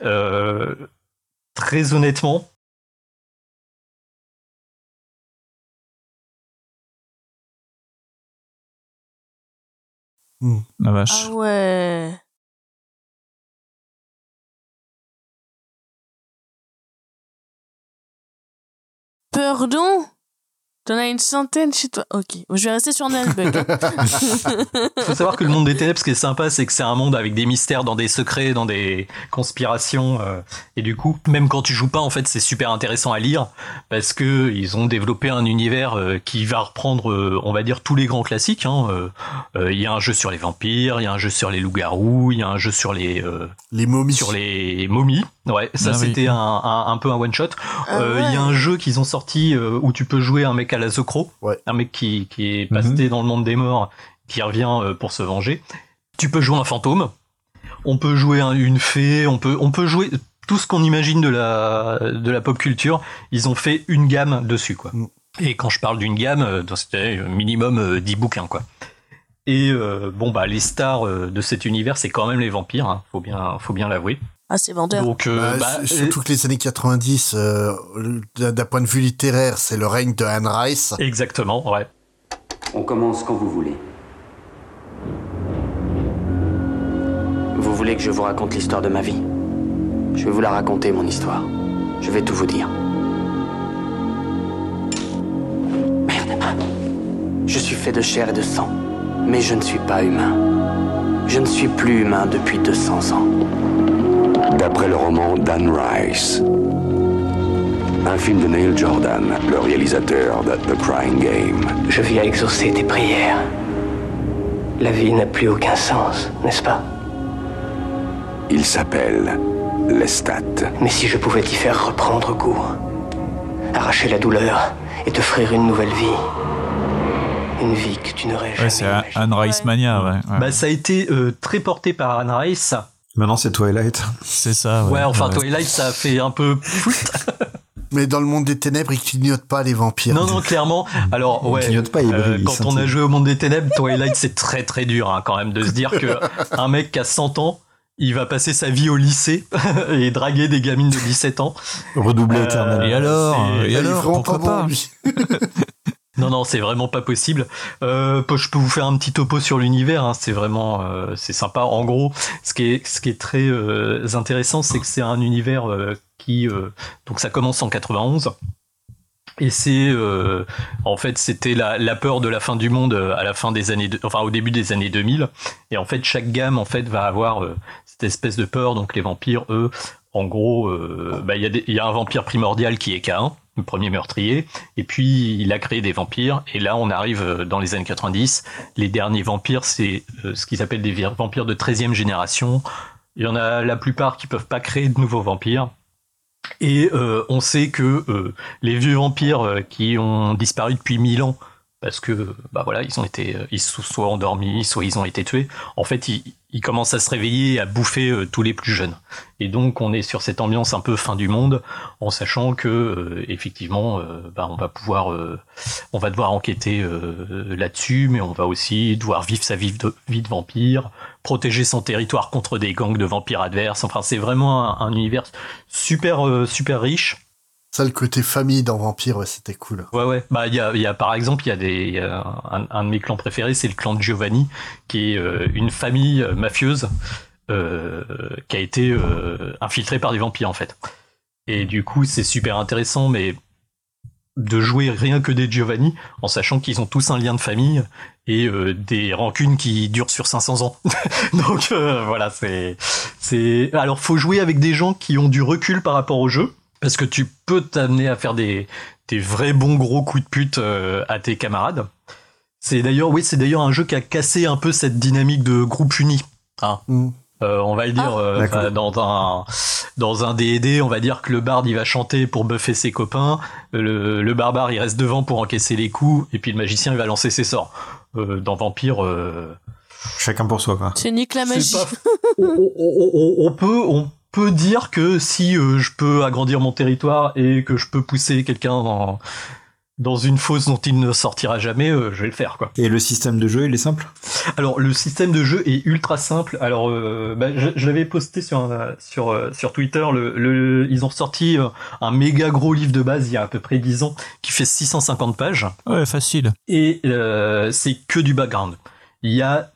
Très honnêtement. La vache. Ah ouais. Pardon ? T'en as une centaine chez toi. Ok, je vais rester sur Nullbug. Faut savoir que le Monde des Ténèbres, ce qui est sympa, c'est que c'est un monde avec des mystères, dans des secrets, dans des conspirations. Et du coup, même quand tu joues pas, en fait, c'est super intéressant à lire parce que ils ont développé un univers qui va reprendre, on va dire, tous les grands classiques. Il y a un jeu sur les vampires, il y a un jeu sur les loups-garous, il y a un jeu sur les momies. Sur les momies. Ouais, ça c'était un peu un one shot. Il y a un jeu qu'ils ont sorti où tu peux jouer un mec à la The Crow, un mec qui est passé dans le monde des morts, qui revient pour se venger. Tu peux jouer un fantôme. On peut jouer une fée. On peut jouer tout ce qu'on imagine de la pop culture. Ils ont fait une gamme dessus, quoi. Et quand je parle d'une gamme, c'était minimum 10 bouquins, quoi. Et les stars de cet univers, c'est quand même les vampires. Faut bien l'avouer. Ah, c'est vendeur. Donc, surtout que les années 90, d'un point de vue littéraire, c'est le règne de Anne Rice. Exactement, ouais. On commence quand vous voulez. Vous voulez que je vous raconte l'histoire de ma vie ? Je vais vous la raconter, mon histoire. Je vais tout vous dire. Merde. Je suis fait de chair et de sang, mais je ne suis pas humain. Je ne suis plus humain depuis 200 ans. D'après le roman d'Anne Rice, un film de Neil Jordan, le réalisateur de The Crying Game. Je viens exaucer tes prières. La vie n'a plus aucun sens, n'est-ce pas ? Il s'appelle Lestat. Mais si je pouvais t'y faire reprendre goût, arracher la douleur et t'offrir une nouvelle vie. Une vie que tu n'aurais jamais. Ouais, c'est Anne Rice Mania, ouais. Ça a été très porté par Anne Rice. Maintenant, c'est Twilight. C'est ça, ouais. Ouais, enfin, Twilight, ça a fait un peu flûte. Mais dans le Monde des Ténèbres, ils clignotent pas les vampires. Non, clairement. Alors, ouais. Ils clignotent pas, ils brillent. Quand on a joué au Monde des Ténèbres, Twilight, c'est très très dur, quand même, de se dire que un mec qui a 100 ans, il va passer sa vie au lycée et draguer des gamines de 17 ans. Redoubler éternellement. Et alors, pourquoi pas? Non, c'est vraiment pas possible. Je peux vous faire un petit topo sur l'univers. C'est vraiment, c'est sympa. En gros, ce qui est très intéressant, c'est que c'est un univers qui, donc ça commence en 91. Et c'est, en fait, c'était la peur de la fin du monde à la fin des années, au début des années 2000. Et en fait, chaque gamme, en fait, va avoir cette espèce de peur. Donc les vampires, eux, en gros, il y a un vampire primordial qui est Cain, le premier meurtrier, et puis il a créé des vampires, et là on arrive dans les années 90, les derniers vampires, c'est ce qu'ils appellent des vampires de 13e génération. Il y en a la plupart qui peuvent pas créer de nouveaux vampires, et on sait que les vieux vampires qui ont disparu depuis 1000 ans, parce que ils sont soit endormis, soit ils ont été tués, en fait ils commencent à se réveiller et à bouffer tous les plus jeunes. Et donc on est sur cette ambiance un peu fin du monde, en sachant que effectivement on va devoir enquêter là-dessus, mais on va aussi devoir vivre sa vie de vampire, protéger son territoire contre des gangs de vampires adverses. Enfin, c'est vraiment un univers super riche. Ça, le côté famille dans Vampire, ouais, c'était cool. Ouais. Il y a par exemple, un de mes clans préférés, c'est le clan de Giovanni, qui est une famille mafieuse qui a été infiltré par des vampires en fait. Et du coup, c'est super intéressant, mais de jouer rien que des Giovanni, en sachant qu'ils ont tous un lien de famille et des rancunes qui durent sur 500 ans. Donc voilà, c'est. Alors, faut jouer avec des gens qui ont du recul par rapport au jeu, parce que tu peux t'amener à faire des vrais bons gros coups de pute à tes camarades. C'est d'ailleurs un jeu qui a cassé un peu cette dynamique de groupe uni. Hein. On va le dire, dans un D&D, on va dire que le barde il va chanter pour buffer ses copains, le barbare il reste devant pour encaisser les coups, et puis le magicien il va lancer ses sorts. Dans Vampire, chacun pour soi quoi. C'est nique la magie. On peut dire que si je peux agrandir mon territoire et que je peux pousser quelqu'un dans une fosse dont il ne sortira jamais, je vais le faire quoi. Et le système de jeu, il est simple ? Alors le système de jeu est ultra simple. Alors je l'avais posté sur Twitter. Ils ont sorti un méga gros livre de base il y a à peu près 10 ans qui fait 650 pages. Ouais, facile. Et c'est que du background. Il y a,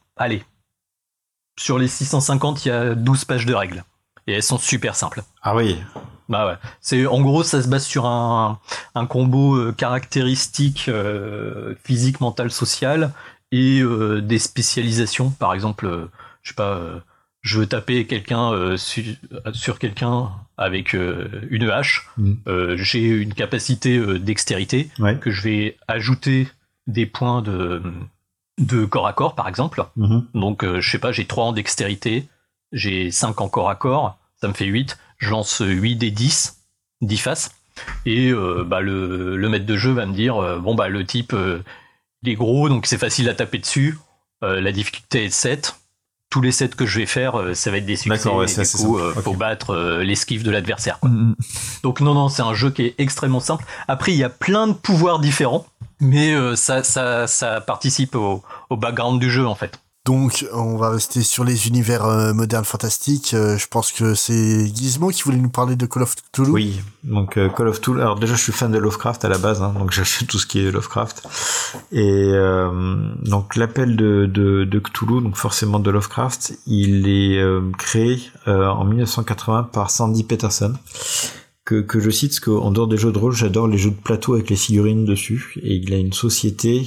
sur les 650, il y a 12 pages de règles. Et elles sont super simples. Ah oui. Bah ouais. En gros, ça se base sur un combo caractéristique physique, mental, social et des spécialisations. Par exemple, je sais pas, je veux taper quelqu'un sur quelqu'un avec une hache. J'ai une capacité dextérité que je vais ajouter des points de corps à corps, par exemple. Donc, je sais pas, j'ai 3 en dextérité, j'ai 5 en corps à corps, ça me fait 8. Je lance 8 des 10 faces, et le maître de jeu va me dire le type il est gros, donc c'est facile à taper dessus, la difficulté est de 7. Tous les 7 que je vais faire, ça va être des succès. D'accord, ouais, et du coup, faut battre l'esquive de l'adversaire, quoi. Donc non, c'est un jeu qui est extrêmement simple. Après, il y a plein de pouvoirs différents, mais ça participe au background du jeu en fait. Donc, on va rester sur les univers modernes fantastiques. Je pense que c'est Gizmo qui voulait nous parler de Call of Cthulhu. Oui, donc Call of Cthulhu. Alors déjà, je suis fan de Lovecraft à la base, hein, donc j'achète tout ce qui est Lovecraft. Et donc l'appel de Cthulhu, donc forcément de Lovecraft, il est créé en 1980 par Sandy Peterson. Que je cite, parce qu'en dehors des jeux de rôle, j'adore les jeux de plateau avec les figurines dessus. Et il a une société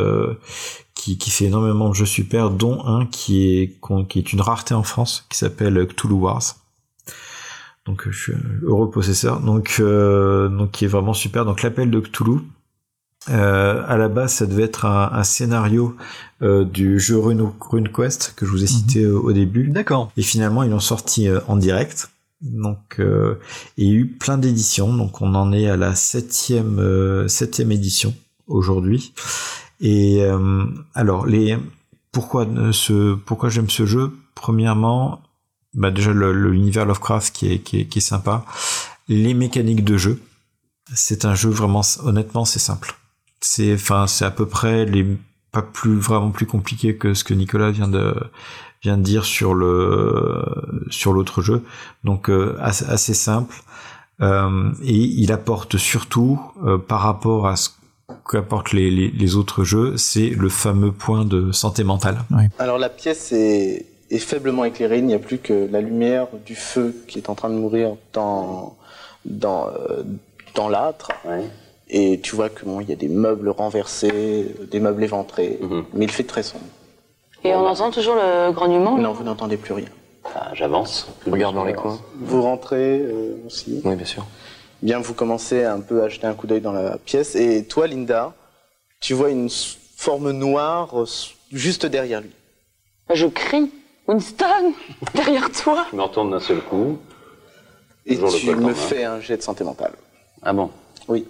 qui fait énormément de jeux super, dont un qui est une rareté en France, qui s'appelle Cthulhu Wars. Donc je suis heureux possesseur. Donc qui est vraiment super. Donc l'appel de Cthulhu. À la base, ça devait être un scénario du jeu RuneQuest que je vous ai cité au début. D'accord. Et finalement, ils l'ont sorti en direct. Donc il y a eu plein d'éditions, donc on en est à la septième édition aujourd'hui. Et alors pourquoi j'aime ce jeu? Premièrement, déjà l'univers Lovecraft qui est sympa, les mécaniques de jeu. C'est un jeu vraiment, honnêtement, c'est simple. C'est à peu près pas vraiment plus compliqué que ce que Nicolas vient de dire sur l'autre jeu. Donc assez simple, et il apporte surtout par rapport à ce qu'apportent les autres jeux, c'est le fameux point de santé mentale. Oui. Alors la pièce est faiblement éclairée, il n'y a plus que la lumière du feu qui est en train de mourir dans l'âtre. Ouais. Et tu vois que il y a des meubles renversés, des meubles éventrés, mais il fait très sombre. Et on entend toujours le grognement? Non, vous n'entendez plus rien. Ah, j'avance, je regarde dans les coins. Vous rentrez aussi? Oui, bien sûr. Bien, vous commencez un peu à jeter un coup d'œil dans la pièce. Et toi, Linda, tu vois une forme noire juste derrière lui. Je crie. Winston, derrière toi. Je me retourne d'un seul coup. Et tu me fais un jet de santé mentale. Ah bon? Oui.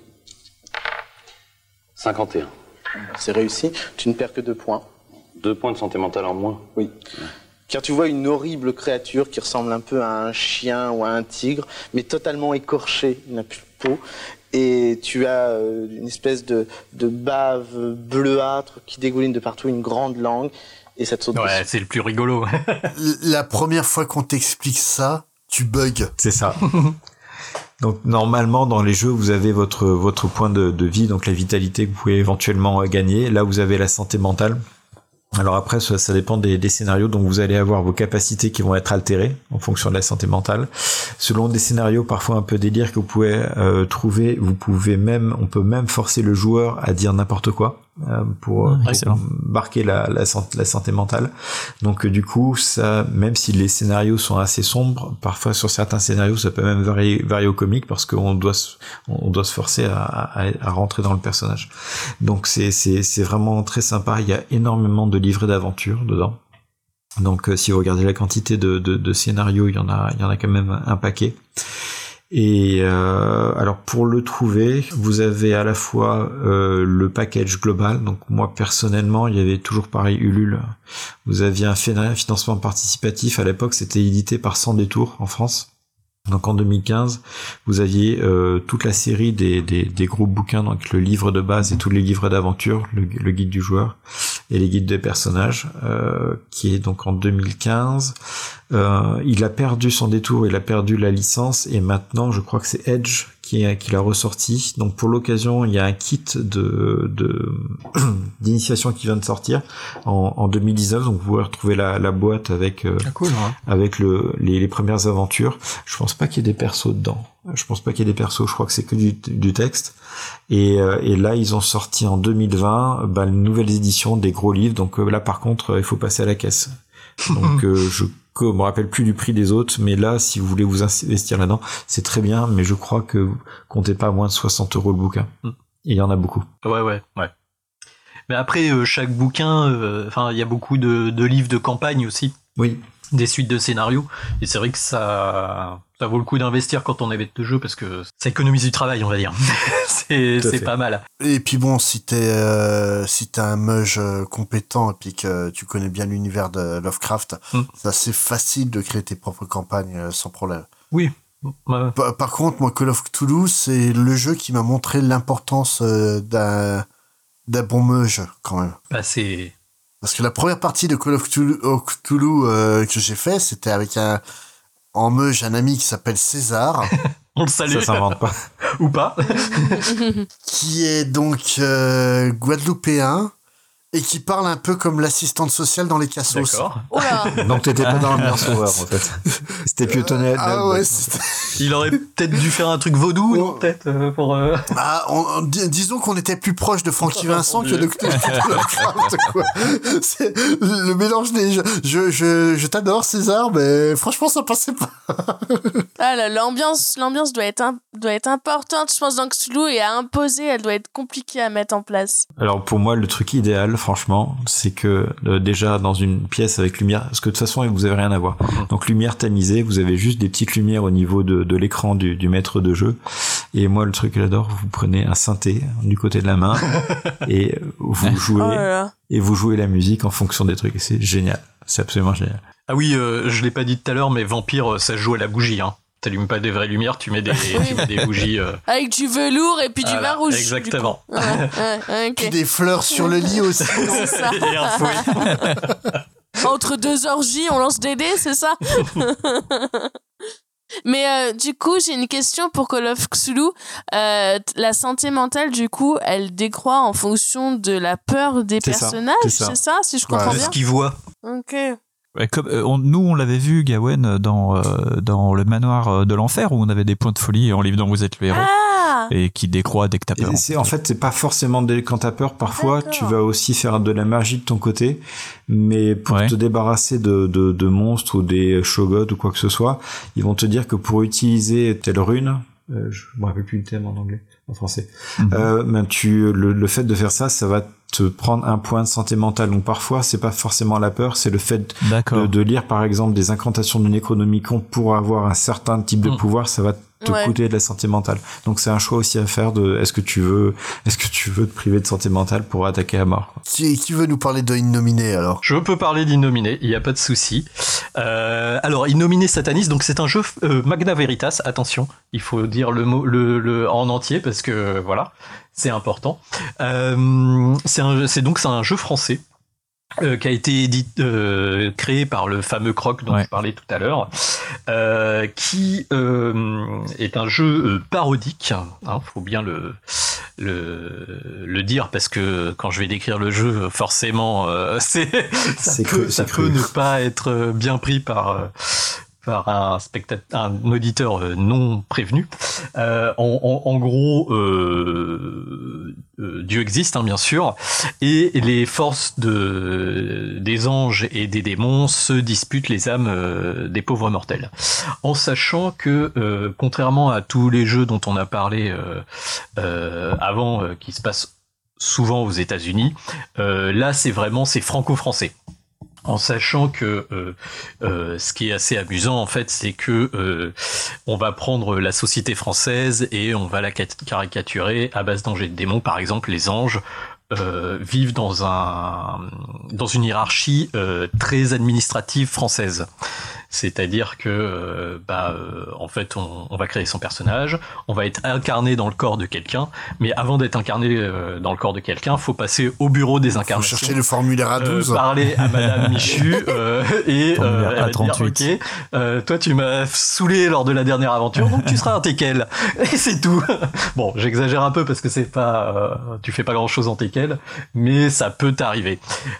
51. C'est réussi. Tu ne perds que 2 points. 2 points de santé mentale en moins? Oui. Car tu vois une horrible créature qui ressemble un peu à un chien ou à un tigre, mais totalement écorché, il n'a plus de peau. Et tu as une espèce de bave bleuâtre qui dégouline de partout, une grande langue, et ça te saute dessus. Ouais, c'est le plus rigolo. La première fois qu'on t'explique ça, tu bugs. C'est ça. Donc normalement dans les jeux vous avez votre point de vie, donc la vitalité que vous pouvez éventuellement gagner. Là vous avez la santé mentale. Alors après, ça dépend des scénarios, donc vous allez avoir vos capacités qui vont être altérées en fonction de la santé mentale. Selon des scénarios parfois un peu délire que vous pouvez trouver, on peut même forcer le joueur à dire n'importe quoi pour marquer la santé mentale. Donc du coup, ça, même si les scénarios sont assez sombres, parfois sur certains scénarios, ça peut même varier au comique parce qu'on doit se forcer à rentrer dans le personnage. Donc c'est vraiment très sympa. Il y a énormément de livrets d'aventure dedans. Donc si vous regardez la quantité de scénarios, il y en a quand même un paquet. Et alors pour le trouver, vous avez à la fois le package global. Donc moi personnellement, il y avait toujours pareil Ulule. Vous aviez un financement participatif. À l'époque, c'était édité par Sans Détour en France. Donc en 2015, vous aviez toute la série des gros bouquins, donc le livre de base et tous les livres d'aventure, le guide du joueur et les guides des personnages, qui est donc en 2015. Il a perdu Son Détour, il a perdu la licence et maintenant je crois que c'est Edge qui l'a ressorti. Donc pour l'occasion, il y a un kit d'initiation qui vient de sortir en 2019. Donc vous pouvez retrouver la boîte avec avec les premières aventures. Je pense pas qu'il y ait des persos dedans. Je crois que c'est que du texte. Et là, ils ont sorti en 2020 une nouvelle édition des gros livres. Donc là, par contre, il faut passer à la caisse. Donc je me rappelle plus du prix des autres, mais là, si vous voulez vous investir là-dedans, c'est très bien, mais je crois que comptez pas à moins de 60 € le bouquin. Et il y en a beaucoup. Ouais. Mais après, chaque bouquin, il y a beaucoup de livres de campagne aussi. Oui. Des suites de scénarios. Et c'est vrai que ça vaut le coup d'investir quand on est bête de jeu parce que ça économise du travail, on va dire. c'est pas mal. Et puis bon, si t'es un mage compétent et puis que tu connais bien l'univers de Lovecraft, c'est assez facile de créer tes propres campagnes sans problème. Oui. Par contre, moi, Call of Cthulhu, c'est le jeu qui m'a montré l'importance d'un bon mage, quand même. Parce que la première partie de Call of Cthulhu que j'ai fait, c'était avec en meuge un ami qui s'appelle César. On le salue. Ça s'invente pas. Ou pas. Qui est donc guadeloupéen et qui parle un peu comme l'assistante sociale dans les Cassos. D'accord. Donc t'étais pas dans l'ambiance horreur en fait. C'était plus étonné. Il aurait peut-être dû faire un truc vaudou, peut-être pour. Disons qu'on était plus proche de Francky Vincent que de Lovecraft, quoi. C'est le mélange des. Je t'adore César, mais franchement ça passait pas. L'ambiance doit être importante, je pense, dans Cthulhu, et à imposer, elle doit être compliquée à mettre en place. Alors pour moi, le truc idéal, franchement, c'est que déjà dans une pièce avec lumière, parce que de toute façon vous avez rien à voir. Donc lumière tamisée, vous avez juste des petites lumières au niveau de l'écran du maître de jeu. Et moi, le truc que j'adore, vous prenez un synthé du côté de la main et vous jouez et vous jouez la musique en fonction des trucs. Et c'est génial, c'est absolument génial. Ah oui, je l'ai pas dit tout à l'heure, mais Vampire, ça joue à la bougie. T'allumes pas des vraies lumières, tu mets des bougies. Avec du velours et puis du vin rouge. Exactement. Puis des fleurs sur le lit aussi. C'est ça. Et un fouet. Entre deux orgies, on lance des dés, c'est ça? Mais du coup, j'ai une question pour Call of Cthulhu. La santé mentale, du coup, elle décroît en fonction de la peur des personnages, c'est ça, si je comprends bien? C'est ce qu'ils voient. Ok. Ouais, comme nous on l'avait vu, Gawain, dans le manoir de l'enfer, où on avait des points de folie en livre dont vous êtes le héros, et qui décroît dès que t'as peur. En fait, c'est pas forcément quand t'as peur. Parfois, tu vas aussi faire de la magie de ton côté, mais pour te débarrasser de monstres ou des shogots ou quoi que ce soit, ils vont te dire que pour utiliser telle rune, je me rappelle plus le thème en anglais, en français, le fait de faire ça va te prendre un point de santé mentale. Donc parfois c'est pas forcément la peur, c'est le fait de lire par exemple des incantations du Necronomicon pour avoir un certain type de pouvoir, ça va te coûter de la santé mentale. Donc c'est un choix aussi à faire de est-ce que tu veux te priver de santé mentale pour attaquer à mort. Qui veut nous parler de Innominé alors? Je peux parler d'Innominé, il y a pas de souci. Alors Innominé Satanis, donc c'est un jeu Magna Veritas, attention, il faut dire le mot le en entier parce que voilà, c'est important. C'est un jeu français qui a été créé par le fameux Croc dont je parlais tout à l'heure, qui est un jeu parodique, faut bien le dire parce que quand je vais décrire le jeu, forcément, ça peut ne pas être bien pris par un auditeur non prévenu. En gros, Dieu existe, bien sûr, et les forces des anges et des démons se disputent les âmes des pauvres mortels. En sachant que, contrairement à tous les jeux dont on a parlé avant, qui se passent souvent aux États-Unis, là c'est franco-français. En sachant que ce qui est assez amusant en fait, c'est que on va prendre la société française et on va la caricaturer à base d'anges et de démons. Par exemple, les anges vivent dans une hiérarchie très administrative française. C'est-à-dire que en fait on va créer son personnage, on va être incarné dans le corps de quelqu'un, mais avant d'être incarné dans le corps de quelqu'un, faut passer au bureau des incarnations. Faut chercher le formulaire A12. Parler à Madame Michu et elle va dire ok, toi tu m'as saoulé lors de la dernière aventure, donc tu seras un Tekel. Et c'est tout. Bon, j'exagère un peu parce que c'est pas tu fais pas grand-chose en Tekel, mais ça peut t'arriver.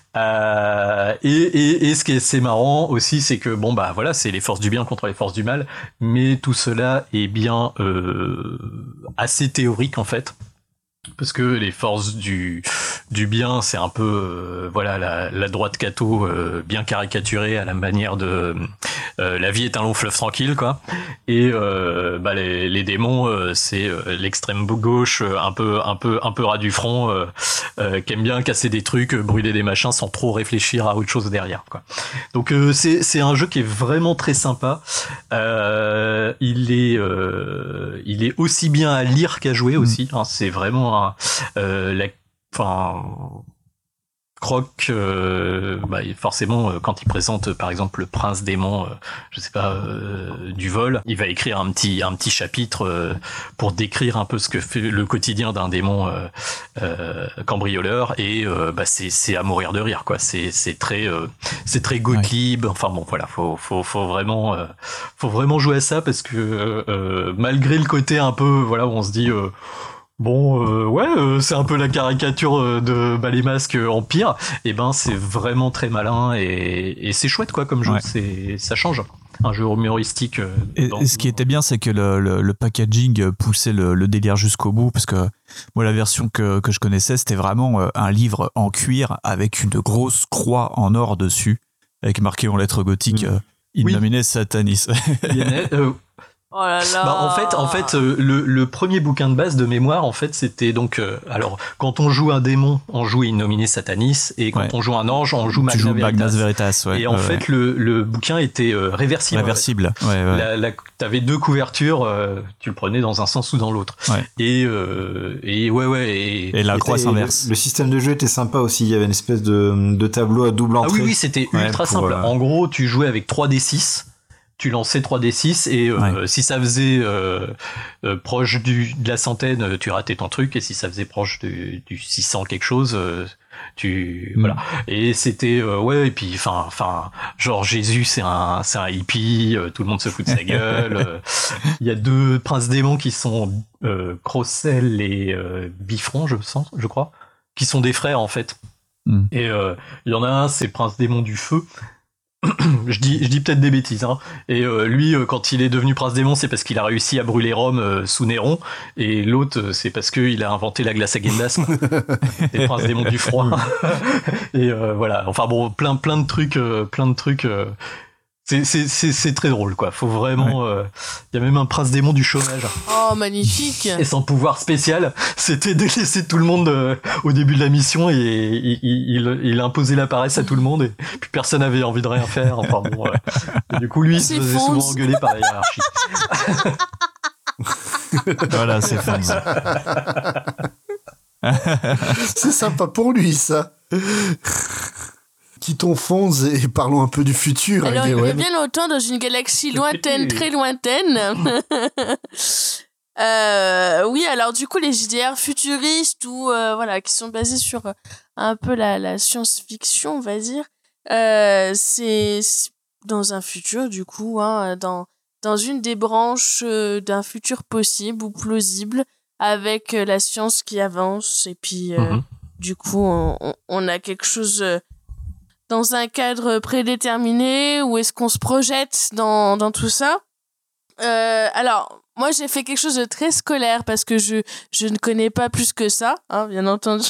Et ce qui est assez marrant aussi, c'est que voilà, c'est les forces du bien contre les forces du mal, mais tout cela est bien assez théorique en fait, parce que les forces du bien, c'est un peu la droite catho bien caricaturée à la manière de la vie est un long fleuve tranquille quoi, et les démons c'est l'extrême gauche un peu ras du front qui aime bien casser des trucs, brûler des machins sans trop réfléchir à autre chose derrière quoi. Donc c'est un jeu qui est vraiment très sympa. Il est aussi bien à lire qu'à jouer aussi, hein. C'est vraiment Croc, forcément, quand il présente par exemple le prince démon, du vol, il va écrire un petit chapitre pour décrire un peu ce que fait le quotidien d'un démon cambrioleur, et c'est à mourir de rire quoi. C'est très Gottlieb. Enfin bon voilà, faut vraiment jouer à ça, parce que malgré le côté un peu où on se dit c'est un peu la caricature de les masques en pire, et c'est vraiment très malin et c'est chouette quoi comme jeu. Ça change, un jeu humoristique. Et ce qui était bien, c'est que le packaging poussait le délire jusqu'au bout, parce que moi la version que je connaissais, c'était vraiment un livre en cuir avec une grosse croix en or dessus, avec marqué en lettres gothiques In nomine Satanis. Oh là là. En fait, le premier bouquin de base de mémoire, en fait, c'était donc, alors, quand on joue un démon, on joue In nomine Satanis, et quand on joue un ange, on joue Magna Veritas. Ouais. Et en fait, le bouquin était réversible. Réversible. En fait. T'avais deux couvertures, tu le prenais dans un sens ou dans l'autre. Ouais. Et la croix s'inverse. Le système de jeu était sympa aussi. Il y avait une espèce de tableau à double entrée. Ah oui, c'était ultra simple. En gros, tu jouais avec 3d6. Tu lançais 3d6 et si ça faisait proche de la centaine, tu ratais ton truc, et si ça faisait proche du 600 quelque chose, voilà. Et c'était et puis enfin genre Jésus c'est un hippie, tout le monde se fout de sa gueule. Il y a deux princes démons qui sont Crossel et Bifron, je crois, qui sont des frères en fait. Et il y en a un, c'est prince démon du feu. Je dis peut-être des bêtises, hein. Et lui, quand il est devenu prince démon, c'est parce qu'il a réussi à brûler Rome sous Néron, et l'autre, c'est parce qu'il a inventé la glace à Gendas. C'est le prince démon du froid. Et voilà. Enfin bon, plein de trucs. C'est très drôle quoi. Faut vraiment. Y a même un prince démon du chômage. Oh magnifique. Et son pouvoir spécial, c'était de laisser tout le monde au début de la mission, et il imposait la paresse à tout le monde, et puis personne n'avait envie de rien faire. Enfin bon. Et du coup lui il se faisait souvent engueuler par la hiérarchie. Voilà, c'est fun. C'est sympa pour lui ça. Quittons Fonz et parlons un peu du futur. Alors, il y a bien longtemps, dans une galaxie lointaine, très lointaine. Oui, alors du coup, les JDR futuristes ou qui sont basés sur un peu la science-fiction, on va dire, c'est dans un futur, du coup, dans une des branches d'un futur possible ou plausible, avec la science qui avance et puis du coup on a quelque chose dans un cadre prédéterminé ou est-ce qu'on se projette dans tout ça. Alors moi j'ai fait quelque chose de très scolaire parce que je ne connais pas plus que ça, hein, bien entendu.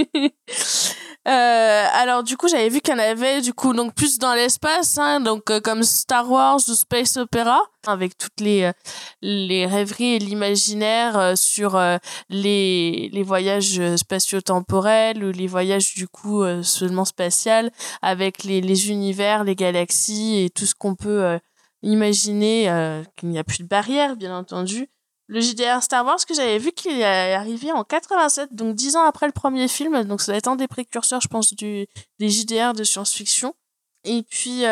Alors du coup j'avais vu qu'il y en avait du coup donc plus dans l'espace, hein, donc comme Star Wars ou Space Opera, avec toutes les rêveries et l'imaginaire sur les voyages spatio-temporels ou les voyages du coup seulement spatial, avec les univers, les galaxies et tout ce qu'on peut imaginer, qu'il n'y a plus de barrière bien entendu. Le JDR Star Wars que j'avais vu qu'il est arrivé en 87, donc 10 ans après le premier film, donc ça va être un des précurseurs je pense des JDR de science-fiction. Et puis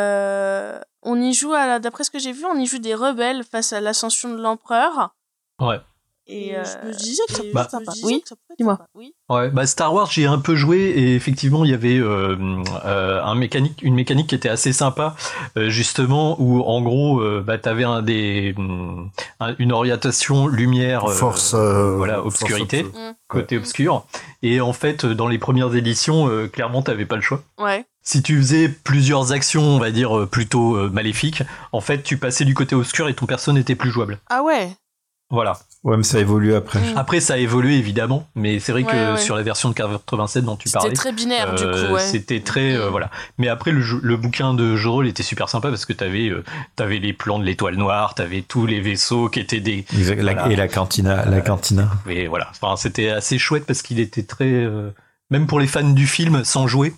on y joue, d'après ce que j'ai vu, on y joue des rebelles face à l'ascension de l'empereur. Ouais. Et je me disais que ça peut oui, dis-moi. Oui. Ouais, Star Wars, j'y ai un peu joué et effectivement, il y avait une mécanique qui était assez sympa, justement, où en gros, t'avais une orientation lumière, force, obscurité, côté obscur. Et en fait, dans les premières éditions, clairement, t'avais pas le choix. Ouais. Si tu faisais plusieurs actions, on va dire plutôt maléfiques, en fait, tu passais du côté obscur et ton perso n'était plus jouable. Ah ouais. Voilà. Ouais, mais ça évolue après. Après, ça a évolué évidemment, mais c'est vrai que sur la version de 87 dont tu parlais, c'était très binaire du coup. Ouais. C'était très voilà. Mais après, le bouquin de jeu de rôle était super sympa parce que t'avais les plans de l'étoile noire, t'avais tous les vaisseaux qui étaient des et la cantina. Et voilà. Enfin, c'était assez chouette parce qu'il était très même pour les fans du film sans jouer.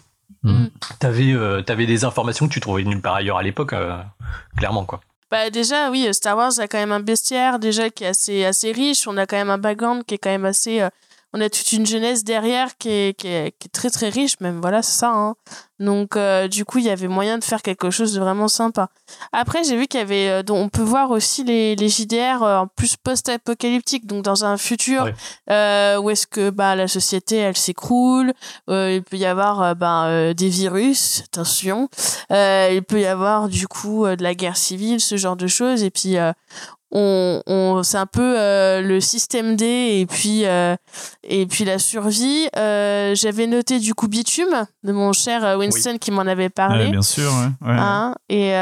T'avais des informations que tu trouvais nulle part ailleurs à l'époque, clairement quoi. Bah déjà oui, Star Wars a quand même un bestiaire déjà qui est assez riche, on a quand même un background qui est quand même assez on a toute une jeunesse derrière qui est très très riche même, voilà, c'est ça hein. Donc du coup, il y avait moyen de faire quelque chose de vraiment sympa. Après, j'ai vu qu'il y avait on peut voir aussi les JDR en plus post-apocalyptique, donc dans un futur où est-ce que la société elle s'écroule, il peut y avoir des virus, attention, il peut y avoir du coup de la guerre civile, ce genre de choses et puis c'est un peu le système D et puis la survie. J'avais noté du coup Bitume de mon cher Winston qui m'en avait parlé. Bien sûr, ouais. Hein,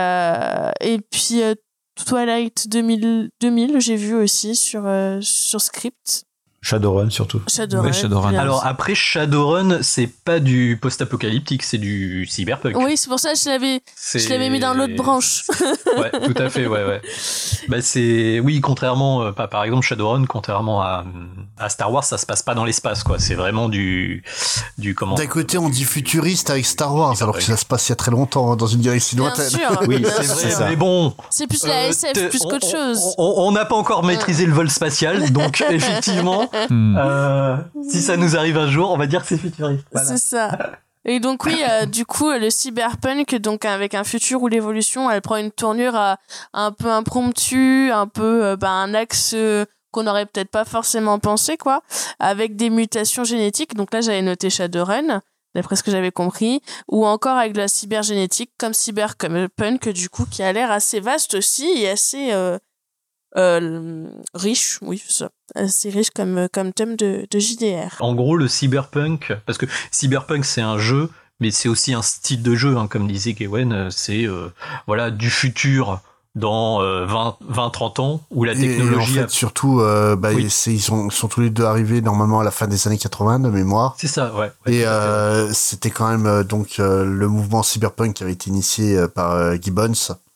et puis Twilight 2000 j'ai vu aussi sur Script. Shadowrun surtout. Shadowrun. Alors après Shadowrun, c'est pas du post-apocalyptique, c'est du cyberpunk. Oui, c'est pour ça que je l'avais mis dans l'autre branche. Ouais, tout à fait, ouais. C'est contrairement par exemple Shadowrun, contrairement à Star Wars, ça se passe pas dans l'espace quoi, c'est vraiment du comment. D'un côté, on dit futuriste avec Star Wars alors que ça se passe il y a très longtemps dans une galaxie lointaine. Bien sûr. Oui, c'est vrai, mais bon, c'est plus la SF plus qu'autre chose. On n'a pas encore maîtrisé le vol spatial, donc effectivement si ça nous arrive un jour, on va dire que c'est futuriste. Voilà. C'est ça. Et donc oui, du coup, le cyberpunk, donc avec un futur où l'évolution, elle prend une tournure un peu impromptue, un peu un axe qu'on n'aurait peut-être pas forcément pensé, quoi, avec des mutations génétiques. Donc là, j'avais noté Shadowrun, d'après ce que j'avais compris, ou encore avec de la cybergénétique, comme cyberpunk, du coup, qui a l'air assez vaste aussi et assez riche, oui, c'est ça. C'est riche comme thème de JDR. En gros, le cyberpunk, parce que cyberpunk c'est un jeu, mais c'est aussi un style de jeu, hein, comme disait Kewen, c'est du futur dans 20-30 ans, où la technologie... Et en fait, surtout, ils sont tous les deux arrivés normalement à la fin des années 80, de mémoire. C'est ça, ouais. Et c'était quand même le mouvement cyberpunk qui avait été initié par Gibbons.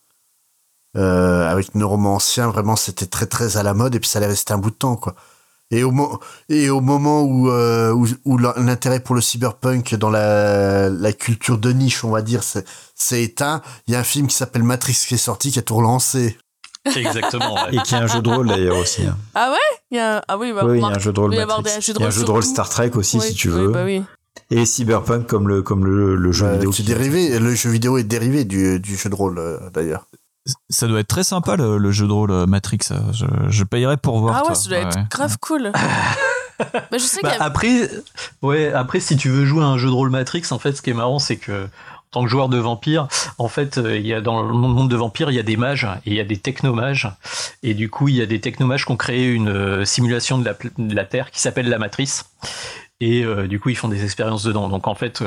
Avec Neuromancien, vraiment c'était très très à la mode et puis ça allait rester un bout de temps quoi. Et au moment où l'intérêt pour le cyberpunk dans la culture de niche, on va dire, c'est éteint, il y a un film qui s'appelle Matrix qui est sorti qui a tout relancé. Exactement. Ouais. Et qui est un jeu de rôle d'ailleurs aussi. Hein. Ah ouais, il y a il y a un jeu de rôle Matrix. Il y a un jeu de rôle Star Trek aussi si tu veux. Oui. Et cyberpunk comme le jeu vidéo. Le jeu vidéo est dérivé du jeu de rôle d'ailleurs. Ça doit être très sympa le jeu de rôle Matrix. Je payerais pour voir. Ah ouais, ça doit être grave cool. Je sais après, si tu veux jouer à un jeu de rôle Matrix, en fait, ce qui est marrant, c'est que tant que joueur de vampire, en fait, il y a dans le monde de vampire, il y a des mages et il y a des technomages. Et du coup, il y a des technomages qui ont créé une simulation de la Terre qui s'appelle la Matrice. Et du coup, ils font des expériences dedans. Donc en fait,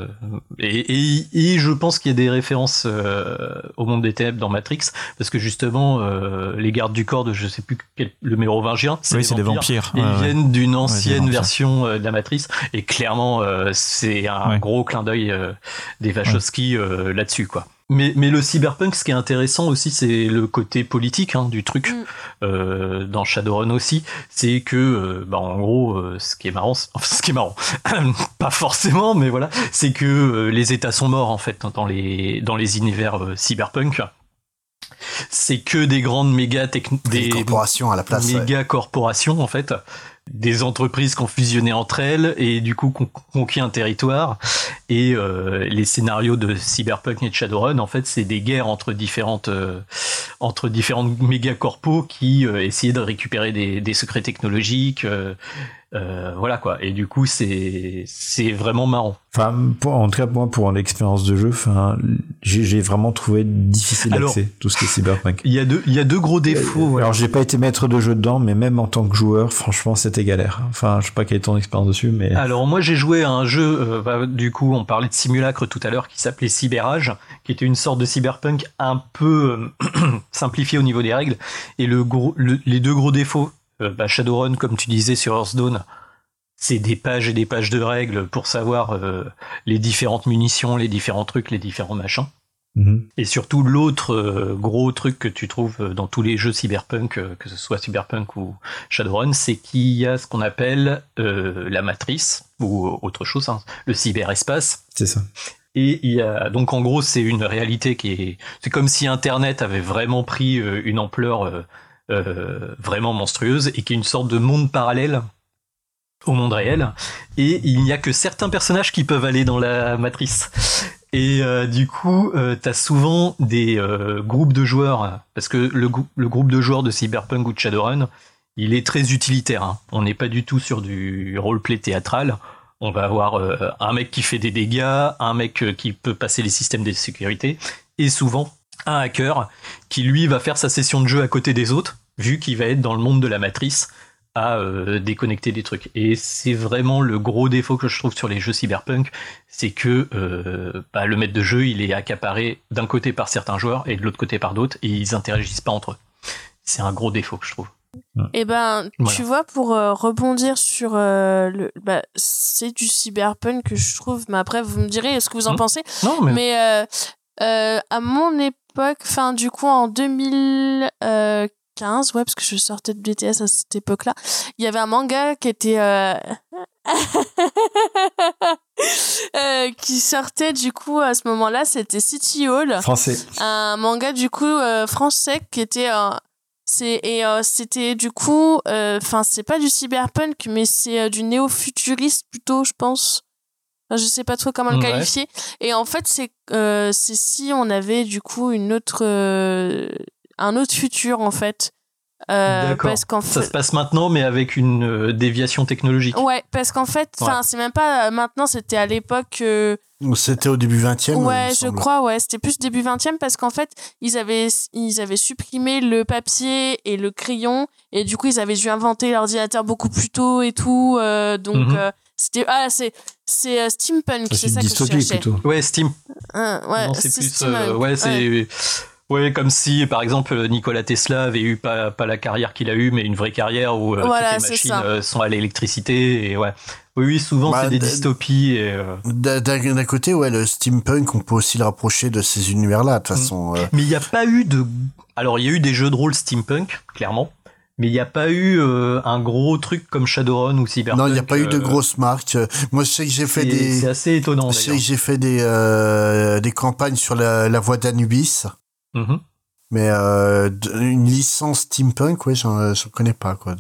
et je pense qu'il y a des références au monde des ténèbres dans Matrix, parce que justement, les gardes du corps de je sais plus le mérovingien, c'est des vampires. Ils viennent d'une ancienne version de la Matrice, et clairement, c'est un gros clin d'œil des Wachowski là-dessus, quoi. Mais le cyberpunk, ce qui est intéressant aussi, c'est le côté politique du truc. Dans Shadowrun aussi, c'est que, en gros, ce qui est marrant, pas forcément, mais voilà, c'est que les États sont morts en fait dans les univers cyberpunk. C'est que des grandes des corporations à la place. Méga corporations en fait. Des entreprises qui ont fusionné entre elles et du coup qui ont conquis un territoire, et les scénarios de Cyberpunk et de Shadowrun en fait c'est des guerres entre différentes méga corpos qui essayaient de récupérer des secrets technologiques, voilà quoi, et du coup c'est vraiment marrant. Enfin, en tout cas moi pour l'expérience de jeu, j'ai vraiment trouvé difficile d'accès tout ce qui est Cyberpunk. Il y a deux gros défauts. Alors j'ai pas été maître de jeu dedans, mais même en tant que joueur, franchement c'était galère. Enfin, je sais pas quelle est ton expérience dessus, mais. Alors moi j'ai joué à un jeu, du coup on parlait de simulacre tout à l'heure, qui s'appelait Cyberage, qui était une sorte de Cyberpunk un peu simplifié au niveau des règles, et les deux gros défauts, Shadowrun comme tu disais sur Hearthstone, c'est des pages et des pages de règles pour savoir les différentes munitions, les différents trucs, les différents machins. Et surtout l'autre gros truc que tu trouves dans tous les jeux cyberpunk, que ce soit Cyberpunk ou Shadowrun, c'est qu'il y a ce qu'on appelle la matrice, ou autre chose, le cyberespace. C'est ça. Et il y a, donc en gros c'est une réalité c'est comme si Internet avait vraiment pris une ampleur vraiment monstrueuse, et qui est une sorte de monde parallèle au monde réel, et il n'y a que certains personnages qui peuvent aller dans la matrice. Et du coup, t'as souvent des groupes de joueurs, parce que le groupe de joueurs de Cyberpunk ou de Shadowrun, il est très utilitaire. On n'est pas du tout sur du roleplay théâtral. On va avoir un mec qui fait des dégâts, un mec qui peut passer les systèmes de sécurité, et souvent un hacker qui lui va faire sa session de jeu à côté des autres, vu qu'il va être dans le monde de la matrice, à déconnecter des trucs. Et c'est vraiment le gros défaut que je trouve sur les jeux cyberpunk, c'est que le maître de jeu il est accaparé d'un côté par certains joueurs et de l'autre côté par d'autres, et ils interagissent pas entre eux. C'est un gros défaut que je trouve. Et tu vois, pour rebondir sur c'est du cyberpunk que je trouve, mais après vous me direz ce que vous en pensez. Non, mais à mon époque, du coup en 2015, parce que je sortais de BTS à cette époque-là, il y avait un manga qui était qui sortait du coup à ce moment-là, c'était City Hall. Français. Un manga du coup français qui était c'était du coup c'est pas du cyberpunk, mais c'est du néo-futuriste plutôt, je pense. Je sais pas trop comment le qualifier. Et en fait, c'est si on avait du coup un autre futur en fait. D'accord. Parce qu'en fait... Ça se passe maintenant, mais avec une déviation technologique. Ouais, parce qu'en fait, c'est même pas maintenant, c'était à l'époque. C'était au début 20e. Ouais, je crois, c'était plus début 20e, parce qu'en fait, ils avaient supprimé le papier et le crayon, et du coup, ils avaient dû inventer l'ordinateur beaucoup plus tôt et tout, c'était c'est steampunk, c'est ça que je cherchais. Plutôt. Ouais, steam. Non, c'est plus c'est ouais, comme si par exemple Nikola Tesla avait eu pas la carrière qu'il a eu, mais une vraie carrière où toutes les machines sont à l'électricité, et oui, souvent c'est des dystopies. D'un côté, le steampunk, on peut aussi le rapprocher de ces univers-là, de toute façon. Mais il n'y a pas eu alors il y a eu des jeux de rôle steampunk, clairement. Mais il n'y a pas eu un gros truc comme Shadowrun ou Cyberpunk. Non, il n'y a pas eu de grosses marques. Moi, je sais que j'ai fait c'est assez étonnant. Je sais que j'ai fait des campagnes sur la voie d'Anubis. Mais une licence steampunk, j'en connais pas, quoi.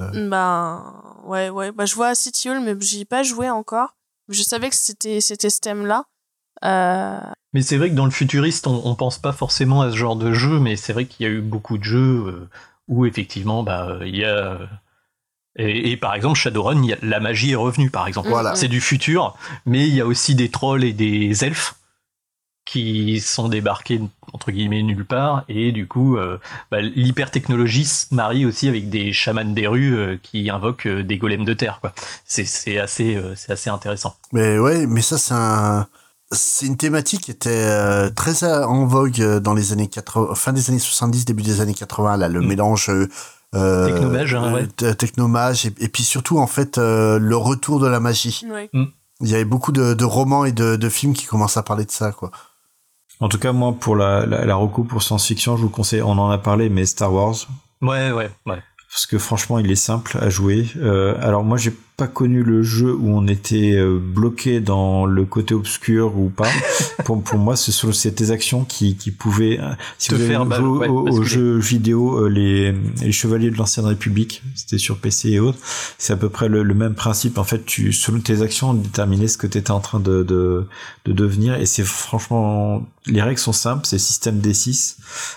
Je vois City Hall, mais j'y ai pas joué encore. Je savais que c'était ce thème-là. Mais c'est vrai que dans le futuriste, on pense pas forcément à ce genre de jeu, mais c'est vrai qu'il y a eu beaucoup de jeux où effectivement, il y a... Et par exemple, Shadowrun, la magie est revenue, par exemple. Voilà. C'est du futur, mais il y a aussi des trolls et des elfes qui sont débarqués entre guillemets nulle part, et du coup l'hypertechnologie se marie aussi avec des chamans des rues qui invoquent des golems de terre, quoi. C'est assez intéressant. Mais ouais, mais ça c'est une thématique qui était très en vogue dans les années 80, fin des années 70, début des années 80, là, le mélange technomage, technomage et puis surtout en fait le retour de la magie. Ouais. Il y avait beaucoup de romans et de films qui commencent à parler de ça, quoi. En tout cas, moi, pour la reco pour science-fiction, je vous conseille, on en a parlé, mais Star Wars. Ouais. Parce que franchement, il est simple à jouer. Alors moi, j'ai pas connu le jeu où on était bloqué dans le côté obscur ou pas. pour moi, ce sont tes actions qui pouvaient. Si te vous avez faire joué au jeu vidéo, les Chevaliers de l'Ancienne République, c'était sur PC et autres. C'est à peu près le même principe. En fait, selon tes actions, déterminais ce que tu étais en train de devenir. Et c'est franchement, les règles sont simples. C'est système D6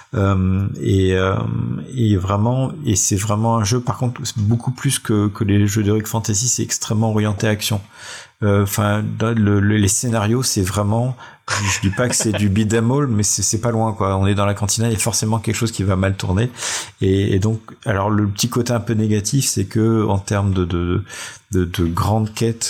et vraiment, et c'est vraiment un jeu. Par contre, beaucoup plus que les jeux d'Heroic Fantasy. C'est extrêmement orienté action. Enfin, les scénarios, c'est vraiment, je dis pas que c'est du beat 'em all, mais c'est pas loin, quoi. On est dans la cantina, il y a forcément quelque chose qui va mal tourner. Et donc, alors le petit côté un peu négatif, c'est que en termes de grandes quêtes,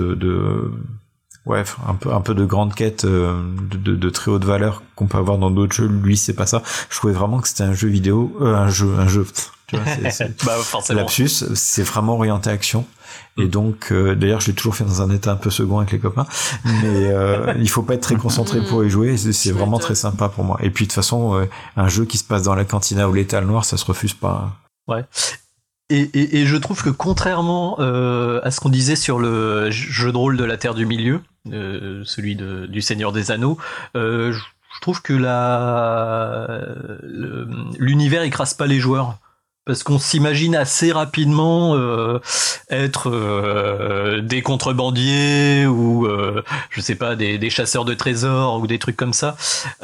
un peu de grandes quêtes de très haute valeur qu'on peut avoir dans d'autres jeux, lui c'est pas ça. Je trouvais vraiment que c'était un jeu vidéo, un jeu. Tu vois, forcément. Lapsus, c'est vraiment orienté action. Et donc, d'ailleurs, je l'ai toujours fait dans un état un peu second avec les copains, mais il faut pas être très concentré pour y jouer. C'est vraiment très sympa pour moi. Et puis de toute façon, un jeu qui se passe dans la cantina ou l'étal noir, ça se refuse pas. Ouais. Et je trouve que contrairement à ce qu'on disait sur le jeu de rôle de la Terre du Milieu, celui du Seigneur des Anneaux, je trouve que l'univers écrase pas les joueurs. Parce qu'on s'imagine assez rapidement être des contrebandiers ou je sais pas, des chasseurs de trésors ou des trucs comme ça,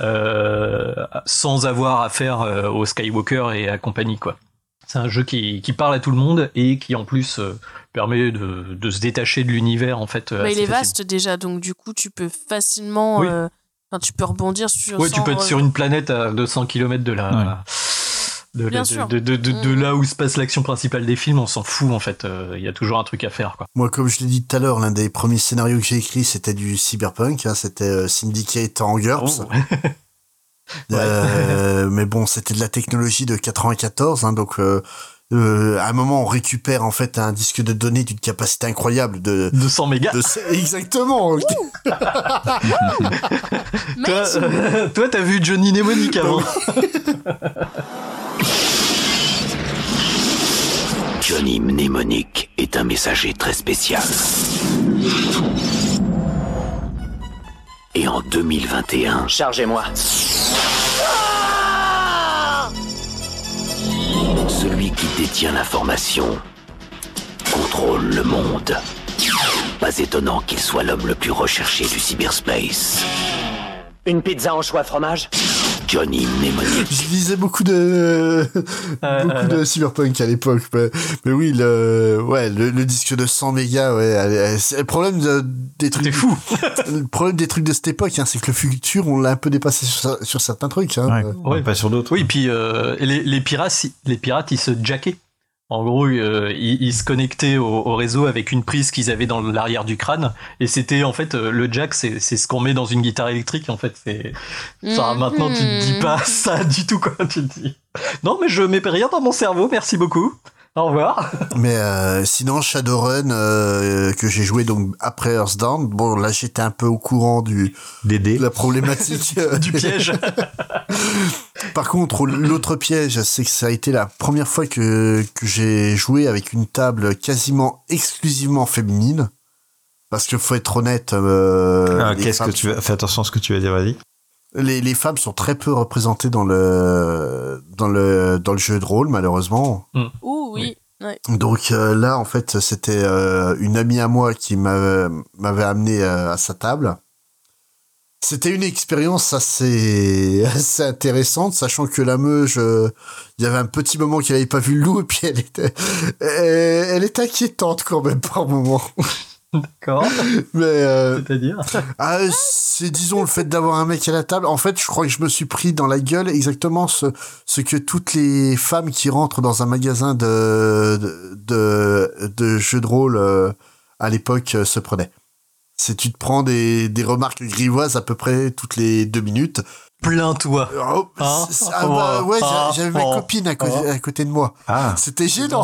sans avoir affaire aux Skywalker et à compagnie, quoi. C'est un jeu qui parle à tout le monde et qui en plus permet de se détacher de l'univers, en fait. Il est vaste déjà, donc du coup tu peux facilement, oui. Tu peux rebondir sur. Oui, tu peux être sur une planète à 200 km de la. Ouais. De là où se passe l'action principale des films, on s'en fout, en fait. Il y a toujours un truc à faire, quoi. Moi, comme je l'ai dit tout à l'heure, l'un des premiers scénarios que j'ai écrit, c'était du cyberpunk, hein, c'était Syndicate en GURPS. Oh. Mais bon, c'était de la technologie de 94, hein, donc à un moment on récupère en fait un disque de données d'une capacité incroyable de 200 mégas. Exactement. Toi, t'as vu Johnny Mnemonic avant. Johnny Mnemonic est un messager très spécial. Et en 2021... Chargez-moi. Celui qui détient l'information contrôle le monde. Pas étonnant qu'il soit l'homme le plus recherché du cyberspace. Une pizza en choix fromage. Johnny Mnemonic. Je lisais beaucoup de cyberpunk à l'époque, mais oui, le disque de 100 mégas, ouais, c'est le problème des trucs. T'es fou. Le problème des trucs de cette époque, hein, c'est que le futur, on l'a un peu dépassé sur certains trucs, hein. Ouais, pas sur d'autres. Oui, puis les pirates, ils se jackaient. En gros, ils se connectaient au réseau avec une prise qu'ils avaient dans l'arrière du crâne, et c'était en fait le jack, c'est ce qu'on met dans une guitare électrique, en fait. Enfin, maintenant tu te dis pas ça du tout, quoi. Tu te dis non, mais je mets rien dans mon cerveau, merci beaucoup. Au revoir. Mais sinon, Shadowrun, que j'ai joué donc après Earthbound, bon là j'étais un peu au courant de la problématique du piège. Par contre, l'autre piège, c'est que ça a été la première fois que j'ai joué avec une table quasiment exclusivement féminine. Parce que faut être honnête. Fais attention à ce que tu vas dire, vas-y. Les femmes sont très peu représentées dans le jeu de rôle, malheureusement. Oui. Ouais. Donc là, en fait, c'était une amie à moi qui m'avait amené à sa table. C'était une expérience assez intéressante, sachant que la meuge, il y avait un petit moment qu'elle n'avait pas vu le loup, et puis elle était inquiétante quand même par moment. D'accord. Mais c'est-à-dire c'est disons le fait d'avoir un mec à la table. En fait, je crois que je me suis pris dans la gueule exactement ce que toutes les femmes qui rentrent dans un magasin de jeux de rôle à l'époque se prenaient. C'est tu te prends des remarques grivoises à peu près toutes les 2 minutes. Plains-toi. J'avais ma copine à côté de moi. C'était gênant.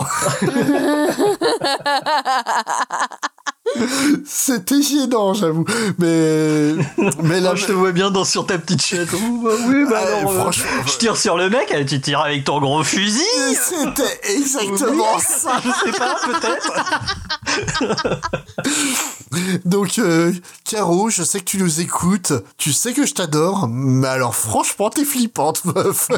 C'était gênant, j'avoue. Mais là, je te vois bien sur ta petite chaise. Oui, alors, je tire sur le mec, tu tires avec ton gros fusil. C'était exactement ça. Je sais pas, peut-être. Donc, Caro, je sais que tu nous écoutes. Tu sais que je t'adore. Mais alors, franchement, t'es flippante, meuf.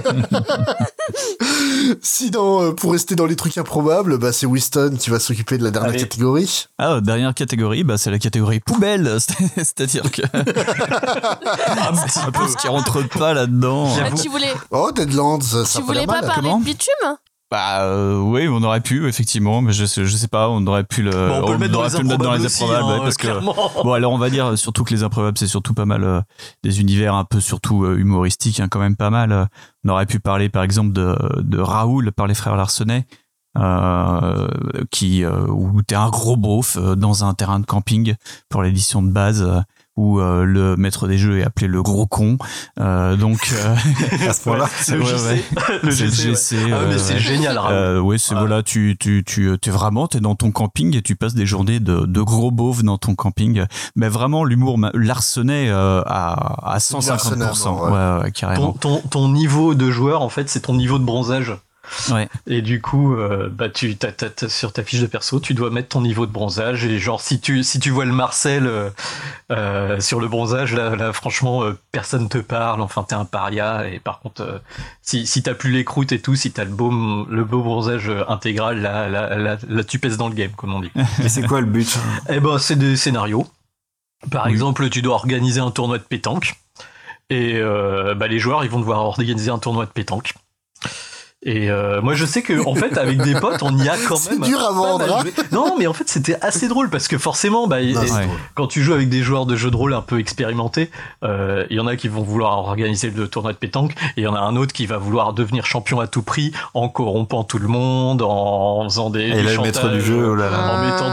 Sinon, pour rester dans les trucs improbables, c'est Winston qui va s'occuper de la dernière catégorie. Dernière catégorie, c'est la catégorie poubelle. C'est-à-dire que c'est un peu ce qui rentre pas là-dedans. Tu voulais... Oh, Deadlands, ça Tu voulais pas parler de bitume ? Oui, on aurait pu effectivement, mais je sais pas, on aurait pu on peut le mettre dans les improbables aussi, parce que bon, alors on va dire surtout que les improbables c'est surtout pas mal des univers un peu surtout humoristiques, quand même pas mal. On aurait pu parler par exemple de Raoul par les frères Larsenet. Où t'es un gros beauf dans un terrain de camping pour l'édition de base où le maître des jeux est appelé le gros con, donc à ce point-là le GC mais c'est génial. Voilà, tu t'es dans ton camping et tu passes des journées de gros beaufs dans ton camping, mais vraiment l'humour Larsenet à 150%. Ouais, carrément. Ton niveau de joueur en fait c'est ton niveau de bronzage. Ouais. Et du coup, tu t'as sur ta fiche de perso, tu dois mettre ton niveau de bronzage. Et genre, si tu vois le Marcel sur le bronzage, là franchement, personne te parle. Enfin, t'es un paria. Et par contre, si t'as plus les croûtes et tout, si t'as le beau bronzage intégral, là, tu pèses dans le game, comme on dit. Mais c'est quoi le but ? C'est des scénarios. Par exemple, tu dois organiser un tournoi de pétanque. Et les joueurs, ils vont devoir organiser un tournoi de pétanque. Et moi je sais que en fait avec des potes on y a quand même. C'est dur à vendre. Non mais en fait c'était assez drôle parce que forcément quand tu joues avec des joueurs de jeux de rôle un peu expérimentés, il y en a qui vont vouloir organiser le tournoi de pétanque et il y en a un autre qui va vouloir devenir champion à tout prix en corrompant tout le monde, en faisant des chantages, maître du jeu, en mettant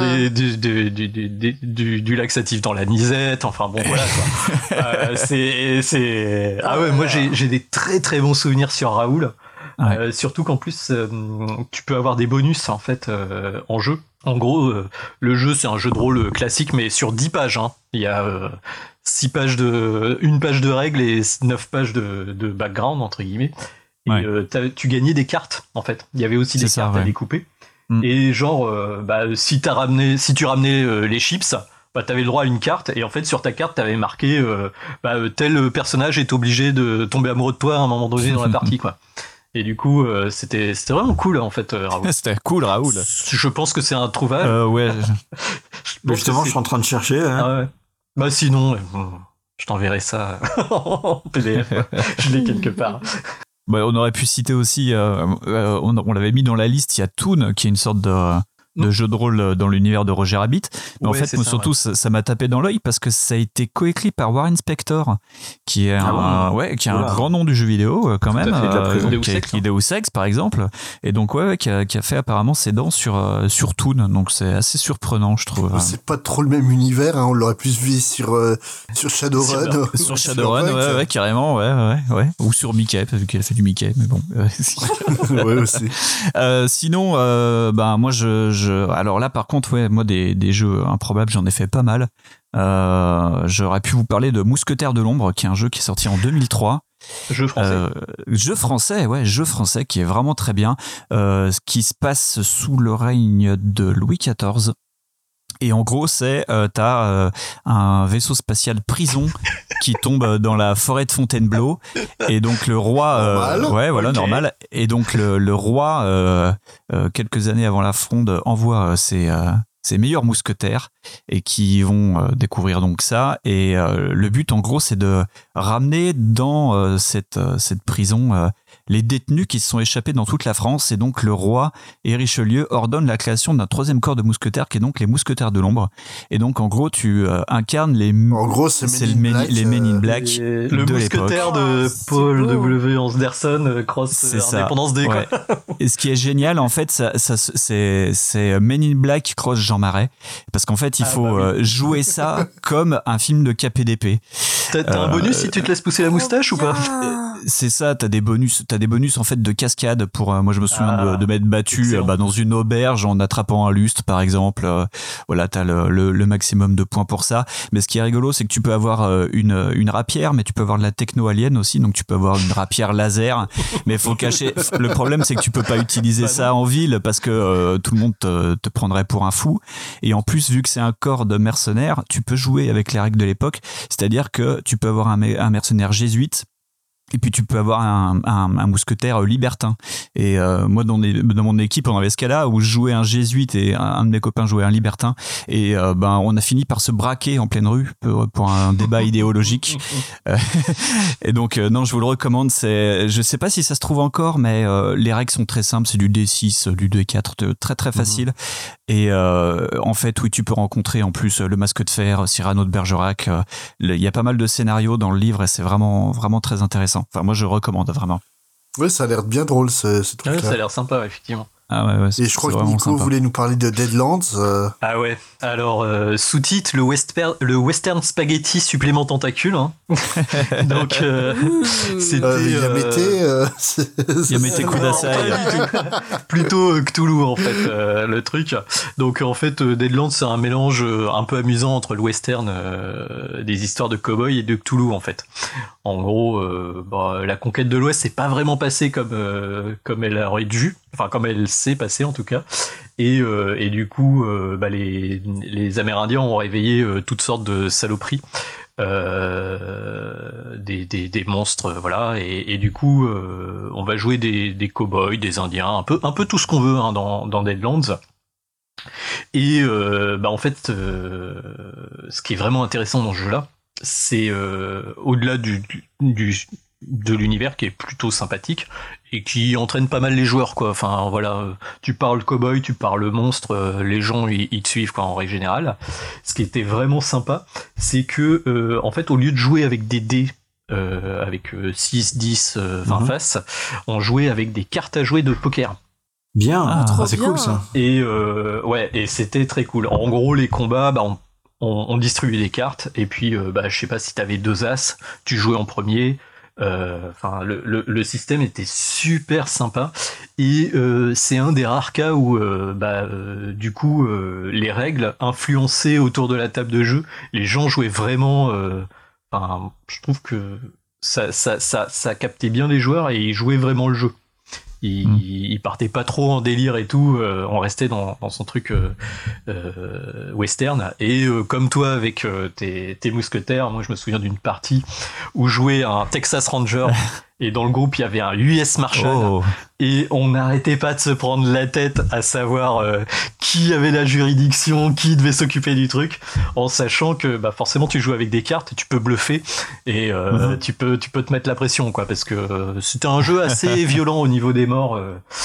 du laxatif dans la nisette. Enfin bon voilà quoi. C'est moi j'ai des très très bons souvenirs sur Raoul. Ouais. Surtout qu'en plus tu peux avoir des bonus en fait en jeu. En gros le jeu c'est un jeu de rôle classique mais sur 10 pages hein. Il y a 1 page de règles et 9 pages de background entre guillemets. Et tu gagnais des cartes en fait. Il y avait aussi des cartes à découper. Et genre si tu ramenais les chips, t'avais le droit à une carte et en fait sur ta carte t'avais marqué tel personnage est obligé de tomber amoureux de toi à un moment donné dans la partie quoi. Et du coup, c'était vraiment cool en fait, Raoul. C'était cool, Raoul. Je pense que c'est introuvable. Ouais. Justement, je suis en train de chercher. Hein. Ah ouais. Sinon, je t'enverrai ça en PDF. Je l'ai quelque part. On aurait pu citer aussi, on l'avait mis dans la liste, il y a Toon, qui est une sorte de jeu de rôle dans l'univers de Roger Rabbit. Mais en fait, surtout, ça m'a tapé dans l'œil parce que ça a été coécrit par Warren Spector, qui est un grand nom du jeu vidéo quand même, qui a écrit Deus Ex par exemple, et donc qui a fait apparemment ses dents sur Toon. Donc c'est assez surprenant, je trouve. C'est pas trop le même univers, hein, on l'aurait plus vu sur Shadowrun. Sur Shadowrun, ouais, carrément, ouais. Ou sur Mickey, parce qu'il a fait du Mickey, mais bon. Ouais aussi. Sinon, moi alors là par contre moi des jeux improbables j'en ai fait pas mal. J'aurais pu vous parler de Mousquetaires de l'ombre qui est un jeu qui est sorti en 2003. Jeu français qui est vraiment très bien, qui se passe sous le règne de Louis XIV. Et en gros, t'as un vaisseau spatial prison qui tombe dans la forêt de Fontainebleau, et donc le roi, normal. Et donc le roi, quelques années avant la Fronde, envoie ses meilleurs mousquetaires et qui vont découvrir donc ça. Et le but, en gros, c'est de ramener dans cette prison les détenus qui se sont échappés dans toute la France, et donc le roi et Richelieu ordonnent la création d'un 3e corps de mousquetaires qui est donc les mousquetaires de l'ombre. Et donc en gros tu incarnes les Men in Black le de mousquetaire l'époque. de Paul W. Anderson cross Indépendance Day. Ouais. Et ce qui est génial en fait, c'est Men in Black cross Jean Marais, parce qu'en fait il faut jouer ça comme un film de KPDP. T'as un bonus si tu te laisses pousser la moustache ou pas? C'est ça, t'as des bonus en fait de cascade pour moi je me souviens de m'être battu dans une auberge en attrapant un lustre par exemple. Voilà, t'as le maximum de points pour ça. Mais ce qui est rigolo, c'est que tu peux avoir une rapière, mais tu peux avoir de la techno alien aussi, donc tu peux avoir une rapière laser, mais faut cacher. Le problème, c'est que tu peux pas utiliser ça en ville parce que tout le monde te prendrait pour un fou. Et en plus, vu que c'est un corps de mercenaires, tu peux jouer avec les règles de l'époque, c'est-à-dire que tu peux avoir un mercenaire jésuite. Et puis tu peux avoir un mousquetaire libertin. Et moi dans mon équipe on avait ce cas-là où je jouais un jésuite et un de mes copains jouait un libertin. Et on a fini par se braquer en pleine rue pour un débat idéologique. Et donc non, je vous le recommande. Je sais pas si ça se trouve encore, mais les règles sont très simples. C'est du D6, du D4, très très facile. Et en fait oui, tu peux rencontrer en plus le Masque de Fer, Cyrano de Bergerac. Il y a pas mal de scénarios dans le livre et c'est vraiment vraiment très intéressant. Enfin, moi, je recommande vraiment. Ouais, ça a l'air bien drôle, ce truc-là. Ouais, ça a l'air sympa, effectivement. Ah ouais, et je crois que Nico voulait nous parler de Deadlands. Ah ouais. Alors, sous-titre, le western spaghetti supplément tentacule. Hein. Donc, c'était... Yamete Kudasai. Plutôt Cthulhu, en fait, le truc. Donc, en fait, Deadlands, c'est un mélange un peu amusant entre le western, des histoires de cow-boys et de Cthulhu, en fait. En gros, la conquête de l'Ouest s'est pas vraiment passée comme elle aurait dû. Enfin, comme elle s'est passée, en tout cas. Et du coup, les Amérindiens ont réveillé toutes sortes de saloperies. Des monstres, voilà. Et du coup, on va jouer des cow-boys, des Indiens, un peu tout ce qu'on veut, hein, dans Deadlands. Et en fait, ce qui est vraiment intéressant dans ce jeu-là, c'est au-delà de l'univers qui est plutôt sympathique et qui entraîne pas mal les joueurs, quoi. Enfin voilà, tu parles cowboy, tu parles monstre, les gens ils te suivent, quoi, en règle générale. Ce qui était vraiment sympa, c'est que en fait, au lieu de jouer avec des dés avec 6, 10, 20 faces, on jouait avec des cartes à jouer de poker. Bien, c'est cool ça. Et et c'était très cool. En gros, les combats, on distribuait des cartes et puis je sais pas, si t'avais 2 as, tu jouais en premier. Le système était super sympa et c'est un des rares cas où du coup les règles influençaient autour de la table de jeu. Les gens jouaient vraiment. Je trouve que ça captait bien les joueurs et ils jouaient vraiment le jeu. Il partait pas trop en délire et tout, on restait dans son truc western. Et comme toi avec tes mousquetaires, moi je me souviens d'une partie où jouait un Texas Ranger et dans le groupe il y avait un US Marshal et on n'arrêtait pas de se prendre la tête à savoir qui avait la juridiction, qui devait s'occuper du truc, en sachant que forcément tu joues avec des cartes, tu peux bluffer et tu peux te mettre la pression, quoi, parce que c'était un jeu assez violent au niveau des morts.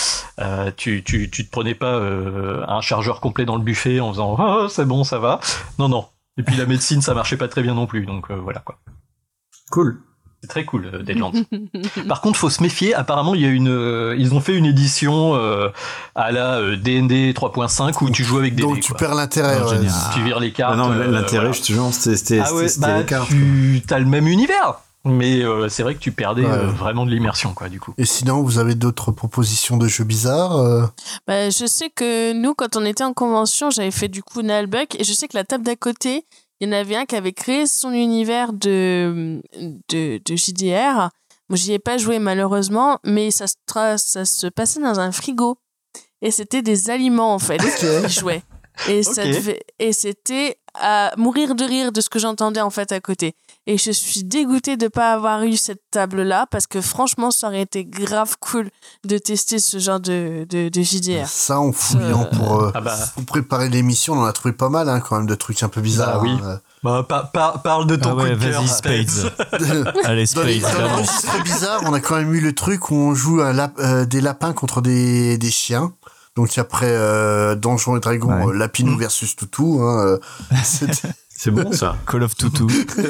Tu te prenais pas un chargeur complet dans le buffet en faisant c'est bon, ça va. Non. Et puis la médecine, ça marchait pas très bien non plus, donc voilà, quoi. Cool. C'est très cool, Deadlands. Par contre, faut se méfier. Apparemment, il y a ils ont fait une édition à la D&D 3.5 où tu joues avec des donc dés. Tu perds l'intérêt. Tu vires les cartes. Non, l'intérêt, je te jure, c'était les cartes. Tu as le même univers, mais c'est vrai que tu perdais vraiment de l'immersion, quoi, du coup. Et sinon, vous avez d'autres propositions de jeux bizarres Je sais que nous, quand on était en convention, j'avais fait du coup Nalbuck et je sais que la table d'à côté, il y en avait un qui avait créé son univers de JDR. Moi, j'y ai pas joué malheureusement, mais ça se passait dans un frigo. Et c'était des aliments, en fait, qui jouaient. Et c'était à mourir de rire de ce que j'entendais en fait à côté. Et je suis dégoûtée de pas avoir eu cette table-là parce que franchement, ça aurait été grave cool de tester ce genre de JDR. Ça, en fouillant pour préparer l'émission, on en a trouvé pas mal quand même de trucs un peu bizarres. Bah oui. Parle de ton coup de cœur. Vas-y, Spades. Allez, Spades. Dans les registres bizarres, on a quand même eu le truc où on joue des lapins contre des chiens. Donc après Donjons et Dragons, Lapinou versus Toutou. C'est bon ça. Call of Toutou.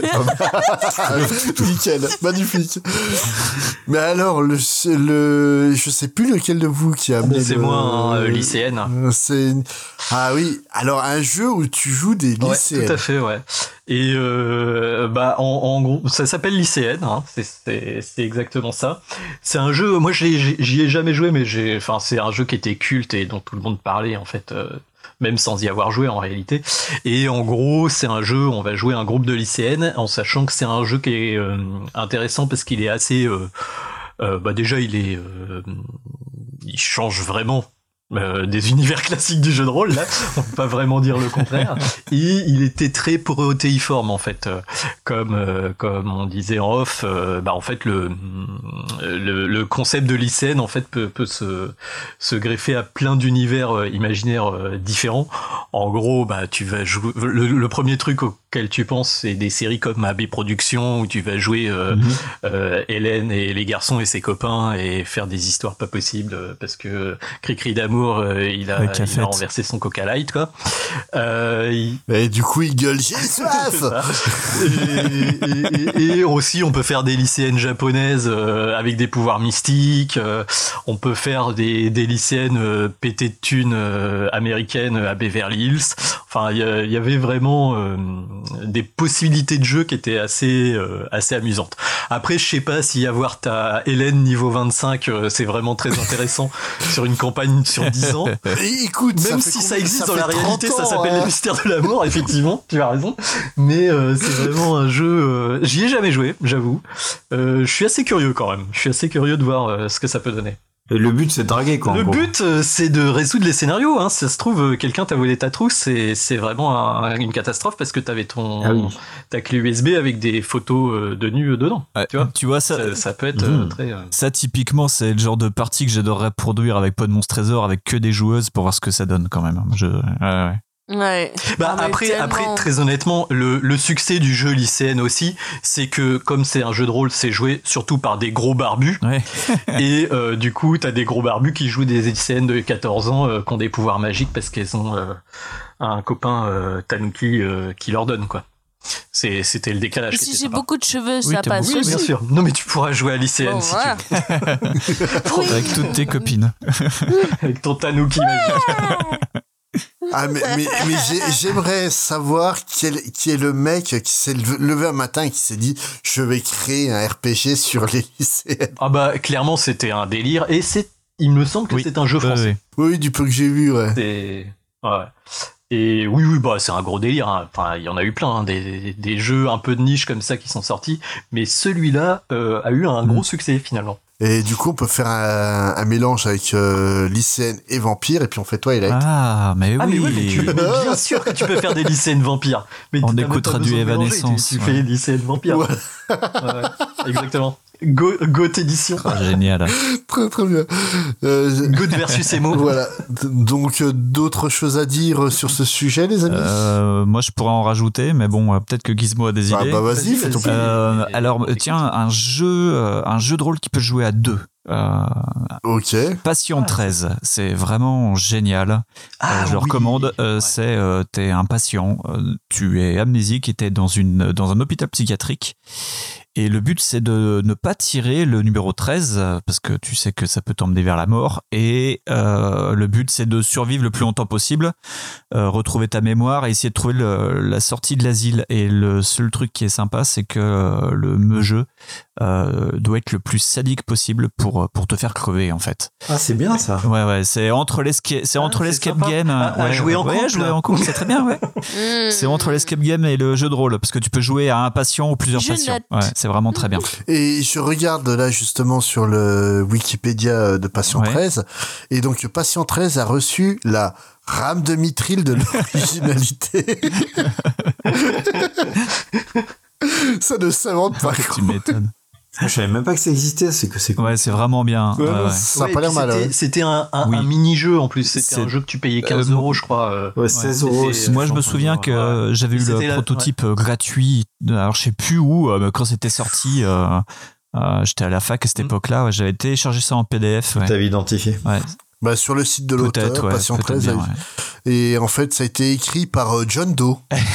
Nickel, magnifique. Mais alors, je sais plus lequel de vous qui a amené. C'est moi, lycéenne. Ah oui, alors un jeu où tu joues des lycéennes. Tout à fait, ouais. Et en gros, ça s'appelle lycéenne, c'est exactement ça. C'est un jeu, moi j'y ai jamais joué, mais c'est un jeu qui était culte et dont tout le monde parlait en fait. Même sans y avoir joué en réalité. Et en gros, c'est un jeu, on va jouer un groupe de lycéennes, en sachant que c'est un jeu qui est intéressant parce qu'il est assez... déjà, il change vraiment des univers classiques du jeu de rôle, là, on peut pas vraiment dire le contraire. Et il était très protéiforme en fait, comme on disait en off. En fait, le concept de lycéenne en fait peut se greffer à plein d'univers imaginaires différents. En gros, tu vas jouer le premier truc auquel tu penses, c'est des séries comme AB Productions où tu vas jouer Hélène et les garçons et ses copains et faire des histoires pas possibles parce que Cri d'amour. Il a renversé son Coca Light, quoi. Et du coup, il gueule, j'ai soif. et aussi, on peut faire des lycéennes japonaises avec des pouvoirs mystiques. On peut faire des lycéennes pétées de thunes américaines à Beverly Hills. Enfin, il y avait vraiment des possibilités de jeu qui étaient assez amusantes. Après, je sais pas si avoir ta Hélène niveau 25, c'est vraiment très intéressant sur une campagne sur 10 ans. Écoute, même si ça existe dans la réalité, ça s'appelle Les Mystères de l'amour, effectivement, tu as raison. Mais c'est vraiment un jeu... j'y ai jamais joué, j'avoue. Je suis assez curieux quand même. Je suis assez curieux de voir ce que ça peut donner. Et le but, c'est de draguer, quoi. Le but, c'est de résoudre les scénarios. Si ça se trouve, quelqu'un t'a volé ta trousse, c'est vraiment une catastrophe parce que t'avais ta clé USB avec des photos de nus dedans. Ouais, tu vois ça peut être très... Ça, typiquement, c'est le genre de partie que j'adorerais produire avec Pod Monstre Trésor, avec que des joueuses pour voir ce que ça donne quand même. Ouais. Après, très honnêtement, le succès du jeu lycéenne aussi, c'est que comme c'est un jeu de rôle, c'est joué surtout par des gros barbus. Ouais. Et du coup, t'as des gros barbus qui jouent des lycéennes de 14 ans qui ont des pouvoirs magiques parce qu'elles ont un copain Tanuki qui leur donne, quoi. C'était le décalage. Si j'ai beaucoup de cheveux, ça passe aussi. Oui, bien sûr. Non, mais tu pourras jouer à lycéenne si tu veux. Avec toutes tes copines. Avec ton Tanuki magique. Ah mais j'aimerais savoir qui est le mec qui s'est levé un matin et qui s'est dit je vais créer un RPG sur les lycéennes. Ah bah clairement c'était un délire et il me semble que c'est un jeu français. Oui, du peu que j'ai vu, ouais. Et oui, c'est un gros délire. Enfin, il y en a eu plein, des jeux un peu de niche comme ça qui sont sortis, mais celui-là a eu un gros succès finalement. Et du coup, on peut faire un mélange avec lycéenne et vampire, et puis on fait toi et Light. Ah, mais oui. Mais bien sûr que tu peux faire des lycéennes vampires. Mais on écoutera du Evanescence. Tu fais des lycéennes vampires. Ouais. Exactement. Goat édition. Génial. Très très bien. Goat versus Emo. Voilà. Donc d'autres choses à dire sur ce sujet, les amis? Moi, je pourrais en rajouter, mais bon, peut-être que Gizmo a des idées. Bah vas-y, fais ton plaisir. Alors, tiens, un jeu de rôle qui peut jouer à deux. Ok. Patient 13, c'est vraiment génial. Je le recommande. T'es un patient, tu es amnésique et t'es dans un hôpital psychiatrique. Et le but, c'est de ne pas tirer le numéro 13, parce que tu sais que ça peut t'emmener vers la mort. Et le but, c'est de survivre le plus longtemps possible, retrouver ta mémoire et essayer de trouver la sortie de l'asile. Et le seul truc qui est sympa, c'est que le jeu doit être le plus sadique possible pour te faire crever, en fait. Ah, c'est bien ça. Ouais, c'est entre l'escape game. Jouer en couple, c'est très bien, ouais. C'est entre l'escape game et le jeu de rôle, parce que tu peux jouer à un patient ou plusieurs patients. Ouais, C'est vraiment très bien. Et je regarde là justement sur le Wikipédia de Patient 13, et donc Patient 13 a reçu la rame de mithril de l'originalité. Ça ne s'invente pas. Tu m'étonnes. Je savais même pas que ça existait, c'est Ouais, c'est vraiment bien. Ça a pas l'air mal. C'était un mini-jeu en plus, c'était un jeu que tu payais 15 €, je crois. 16 €. Moi, je me souviens que j'avais eu le prototype gratuit, alors je sais plus où, quand c'était sorti, j'étais à la fac à cette époque-là, j'avais téléchargé ça en PDF. T'avais identifié. Bah, sur le site de l'auteur, Patient 13. Bien, Et en fait, ça a été écrit par John Doe.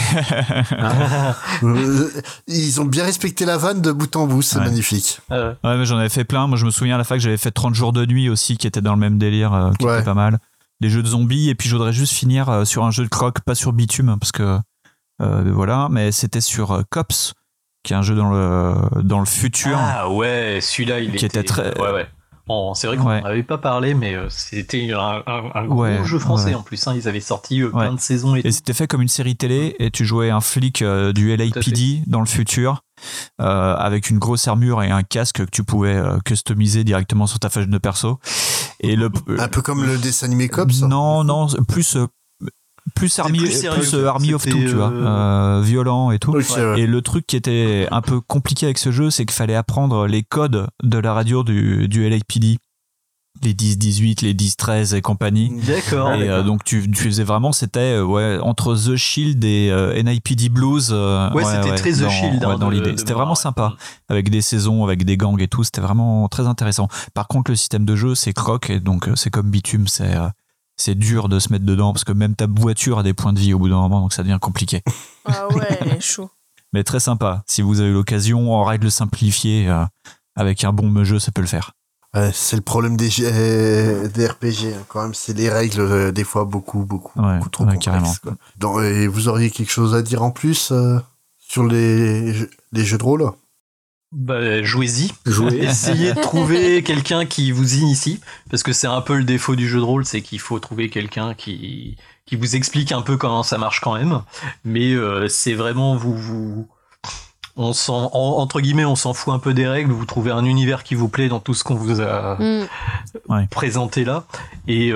Ils ont bien respecté la vanne de bout en bout, c'est magnifique. Ouais, mais j'en avais fait plein. Moi, je me souviens à la fac, j'avais fait 30 jours de nuit aussi, qui était dans le même délire, qui était pas mal. Des jeux de zombies, et puis je voudrais juste finir sur un jeu de croc, pas sur Bitume, parce que voilà, mais c'était sur Cops, qui est un jeu dans le futur. Ah ouais, celui-là, il était très. Ouais. Bon, c'est vrai qu'on n'en avait pas parlé, mais c'était un gros jeu français en plus. Hein. Ils avaient sorti plein de saisons. Et c'était fait comme une série télé, et tu jouais un flic du LAPD dans le futur, avec une grosse armure et un casque que tu pouvais customiser directement sur ta page de perso. Et un peu comme le dessin animé Cops. Non, plus Army of Two, tu vois, violent et tout. Okay, et le truc qui était un peu compliqué avec ce jeu, c'est qu'il fallait apprendre les codes de la radio du LAPD, les 10-18, les 10-13 et compagnie. D'accord. Et donc tu faisais vraiment, c'était entre The Shield et NIPD Blues. C'était très The Shield dans l'idée. C'était vraiment sympa, avec des saisons, avec des gangs et tout. C'était vraiment très intéressant. Par contre, le système de jeu, c'est croc, et donc c'est comme Bitume, c'est dur de se mettre dedans, parce que même ta voiture a des points de vie au bout d'un moment, donc ça devient compliqué. Ah ouais, chaud. Mais très sympa. Si vous avez l'occasion, en règle simplifiée, avec un bon jeu, ça peut le faire. C'est le problème des RPG, hein, quand même. C'est les règles, des fois, beaucoup trop complexes. Et vous auriez quelque chose à dire en plus sur les jeux de rôle ? Bah, jouez-y. Essayez de trouver quelqu'un qui vous initie, parce que c'est un peu le défaut du jeu de rôle, c'est qu'il faut trouver quelqu'un qui vous explique un peu comment ça marche quand même. Mais c'est vraiment on s'en fout un peu des règles. Vous trouvez un univers qui vous plaît dans tout ce qu'on vous a présenté là, et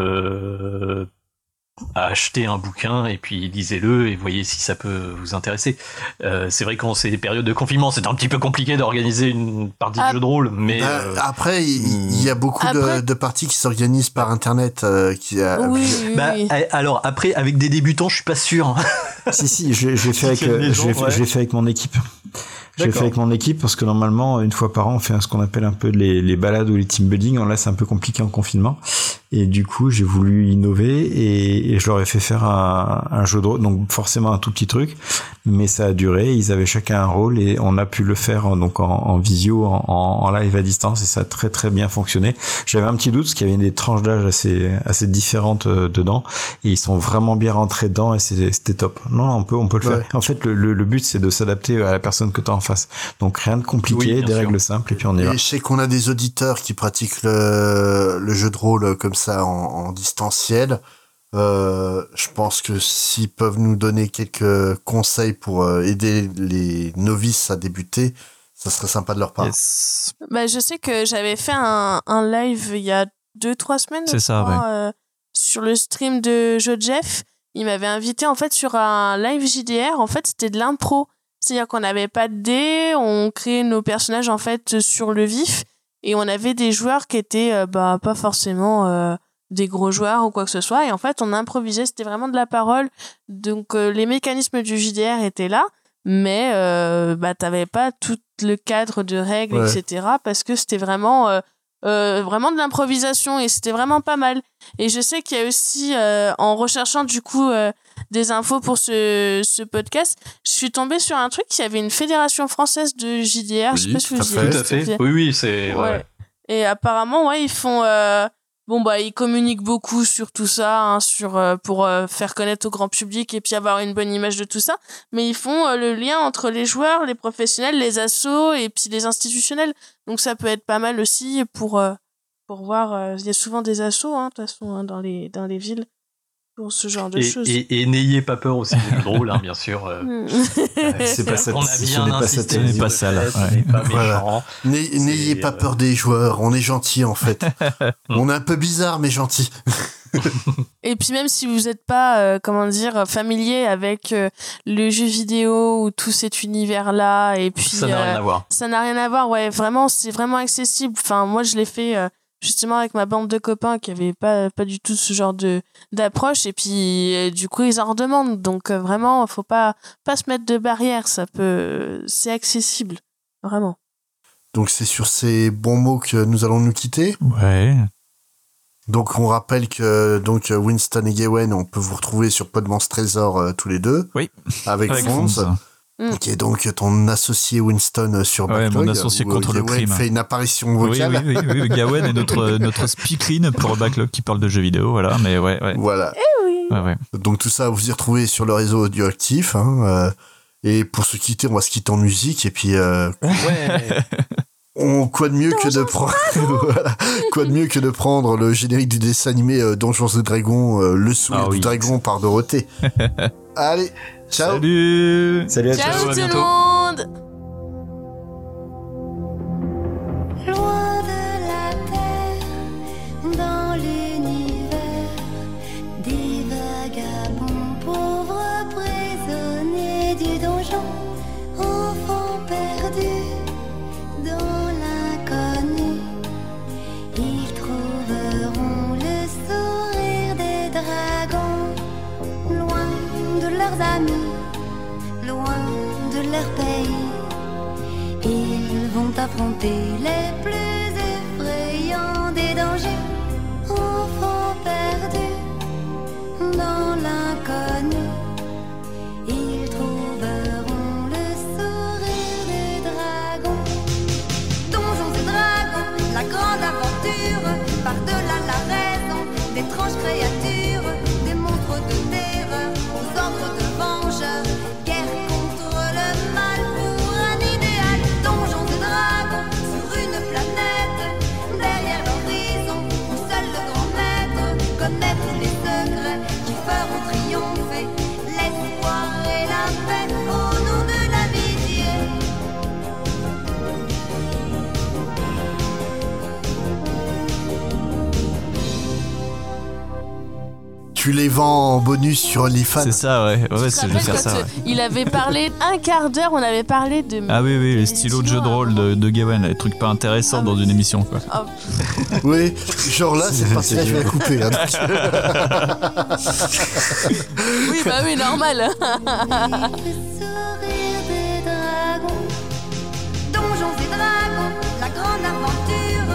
achetez un bouquin et puis lisez-le et voyez si ça peut vous intéresser. C'est vrai qu'en ces périodes de confinement, c'est un petit peu compliqué d'organiser une partie de jeu de rôle, mais après il y a beaucoup de parties qui s'organisent par internet. Alors après, avec des débutants, je suis pas sûr. Si, je l'ai fait avec mon équipe. J'ai fait avec mon équipe parce que normalement, une fois par an, on fait ce qu'on appelle un peu les balades ou les team building. Là, c'est un peu compliqué en confinement. Et du coup, j'ai voulu innover et je leur ai fait faire un jeu de rôle. Donc, forcément, un tout petit truc. Mais ça a duré. Ils avaient chacun un rôle et on a pu le faire donc en visio, en live à distance. Et ça a très, très bien fonctionné. J'avais un petit doute parce qu'il y avait des tranches d'âge assez différentes dedans. Et ils sont vraiment bien rentrés dedans et c'était top. Non, on peut le faire. En fait, le but, c'est de s'adapter à la personne que tu as en face. Donc rien de compliqué, des règles simples et puis on y va. Et je sais qu'on a des auditeurs qui pratiquent le jeu de rôle comme ça en distanciel. Je pense que s'ils peuvent nous donner quelques conseils pour aider les novices à débuter, ça serait sympa de leur part. Yes. Bah, je sais que j'avais fait un live il y a 2-3 semaines. C'est ça, sur le stream de Jeff. Il m'avait invité en fait sur un live JDR. En fait, c'était de l'impro. C'est-à-dire qu'on n'avait pas de dés, on créait nos personnages en fait sur le vif, et on avait des joueurs qui étaient pas forcément des gros joueurs ou quoi que ce soit, et en fait on improvisait, c'était vraiment de la parole. Donc les mécanismes du JDR étaient là, mais t'avais pas tout le cadre de règles, etc. parce que c'était vraiment de l'improvisation, et c'était vraiment pas mal. Et je sais qu'il y a aussi en recherchant du coup des infos pour ce podcast, je suis tombée sur un truc, il y avait une fédération française de JDR, je sais pas si vous tout à fait. Oui, c'est et apparemment ils font ils communiquent beaucoup sur tout ça, pour faire connaître au grand public et puis avoir une bonne image de tout ça, mais ils font le lien entre les joueurs, les professionnels, les assos et puis les institutionnels, donc ça peut être pas mal aussi pour voir. Il y a souvent des assos de toute façon dans les villes pour ce genre de choses. Et n'ayez pas peur aussi des jeux de rôle, hein, bien sûr. C'est pas ça. On a bien insisté. Ce n'est pas ça là. Voilà. N'ayez pas peur des joueurs. On est gentil en fait. On est un peu bizarre mais gentil. Et puis même si vous n'êtes pas, familier avec le jeu vidéo ou tout cet univers-là, et puis ça n'a rien à voir. Ça n'a rien à voir, ouais. Vraiment, c'est vraiment accessible. Enfin, moi, je l'ai fait justement avec ma bande de copains qui avaient pas du tout ce genre d'approche, et puis du coup, ils en redemandent. Donc vraiment, faut pas se mettre de barrière. C'est accessible, vraiment. Donc c'est sur ces bons mots que nous allons nous quitter. Ouais. Donc on rappelle que Winston et Gawain, on peut vous retrouver sur Podmans Trésor tous les deux. Oui. Avec Fonz. Qui est donc ton associé Winston sur Backlog. Ouais, mon associé contre le crime. Fait une apparition vocale. Oui. Gawain est notre speakerine pour Backlog qui parle de jeux vidéo, voilà. Mais ouais. Voilà. Eh oui. Ouais. Donc tout ça, vous y retrouvez sur le réseau Audioactif. Et pour se quitter, on va se quitter en musique et puis. Quoi de mieux que de prendre le générique du dessin animé Donjons et Dragons, le sourire du dragon par Dorothée. Allez, ciao. Salut à ciao, tout à le monde. Loin de la terre, dans l'univers, des vagabonds pauvres prisonniers du donjon, enfants perdus dans l'inconnu, ils trouveront le sourire des dragons, loin de leurs amis, loin de leur pays. Ils vont affronter les plus effrayants des dangers, enfants perdus dans l'inconnu. Ils trouveront le sourire des dragons. Donjons et dragons, la grande aventure, par-delà la raison, d'étranges créatures, des monstres de terreur, aux ordres de vengeurs, guerre contre le mal pour un idéal. Donjons et dragons, sur une planète, derrière l'horizon, où seul le grand maître connaît tous les secrets qui feront triompher l'espoir et la paix au nom de l'amitié. Tu les vends en bonus sur OnlyFans. C'est ça, ouais, je vais faire ça. Ouais. Il avait parlé un quart d'heure, on avait parlé de. Ah oui, les stylos de jeu de rôle de Gawain, les trucs pas intéressants dans une émission, quoi. Oui, genre là, c'est parti, là, je vais la couper. Hein, oui, normal. Sourire des dragons, donjons et dragons, la grande aventure.